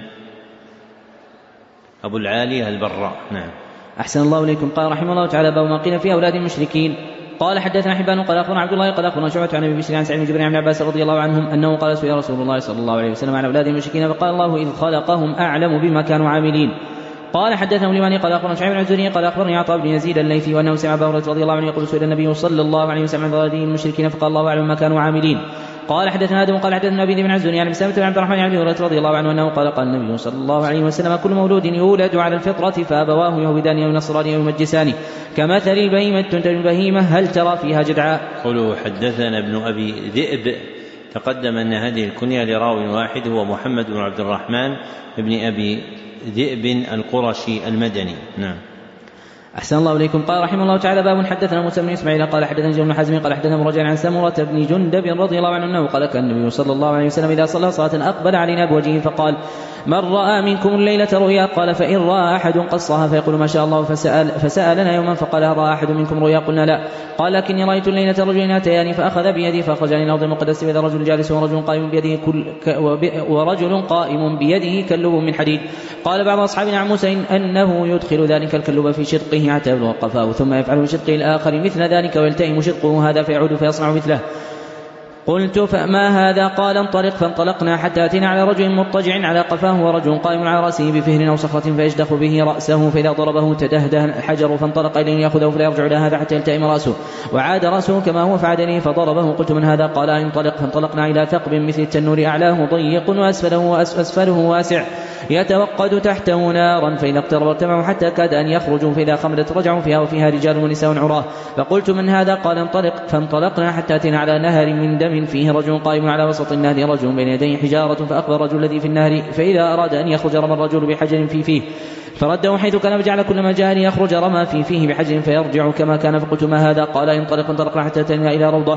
أبو العالية البراء. نعم. أحسن الله إليكم. قال رحمه الله تعالى باب ما قيل في أولاد المشركين. قال حدثنا حبان قال أخبرنا عبد الله قال أخبرنا شعبة عن أبي بشر عن سعيد بن جبير عن عباس رضي الله عنهم أنه قال سئل رسول الله صلى الله عليه وسلم عن أولاد المشركين فقال الله إذ خلقهم أعلم بما كانوا عاملين. قال حدثنا اليماني قال أخبرنا شعيب بن الزهري قال أخبرني عطاء بن يزيد الليثي وأنه سمع أبا هريرة رضي الله عنه يقول سئل النبي صلى الله عليه وسلم عن أولاد المشركين فقال الله أعلم ما كانوا عاملين. قال حدثنا آدم قال حدثنا أبي بن عزوني عن سامة بن عبد الرحمن عن أبي هريرة رضي الله عنه أنه قال قال النبي صلى الله عليه وسلم كل مولود يولد على الفطرة فأبواه يهودان أو ينصران أو يمجسان كمثل البهيمة تنتج البهيمة هل ترى فيها جدعاء. قوله حدثنا ابن أبي ذئب تقدم أن هذه الكنية لراو واحد هو محمد بن عبد الرحمن بن أبي ذئب القرشي المدني. نعم. أحسن الله إليكم. قال رحمه الله تعالى باب حدثنا موسى بن إسماعيل قال حدثنا جابر بن حزم قال حدثنا مرجع عن سمرة بن جندب رضي الله عنه أنه قال كان النبي صلى الله عليه وسلم إذا صلى صلاة أقبل علينا بوجهه فقال من رأى منكم الليلة رؤيا قال فإن رأى أحد قصها فيقول ما شاء الله فسأل فسألنا يوما فقال هل رأى أحد منكم رؤيا قلنا لا قال لكني رأيت الليلة رجلين أتياني فأخذ بيدي فأخرجني من الأرض المقدسة فإذا رجل جالس ورجل قائم بيده كل ورجل قائم بيده كلب من حديد. قال بعض أصحابنا عن موسى أنه يدخل ذلك الكلب في شدقه حتى يبلغ قفاه ثم يفعل من شدقه الآخر مثل ذلك ويلتئم شدقه هذا فيعود فيصنع مثله. قلت فما هذا قال انطلق فانطلقنا حتى أتينا على رجل مضطجع على قفاه ورجل قائم على رأسه بفهر أو صخرة فيشدخ به رأسه فإذا ضربه تدهده الحجر فانطلق إليه يأخذه فلا يرجع إلى هذا حتى يلتئم رأسه وعاد رأسه كما هو فعاد إليه فضربه. قلت من هذا قال انطلق فانطلقنا إلى ثقب مثل التنور أعلاه ضيق وأسفله, وأسفله واسع يتوقد تحته نارا فإذا اقترب ارتفعوا حتى كاد أن يخرجوا فإذا خمدت رجعوا فيها وفيها رجال ونساء عراه. فقلت من هذا قال انطلق فانطلقنا حتى أتينا على نهر من دم فيه رجل قائم على وسط النهر رجل بين يديه حجارة فأخبر الرجل الذي في النهر فإذا أراد أن يخرج رمى الرجل بحجر في فيه فرده حيث كان فجعل كلما جاء أن يخرج رمى في فيه بحجر فيرجع كما كان. فقلت ما هذا قال انطلق انطلقنا حتى أتينا إلى روضة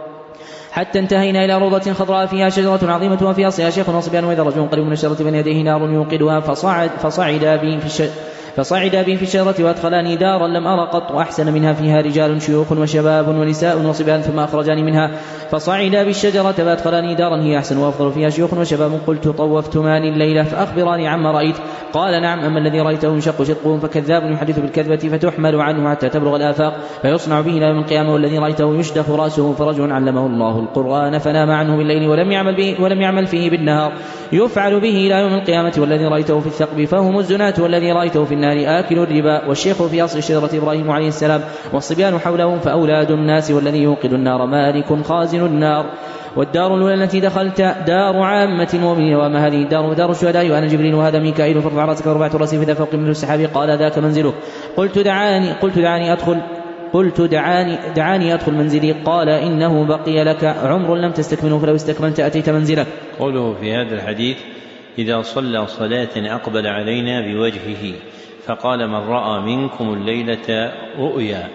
حتى انتهينا إلى روضة خضراء فيها شجرة عظيمة وفيها أصلها شيخ وصبيان وإذا رجل قريب من الشجرة بين يديه نار يوقدها فصعد فصعد بي في الشجرة فصعد بي في الشجرة وأدخلاني دارا لم أرى قط أحسن منها فيها رجال شيوخ وشباب ونساء وصبيان ثم أخرجاني منها فصعد بالشجرة فأدخلاني دارا هي أحسن وأفضل فيها شيوخ وشباب. قلت طوفتمان الليلة فأخبراني عما رأيت قال نعم أما الذي رأيته ينشق شقه فكذاب يحدث بالكذبة فتحمل عنه حتى تبلغ الآفاق فيصنع به إلى يوم القيامة والذي رأيته يشدخ رأسه فرجل علمه الله القرآن فنام عنه بالليل ولم يعمل, به ولم يعمل فيه بالنهار يفعل به إلى يوم القيامة والذي رأيته في الثقب فهم الزناة والذي رأيته في النار آكل الربا والشيخ في أصل شجرة إبراهيم عليه السلام والصبيان حوله فأولاد الناس والذي يوقد النار مالك خازن النار. والدار الأولى التي دخلت دار عامة المؤمنين وما هذه الدار دار الشهداء وأنا جبريل وهذا ميكائيل فارفع رأسك ورفعت رأسي فإذا فوق من السحاب قال ذاك منزله. قلت دعاني قلت دعاني أدخل قلت دعاني دعاني أدخل منزلي قال إنه بقي لك عمر لم تستكمله فلو استكملت أتيت منزلك. قوله في هذا الحديث إذا صلى صلاة أقبل علينا بوجهه فقال من رأى منكم الليلة رؤيا.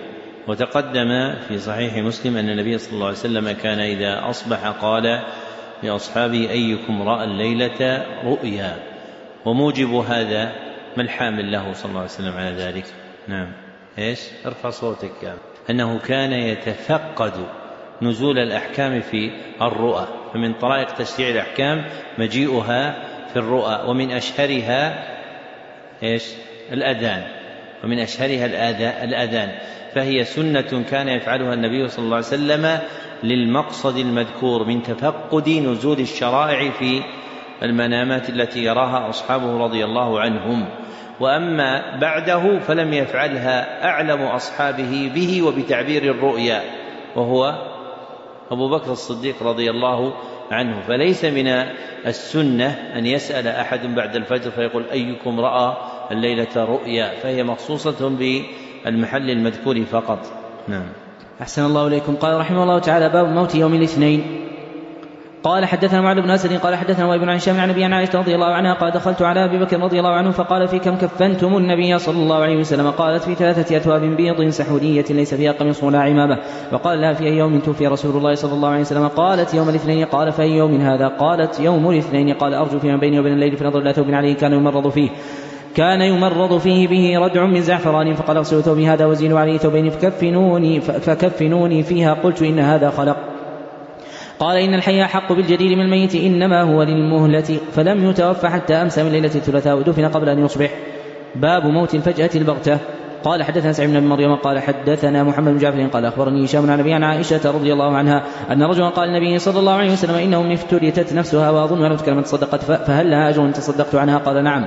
وتقدم في صحيح مسلم أن النبي صلى الله عليه وسلم كان إذا أصبح قال لأصحابه أيكم رأى الليلة رؤيا. وموجب هذا ما الحامل له صلى الله عليه وسلم على ذلك؟ نعم إيش؟ ارفع صوتك يعني. أنه كان يتفقد نزول الأحكام في الرؤى فمن طرائق تشريع الأحكام مجيئها في الرؤى ومن أشهرها إيش؟ الأذان ومن أشهرها الأذان فهي سنة كان يفعلها النبي صلى الله عليه وسلم للمقصد المذكور من تفقد نزول الشرائع في المنامات التي يراها أصحابه رضي الله عنهم. وأما بعده فلم يفعلها أعلم أصحابه به وبتعبير الرؤيا وهو أبو بكر الصديق رضي الله عنه. فليس من السنة أن يسأل أحد بعد الفجر فيقول أيكم رأى الليلة رؤيا فهي مخصوصة بالمحل المذكور فقط. نعم. أحسن الله إليكم. قال رحمه الله تعالى باب موت يوم الاثنين. قال حدثنا معاذ بن أسد قال حدثنا وابن عن هشام عن أبي عن عائشة رضي الله عنها قال دخلت على أبي بكر رضي الله عنه فقال في كم كفنتم النبي صلى الله عليه وسلم قالت في ثلاثة أثواب بيض سحورية ليس فيها قميص ولا عمامة. وقال لها في أي يوم توفي رسول الله صلى الله عليه وسلم قالت يوم الاثنين. قال فأي يوم هذا قالت يوم الاثنين. قال أرجو فيما بيني وبين الليل فنظر إلى ثوب عليه كان يمرض فيه كان يمرض فيه به ردع من زعفران فقال اغسلوا ثوبي هذا وزيلوا عليه ثوبين فكفنوني, فكفنوني فيها. قلت إن هذا خلق. قال إن الحي حق بالجدير من الميت إنما هو للمهلة فلم يتوفى حتى أمسى من ليلة الثلاثاء ودفن قبل أن يصبح. باب موت الفجأة البغتة. قال حدثنا سعيد بن مريم قال حدثنا محمد بن جعفر قال أخبرني هشام عن أبي عن عائشة رضي الله عنها أن رجلا قال النبي صلى الله عليه وسلم إنه من افتريتت نفسها وأظن أن تكلمت تصدقت فهل لها أجر تصدقت عنها؟ قال نعم.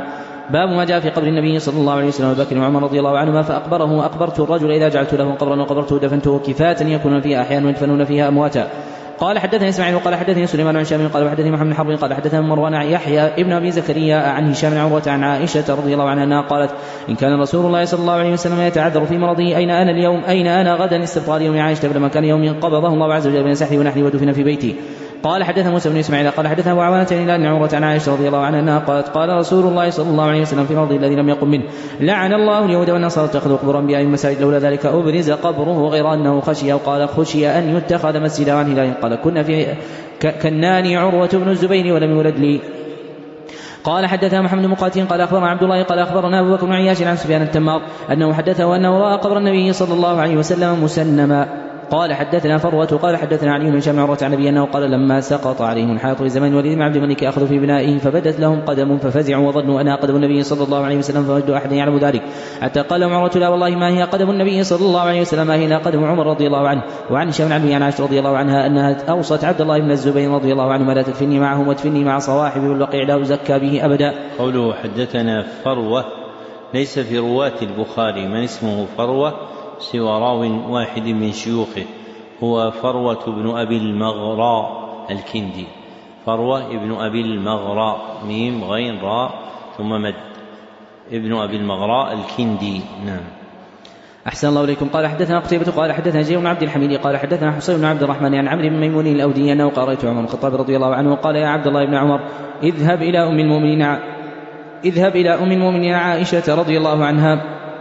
باب ما جاء في قبر النبي صلى الله عليه وسلم وبكر وعمر رضي الله عنهما فأقبره أقبرت الرجل إذا جعلت له قبرا وقبرته دفنته كفاة يكون فيها أحيانا ويدفنون فيها أمواتا. قال حدثني اسماعيل وقال حدثني سليمان عن هشام قال حدثني محمد بن حرب قال حدثنا مروان يحيى ابن ابي زكريا عن هشام بن عروه عن عائشه رضي الله عنها انها قالت ان كان رسول الله صلى الله عليه وسلم يتعذر في مرضه اين انا اليوم اين انا غدا استبطال يوم عائشه فلما كان يوم قبضه الله عز وجل بين سحري ونحري ودفن في بيتي. قال حدثنا موسى بن اسماعيل قال حدثنا ابو عوانة عن عروه عن عائشه رضي الله عنها انها قالت قال رسول الله صلى الله عليه وسلم في مرضه الذي لم يقم منه لعن الله اليهود والنصارى اتخذوا قبور انبيائهم مساجد لولا ذلك ابرز قبره غير انه خشي او قال خشي ان يتخذ مسجدا عن هلال قال كنا في كناني عروة بن الزبير ولم يولد لي. قال حدثنا محمد بن مقاتل قال أخبرنا عبد الله قال أخبرنا أبو بكر بن عياش عن سفيان التمار أنه حدثه أنه رأى قبر النبي صلى الله عليه وسلم مسنما. قال حدثنا فروة قال حدثنا علي بن هشام عروة عن أبي أنه قال لما سقط عليهم الحائط في زمان الوليد بن عبد الملك أخذوا في بنائه فبدت لهم قدم ففزعوا وظنوا أنها قدم النبي صلى الله عليه وسلم فوجدوا أحدا يعلم ذلك حتى قال لهم عروة لا والله ما هي قدم النبي صلى الله عليه وسلم ما هي لا قدم عمر رضي الله عنه. وعن هشام بن عبد عن عائشة رضي الله عنها أنها أوصت عبد الله بن الزبير رضي الله عنه لا تدفني معهم وادفني مع صواحبي والبقيع لا أزكى به أبدا. قوله حدثنا فروة ليس في رواة البخاري من اسمه فروة سوى راو واحد من شيوخه هو فروة بن أبي المغراء الكندي. فروة ابن أبي المغراء ميم غين راء ثم مد ابن أبي المغراء الكندي. نعم. أحسن الله إليكم. قال حدثنا قتيبة قال حدثنا جرير بن عبد الحميد قال حدثنا حسين بن عبد الرحمن عن عمرو بن ميمون الأودي أنه قرأت عمر الخطاب رضي الله عنه وقال يا عبد الله بن عمر اذهب إلى أم المؤمنين اذهب إلى أم المؤمنين عائشة رضي الله عنها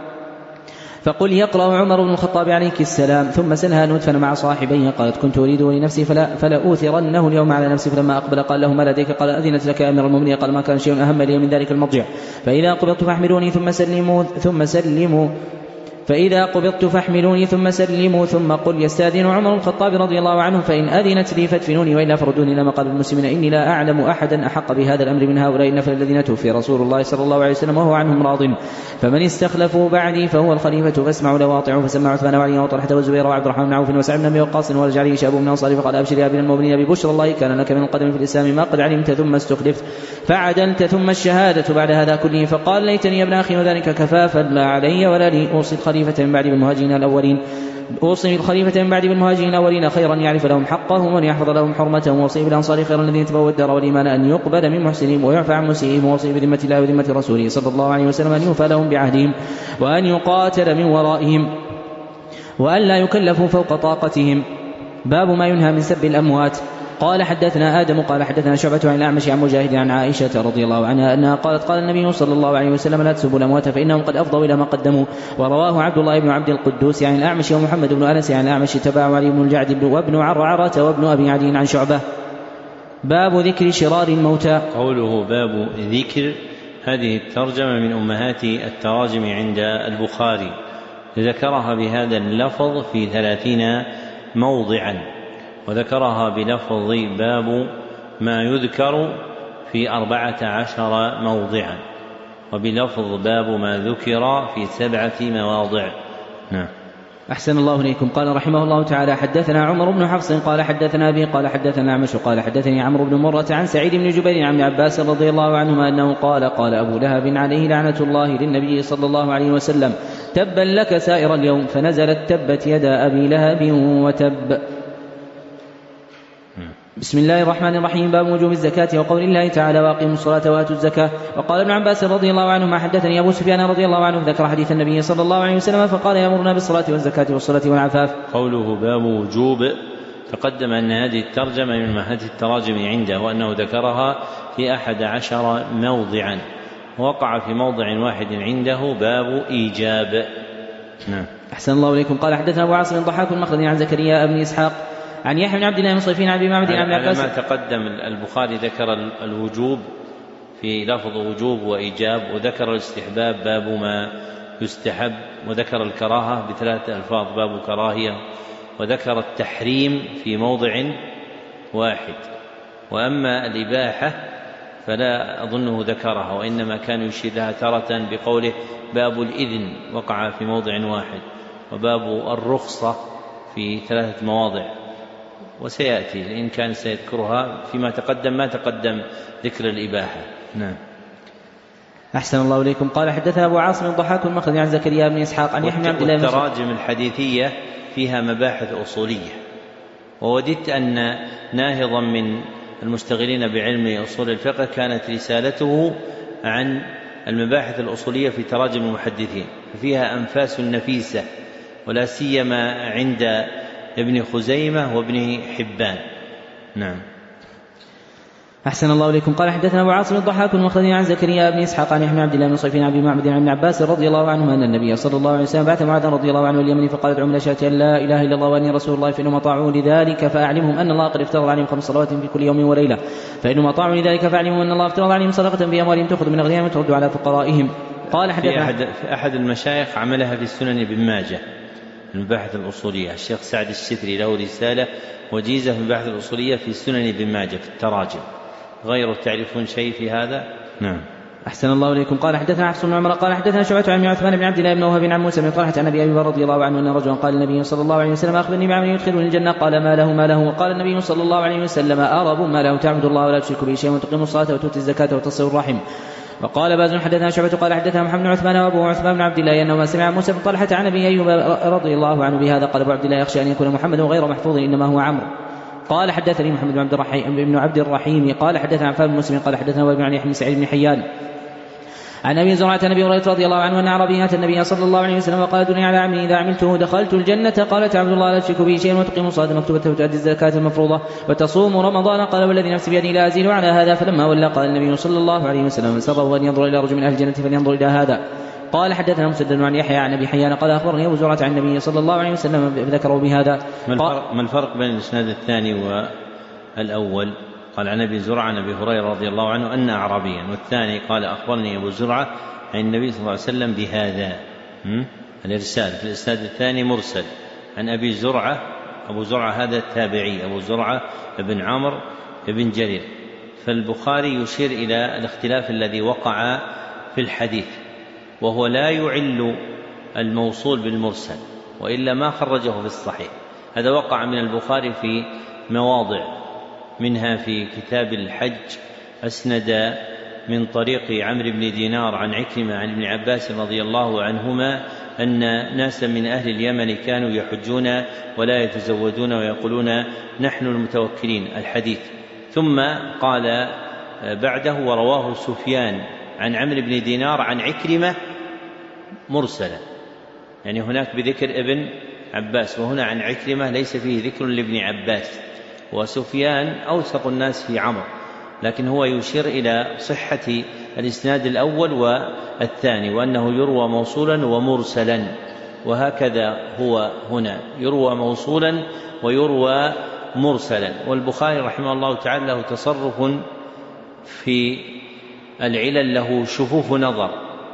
فقل يقرأ عمر بن الخطاب عليك السلام ثم سلها أن ندفن مع صاحبيه. قالت كنت أريده لنفسي فلا, فلا أوثرنه اليوم على نفسي. فلما أقبل قال له ما لديك؟ قال أذنت لك يا أمير المؤمنين. قال ما كان شيء أهم لي من ذلك المضجع فإذا قبضت فاحملوني ثم سلموا ثم سلموا فإذا قبضت فاحملوني ثم سلموا ثم قل يستأذن عمر بن الخطاب رضي الله عنه فإن أذنت لي فادفنوني وإلا فردوني إلى مقابر المسلمين إني لا أعلم أحدا أحق بهذا الأمر من هؤلاء النفر الذين توفي رسول الله صلى الله عليه وسلم وهو عنهم راض فمن استخلفوا بعدي فهو الخليفة فاسمعوا له واطيعوا. فسمع عثمان وعلي وطلحة والزبير وعبد الرحمن بن عوف وسعد بن أبي وقاص ورجع عليه شاب من أنصار فقال أبشر يا ابن المؤمنين ببشرى الله كان لك من القدم في الإسلام ما قد علمت ثم استخلفت فعدلت ثم الشهادة بعد هذا كله. فقال ليتني يا ابن أخي وذلك كفافا لا علي ولا لي أوصي الخليفة من بعد بالمهاجرين الأولين أوصي الخليفة من بعد بالمهاجرين الأولين خيرا يعرف لهم حقهم وأن يحفظ لهم حرمتهم وأوصي بالأنصار خيرا الذين تبوا الدار والإيمان أن يقبل من محسنهم ويعفى عن مسيئهم وأوصي بذمة الله وذمة رسوله صلى الله عليه وسلم أن يوفى لهم بعهدهم وأن يقاتل من ورائهم وأن لا يكلفوا فوق طاقتهم. باب ما ينهى من سب الأموات. قال حدثنا آدم قال حدثنا شعبة عن الأعمش عن مجاهد عن عائشة رضي الله عنها أنها قالت قال النبي صلى الله عليه وسلم لا تسبوا الأموات فإنهم قد أفضوا إلى ما قدموا. ورواه عبد الله بن عبد القدوس عن الأعمش ومحمد بن أنس عن الأعمش تبعه علي بن الجعد وابن عرعرة وابن أبي عدي عن شعبة. باب ذكر شرار الموتى. قوله باب ذكر هذه الترجمة من أمهات التراجم عند البخاري ذكرها بهذا اللفظ في ثلاثين موضعا وذكرها بلفظ باب ما يذكر في أربعة عشر موضعا وبلفظ باب ما ذكر في سبعة مواضع. نعم. أحسن الله إليكم. قال رحمه الله تعالى حدثنا عمر بن حفص قال حدثنا أبي قال حدثنا عمش قال حدثني عمرو بن مرة عن سعيد بن جبير عن ابن عباس رضي الله عنهما أنه قال قال أبو لهب عليه لعنة الله للنبي صلى الله عليه وسلم تبا لك سائر اليوم فنزلت تبت يدا أبي لهب وتب. بسم الله الرحمن الرحيم. باب وجوب الزكاة وقول الله تعالى واقيموا الصلاة وآتوا الزكاة. وقال ابن عباس رضي الله عنه ما حدثني أبو سفيان رضي الله عنه ذكر حديث النبي صلى الله عليه وسلم فقال يأمرنا بالصلاة والزكاة والصلاة والعفاف. قوله باب وجوب تقدم أن هذه الترجمة من أمهات التراجم عنده وأنه ذكرها في أحد عشر موضعا وقع في موضع واحد عنده باب إيجاب. نعم. أحسن الله إليكم. قال حدثنا أبو عاصم ضحاك المخلدي عن زكريا بن إسحاق عن يحيى بن عبد الله المصيفين عن ابي معبد عن عباس. ما تقدم البخاري ذكر الوجوب في لفظ وجوب وإيجاب وذكر الاستحباب باب ما يستحب وذكر الكراهة بثلاثة ألفاظ باب كراهية وذكر التحريم في موضع واحد. وأما الإباحة فلا أظنه ذكرها وإنما كان يشير لها تارة بقوله باب الإذن وقع في موضع واحد وباب الرخصة في ثلاثة مواضع وسيأتي لإن كان سيذكرها فيما تقدم ما تقدم ذكر الإباحة. نعم. أحسن الله إليكم. قال حدثنا أبو عاصم الضحاك المخزي عن زكريا بن إسحاق عن يحيى بن عبد الله. والتراجم الحديثية فيها مباحث أصولية، ووددت أن ناهضا من المشتغلين بعلم أصول الفقه كانت رسالته عن المباحث الأصولية في تراجم المحدثين، فيها أنفاس نفيسة، ولا سيما عند ابن خزيمة وابن حبان. نعم. أحسن الله إليكم. قال حدثنا أبو عاصم الضحاك المخزي عن زكريا بن إسحاق عن يحيى بن عبد الله بن صيفين عن أبي معبد عن ابن عباس رضي الله عنه أن النبي صلى الله عليه وسلم بعث معاذ رضي الله عنه اليمن فقالت عمل شهادة أن لا إله إلا الله وأني رسول الله، فإنهم أطاعوا لذلك فأعلمهم أن الله قد افترض عليهم خمس صلوات في كل يوم وليلة، فإنهم أطاعوا لذلك فأعلمهم أن الله افترض عليهم صدقة في أموالهم تأخذ من أغنيائهم وترد على فقرائهم. قال في أحد, في أحد المشايخ عملها في السنن بن ماجه المباحث الأصولية، الشيخ سعد الشتري له رسالة وجيزة في المباحث الأصولية في سنن بن ماجه في التراجم. غير تعرفون شيء في هذا؟ نعم. أحسن الله إليكم. قال حدثنا حفص بن عمر قال حدثنا شعبة عن عثمان بن عبد الله بن وهب عن موسى بن طلحة عن أبي أيوب رضي الله عنه أن رجلا قال النبي صلى الله عليه وسلم أخبرني بعمل يدخلني الجنة. قال ما له ما له؟ وقال النبي صلى الله عليه وسلم أرب ما له تعبد الله ولا تشرك به شيئا وتقيم الصلاة وتؤتي الزكاة وتصل الرحم. وقال باز حدثنا شعبة قال حدثنا محمد بن عثمان وابو عثمان بن عبد الله انه سمع موسى بن طلحة عن ابي ايوب رضي الله عنه بهذا. قال ابو عبد الله يخشى ان يكون محمد غير محفوظ انما هو عمرو. قال حدثني محمد بن عبد الرحيم بن عبد الرحيم قال حدثنا عفان بن مسلم قال حدثنا وابن عن يحيى بن سعيد بن حيان عن ابي زرعة النبي هريرة رضي الله عنه ان اعرابيا اتى النبي صلى الله عليه وسلم وقال دني على عملي اذا عملته دخلت الجنة. قال تعبد الله لا تشرك به شيئا وتقيم الصلاة المكتوبة وتؤدي الزكاة المفروضة وتصوم رمضان. قال والذي نفسي بيدي لا ازيد على هذا. فلما ولى قال النبي صلى الله عليه وسلم من سره ان ينظر الى رجل من اهل الجنة فلينظر الى هذا. قال حدثنا مسدد عن يحيى عن ابي حيان قال اخبرني ابو زرعة عن النبي صلى الله عليه وسلم ذكروا بهذا. ما الفرق بين الاسناد الثاني والأول؟ قال عن ابي زرعة عن ابي هريرة رضي الله عنه ان اعرابيا، والثاني قال اخبرني ابو زرعة عن النبي صلى الله عليه وسلم بهذا. الإرسال في الإسناد الثاني مرسل عن أبي زرعة. أبو زرعة هذا التابعي أبو زرعة بن عمرو بن جرير. فالبخاري يشير إلى الاختلاف الذي وقع في الحديث، وهو لا يعل الموصول بالمرسل وإلا ما خرجه في الصحيح. هذا وقع من البخاري في مواضع، منها في كتاب الحج أسند من طريق عمرو بن دينار عن عكرمة عن ابن عباس رضي الله عنهما أن ناسا من أهل اليمن كانوا يحجون ولا يتزودون ويقولون نحن المتوكلين الحديث. ثم قال بعده ورواه سفيان عن عمرو بن دينار عن عكرمة مرسلا، يعني هناك بذكر ابن عباس، وهنا عن عكرمة ليس فيه ذكر لابن عباس. وسفيان أوثق الناس في عمرو، لكن هو يشير إلى صحة الإسناد الأول والثاني، وأنه يروى موصولا ومرسلا، وهكذا هو هنا يروى موصولا ويروى مرسلا. والبخاري رحمه الله تعالى له تصرف في العلل، له شفوف نظر،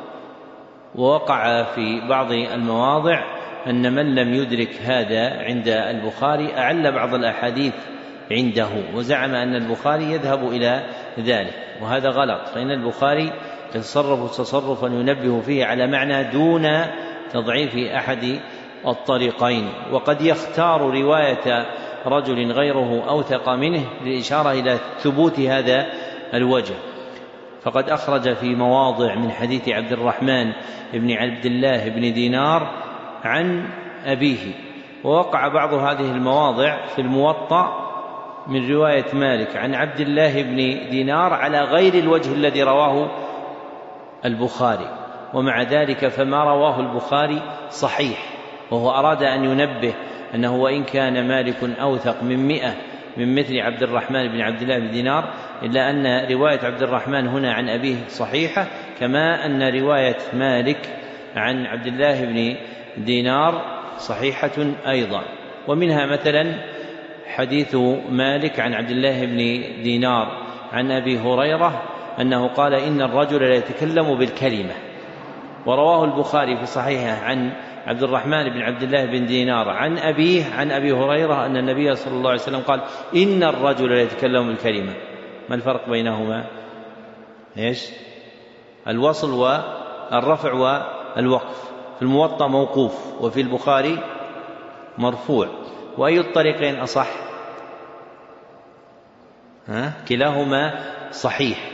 ووقع في بعض المواضع أن من لم يدرك هذا عند البخاري أعل بعض الأحاديث عنده، وزعم أن البخاري يذهب إلى ذلك، وهذا غلط. فإن البخاري يتصرف تصرفا ينبه فيه على معنى دون تضعيف أحد الطريقين، وقد يختار رواية رجل غيره أوثق منه للإشارة إلى ثبوت هذا الوجه. فقد أخرج في مواضع من حديث عبد الرحمن بن عبد الله بن دينار عن أبيه، ووقع بعض هذه المواضع في الموطأ من رواية مالك عن عبد الله بن دينار على غير الوجه الذي رواه البخاري، ومع ذلك فما رواه البخاري صحيح. وهو أراد أن ينبه أنه وإن كان مالك أوثق من مئة من مثل عبد الرحمن بن عبد الله بن دينار، إلا أن رواية عبد الرحمن هنا عن أبيه صحيحة، كما أن رواية مالك عن عبد الله بن دينار صحيحة أيضا. ومنها مثلا حديث مالك عن عبد الله بن دينار عن أبي هريرة أنه قال إن الرجل لا يتكلم بالكلمة، ورواه البخاري في صحيحه عن عبد الرحمن بن عبد الله بن دينار عن أبيه عن أبي هريرة أن النبي صلى الله عليه وسلم قال إن الرجل لا يتكلم بالكلمة. ما الفرق بينهما؟ إيش؟ الوصل والرفع والوقف. في الموطأ موقوف، وفي البخاري مرفوع. وأي الطريقين أصح؟ ها؟ كلاهما صحيح،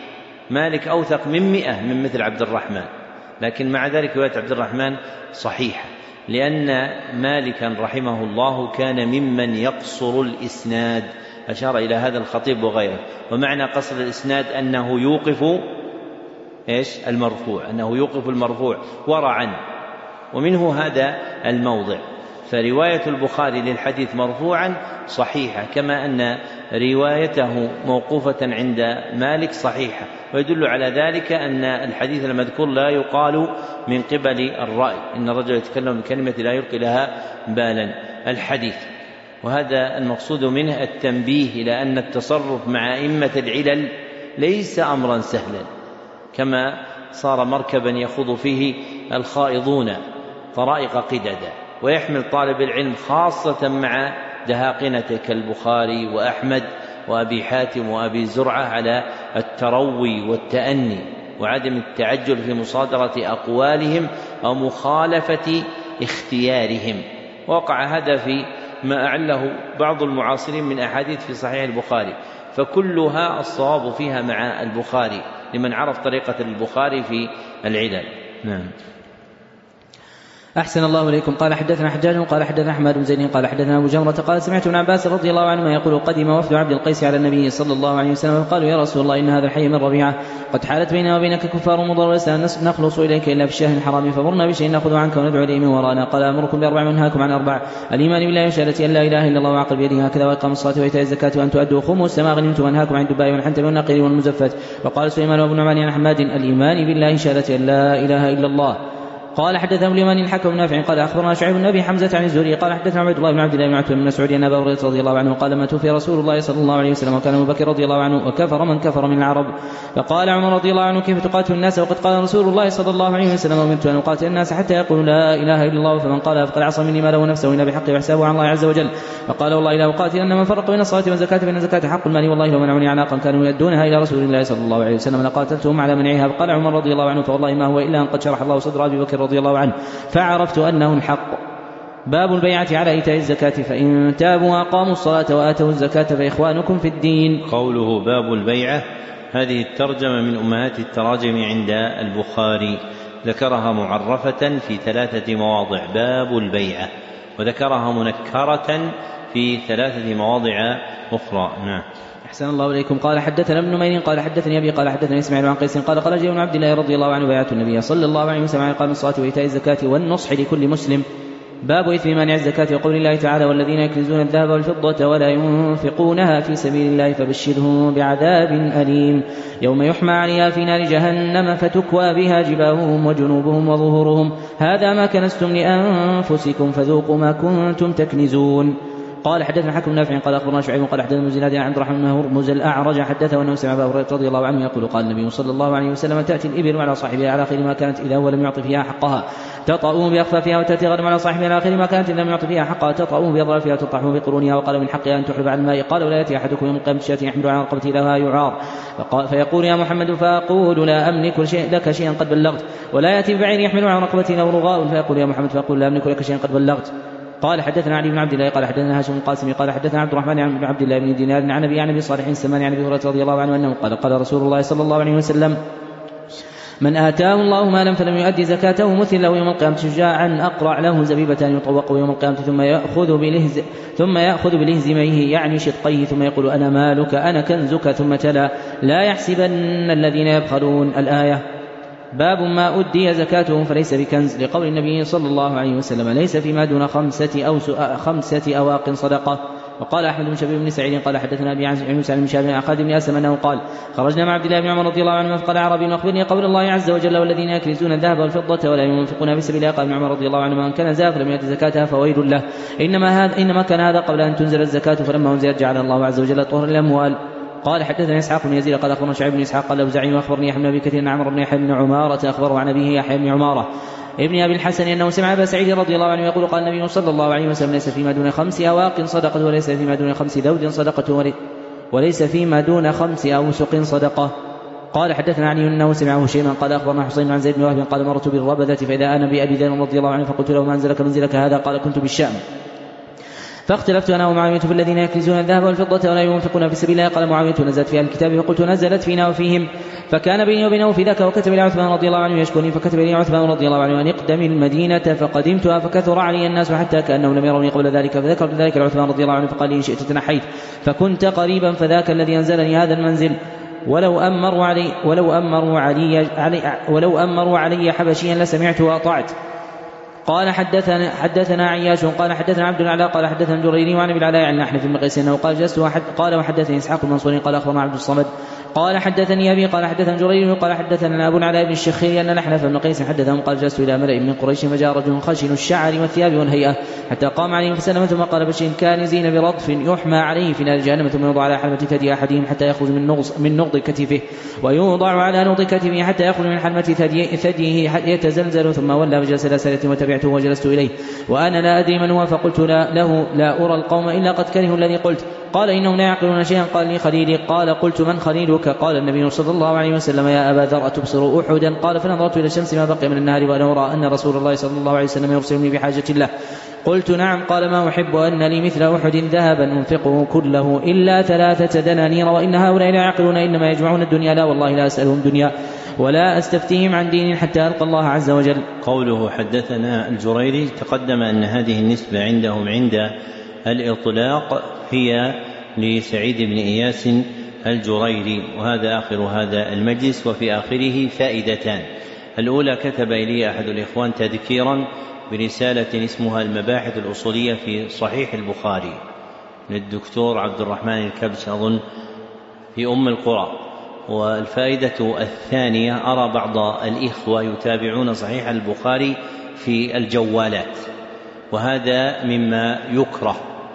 مالك أوثق من مئة من مثل عبد الرحمن، لكن مع ذلك رواية عبد الرحمن صحيحة، لأن مالكا رحمه الله كان ممن يقصر الإسناد، أشار إلى هذا الخطيب وغيره. ومعنى قصر الإسناد أنه يوقف إيش المرفوع، أنه يوقف المرفوع ورعا، ومنه هذا الموضع. فرواية البخاري للحديث مرفوعا صحيحة، كما أن روايته موقوفة عند مالك صحيحة. ويدل على ذلك أن الحديث المذكور لا يقال من قبل الرأي، إن الرجل يتكلم بكلمة لا يلقي لها بالا الحديث. وهذا المقصود منه التنبيه إلى أن التصرف مع أئمة العلل ليس أمرا سهلا، كما صار مركبا يخوض فيه الخائضون طرائق قددا. ويحمل طالب العلم خاصة مع دهاقنة كالبخاري وأحمد وأبي حاتم وأبي زرعة على التروي والتأني وعدم التعجل في مصادرة أقوالهم أو مخالفة اختيارهم. وقع هذا في ما أعله بعض المعاصرين من أحاديث في صحيح البخاري، فكلها الصواب فيها مع البخاري لمن عرف طريقة البخاري في العلل. نعم. أحسن الله إليكم. قال حدثنا حجاج قال حدثنا أحمد بن زيد قال حدثنا أبو جمرة قال سمعت ابن عباس رضي الله عنهما يقول قدم وفد عبد القيس على النبي صلى الله عليه وسلم فقالوا يا رسول الله إن هذا الحي من ربيعة قد حالت بيننا وبينك كفار مضر ولسنا نخلص إليك إلا بالشهر الحرام، فمرنا بشيء نأخذ عنك وندعو إليه من ورانا. قال أمركم بأربع وأنهاكم عن أربع: الإيمان بالله وشهادة أن لا إله إلا الله وعقل بيده هكذا، وإقام الصلاة وإيتاء الزكاة وأن تؤدوا خمس ما غنمتم، وأنهاكم عن الدباء والحنتم والنقير والمزفت. وقال سليمان وابن نعمان عن حماد: الإيمان بالله شهادة أن لا إله إلا الله. قال حدثنا اليماني الحكم نافع قال أخبرنا شعيب بن أبي حمزة عن الزهري قال حدثنا عبد الله بن عبد الله بن عتبة بن مسعود أن أبا هريرة رضي الله عنه قال ما توفي رسول الله صلى الله عليه وسلم وكان أبو بكر رضي الله عنه وكفر من كفر من العرب. فقال عمر رضي الله عنه: كيف تقاتل الناس وقد قال رسول الله صلى الله عليه وسلم: أمرت أن أقاتل الناس حتى يقولوا لا إله إلا الله، فمن قالها فقد عصى مني ما له نفسه إلا بحقه وحسابه على الله عز وجل. فقال والله لا أقاتل أن من فرق بين الصلاة والزكاة فإن الزكاة حق المال، والله لو منعوني عناقا كانوا يدونها إلى رسول الله صلى الله عليه وسلم لقاتلتهم على منعها. فقال عمر رضي الله عنه: فوالله ما هو إلا أن قد شرح الله صدر أبي بكر رضي الله عنه فعرفت أنه الحق. باب البيعة على إيتاء الزكاة، فإن تابوا وأقاموا الصلاة وآتوا الزكاة فإخوانكم في الدين. قوله باب البيعة، هذه الترجمة من أمهات التراجم عند البخاري، ذكرها معرفة في ثلاثة مواضع باب البيعة، وذكرها منكرة في ثلاثة مواضع أخرى. نعم. أحسن الله إليكم. قال حدثنا ابن نمير قال حدثني أبي قال حدثني إسماعيل عن قيس قال قال جابر بن عبد الله رضي الله عنه: بايعت النبي صلى الله عليه وسلم على إقام الصلاة وإيتاء الزكاة والنصح لكل مسلم. باب إثم مانع الزكاة، وقول الله تعالى: والذين يكنزون الذهب والفضة ولا ينفقونها في سبيل الله فبشرهم بعذاب أليم يوم يحمى عليها في نار جهنم فتكوى بها جباههم وجنوبهم وظهورهم هذا ما كنزتم لأنفسكم فذوقوا ما كنتم تكنزون. قال حدثنا حكم نافع قال أخبرنا شعيب قال حدثنا مزناد عن عبد الرحمن بن هرمز الأعرج حدثه أنه سمع أبا هريرة رضي الله عنه يقول: قال النبي صلى الله عليه وسلم: تأتي الإبل على صاحبها على خير ما كانت إذا هو لم يعط فيها حقها تطأوا بأخفافها، وتأتي غنم على صاحبها على خير ما كانت إذا لم يعط فيها حقها تطأوا بأظلافها وتطحوا بقرونها. وقال: من حقها أن تحلب عن الماء. قال: ولا يأتي أحدكم يوم القيامة بشاة يحمل على رقبته لها يعار فيقول: يا محمد، فأقول: لا أملك لك شيئا قد بلغت. ولا يأتي ببعير يحمل على رقبته له رغاء فيقول: يا محمد، فأقول: لا أملك لك شيئا قد بلغت. قال حدثنا علي بن عبد الله قال حدثنا هاشم القاسمي قال حدثنا عبد الرحمن بن عبد الله بن دينار عن ابي عن ابي صالح السمان عن ابي هريره رضي الله عنه انه قال: قال رسول الله صلى الله عليه وسلم: من آتاه الله مالا فلم يؤدي زكاته مثل له يوم القيامة شجاعا أقرع له زبيبتان يطوقه يوم القيامة ثم يأخذ بلهز ثم يأخذ بلهزميه يعني شدقيه ثم يقول: أنا مالك أنا كنزك. ثم تلا: لا يحسبن الذين يبخلون الآية. باب ما أدي زكاته فليس بكنز، لقول النبي صلى الله عليه وسلم: ليس فيما دون خمسة أو خمسة أواق صدقة. وقال أحمد بن شبيب بن سعيد قال حدثنا أبي عن موسى بن شهاب عن خالد بن أسلم أنه قال: خرجنا مع عبد الله بن عمر رضي الله عنه فقال: أعرابي أخبرني قول الله عز وجل: والذين يكنزون الذهب والفضة ولا ينفقونها في سبيل الله. قال ابن عمر رضي الله عنه: من كنزها فلم يؤد زكاتها فويل له. إنما هذا إنما كان هذا قبل أن تنزل الزكاة، فلما أنزلت جعل الله عز وجل طهر الأموال. قال حدثنا إسحاق بن يزيد قال أخبرنا شعيب بن إسحاق قال أوزاعي وأخبرني يحيى بن أبي كثير عن عمرو بن يحيى بن عمارة أخبره عن أبيه يحيى بن عمارة ابن أبي الحسن أنه سمع أبا سعيد رضي الله عنه يقول: قال النبي صلى الله عليه وسلم: ليس فيما دون خمس أواق صدقة وليس فيما دون خمس ذود صدقة وليس فيما دون خمس أوسق صدقة. قال حدثنا علي أنه سمعه شيئا قال أخبرنا حسين عن زيد بن وهب قال: مرت بالربذة فإذا أنا بأبي ذر رضي الله عنه فقلت له: ما أنزلك منزلك هذا؟ قال: كنت بالشام فاختلفت أنا ومعاوية في الذين يكنزون الذهب والفضة ولا ينفقون في سبيل الله. قال معاوية نزلت في أهل الكتاب، فقلت نزلت فينا وفيهم، فكان بيني وبينه في ذاك. وكتب لي عثمان رضي الله عنه يشكرني، فكتب لي عثمان رضي الله عنه أن اقدم المدينة، فقدمتها فكثر علي الناس حتى كأنهم لم يروني قبل ذلك. فذكرت ذلك لعثمان رضي الله عنه فقال لي إن شئت تنحيت، فكنت قريبا، فذاك الذي أنزلني هذا المنزل. ولو أمروا علي ولو أمروا علي, علي ولو أمروا علي حبشيا لسمعت وأطعت. قال حدثنا حدثنا عياش قال حدثنا عبد الأعلى قال حدثنا الجريري وعن ابي العلاء عن نحن في المقيس انه قال جلست وحد قال وحدثني اسحاق المنصوري قال اخبرنا عبد الصمد قال حدثني ابي قال حدثنا الجريري قال حدثنا ابو العلاء بن الشخير ان نحن في المقيس حدثهم قال جلست الى ملئ من قريش فجاء رجل خشن الشعر والثياب والهيئه حتى قام عليهم فسلم ثم قال بشير كانزين برضف يحمى عليه في نار جهنم ثم يوضع على حلمة ثدي احدهم حتى يخرج من نغص من نغض كتفه ويوضع على نغض كتفه حتى يخرج من حلمة ثديه يتزلزل ثم ولى وجلس الى سلة وتبعته وجلست اليه وأنا لا أدري من هو فقلت لا له لا أرى القوم إلا قد كرهوا الذي قلت. قال إنهم لا يعقلون شيئا. قال لي خليلي. قال قلت من خليلك؟ قال النبي صلى الله عليه وسلم يا أبا ذر أتبصر أحدا؟ قال فنظرت إلى الشمس ما بقي من النهار وأنا أرى أن رسول الله صلى الله عليه وسلم يرسلني بحاجة الله. قلت نعم. قال ما أحب أن لي مثل أحد ذهبا أنفقه كله إلا ثلاثة دنانير وإن هؤلاء لا يعقلون إنما يجمعون الدنيا. لا والله لا أسألهم دنيا ولا أستفتيهم عن دين حتى ألقى الله عز وجل. قوله حدثنا الجريري تقدم أن هذه النسبة عندهم عند الإطلاق هي لسعيد بن إياس الجريري، وهذا آخر هذا المجلس. وفي آخره فائدتان: الأولى كتب إلي أحد الإخوان تذكيرا برسالة اسمها المباحث الأصولية في صحيح البخاري للدكتور عبد الرحمن الكبش أظن في أم القرى. والفائدة الثانية: أرى بعض الإخوة يتابعون صحيح البخاري في الجوالات، وهذا مما يكره.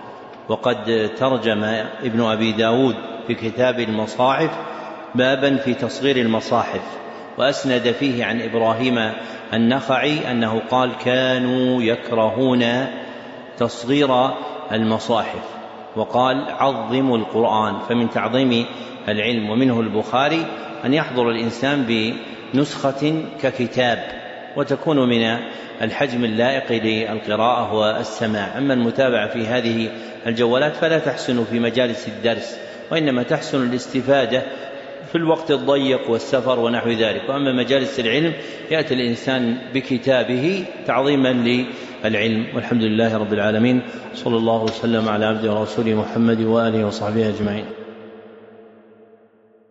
وقد ترجم ابن أبي داود في كتاب المصاحف بابا في تصغير المصاحف، وأسند فيه عن إبراهيم النخعي أنه قال كانوا يكرهون تصغير المصاحف، وقال عظموا القرآن. فمن تعظيم العلم ومنه البخاري أن يحضر الإنسان بنسخة ككتاب، وتكون من الحجم اللائق للقراءة والسماع. أما المتابعة في هذه الجوالات فلا تحسن في مجالس الدرس، وإنما تحسن الاستفادة في الوقت الضيق والسفر ونحو ذلك. وأما مجالس العلم يأتي الإنسان بكتابه تعظيما للعلم. والحمد لله رب العالمين، صلى الله وسلم على عبده ورسوله محمد وآله وصحبه أجمعين.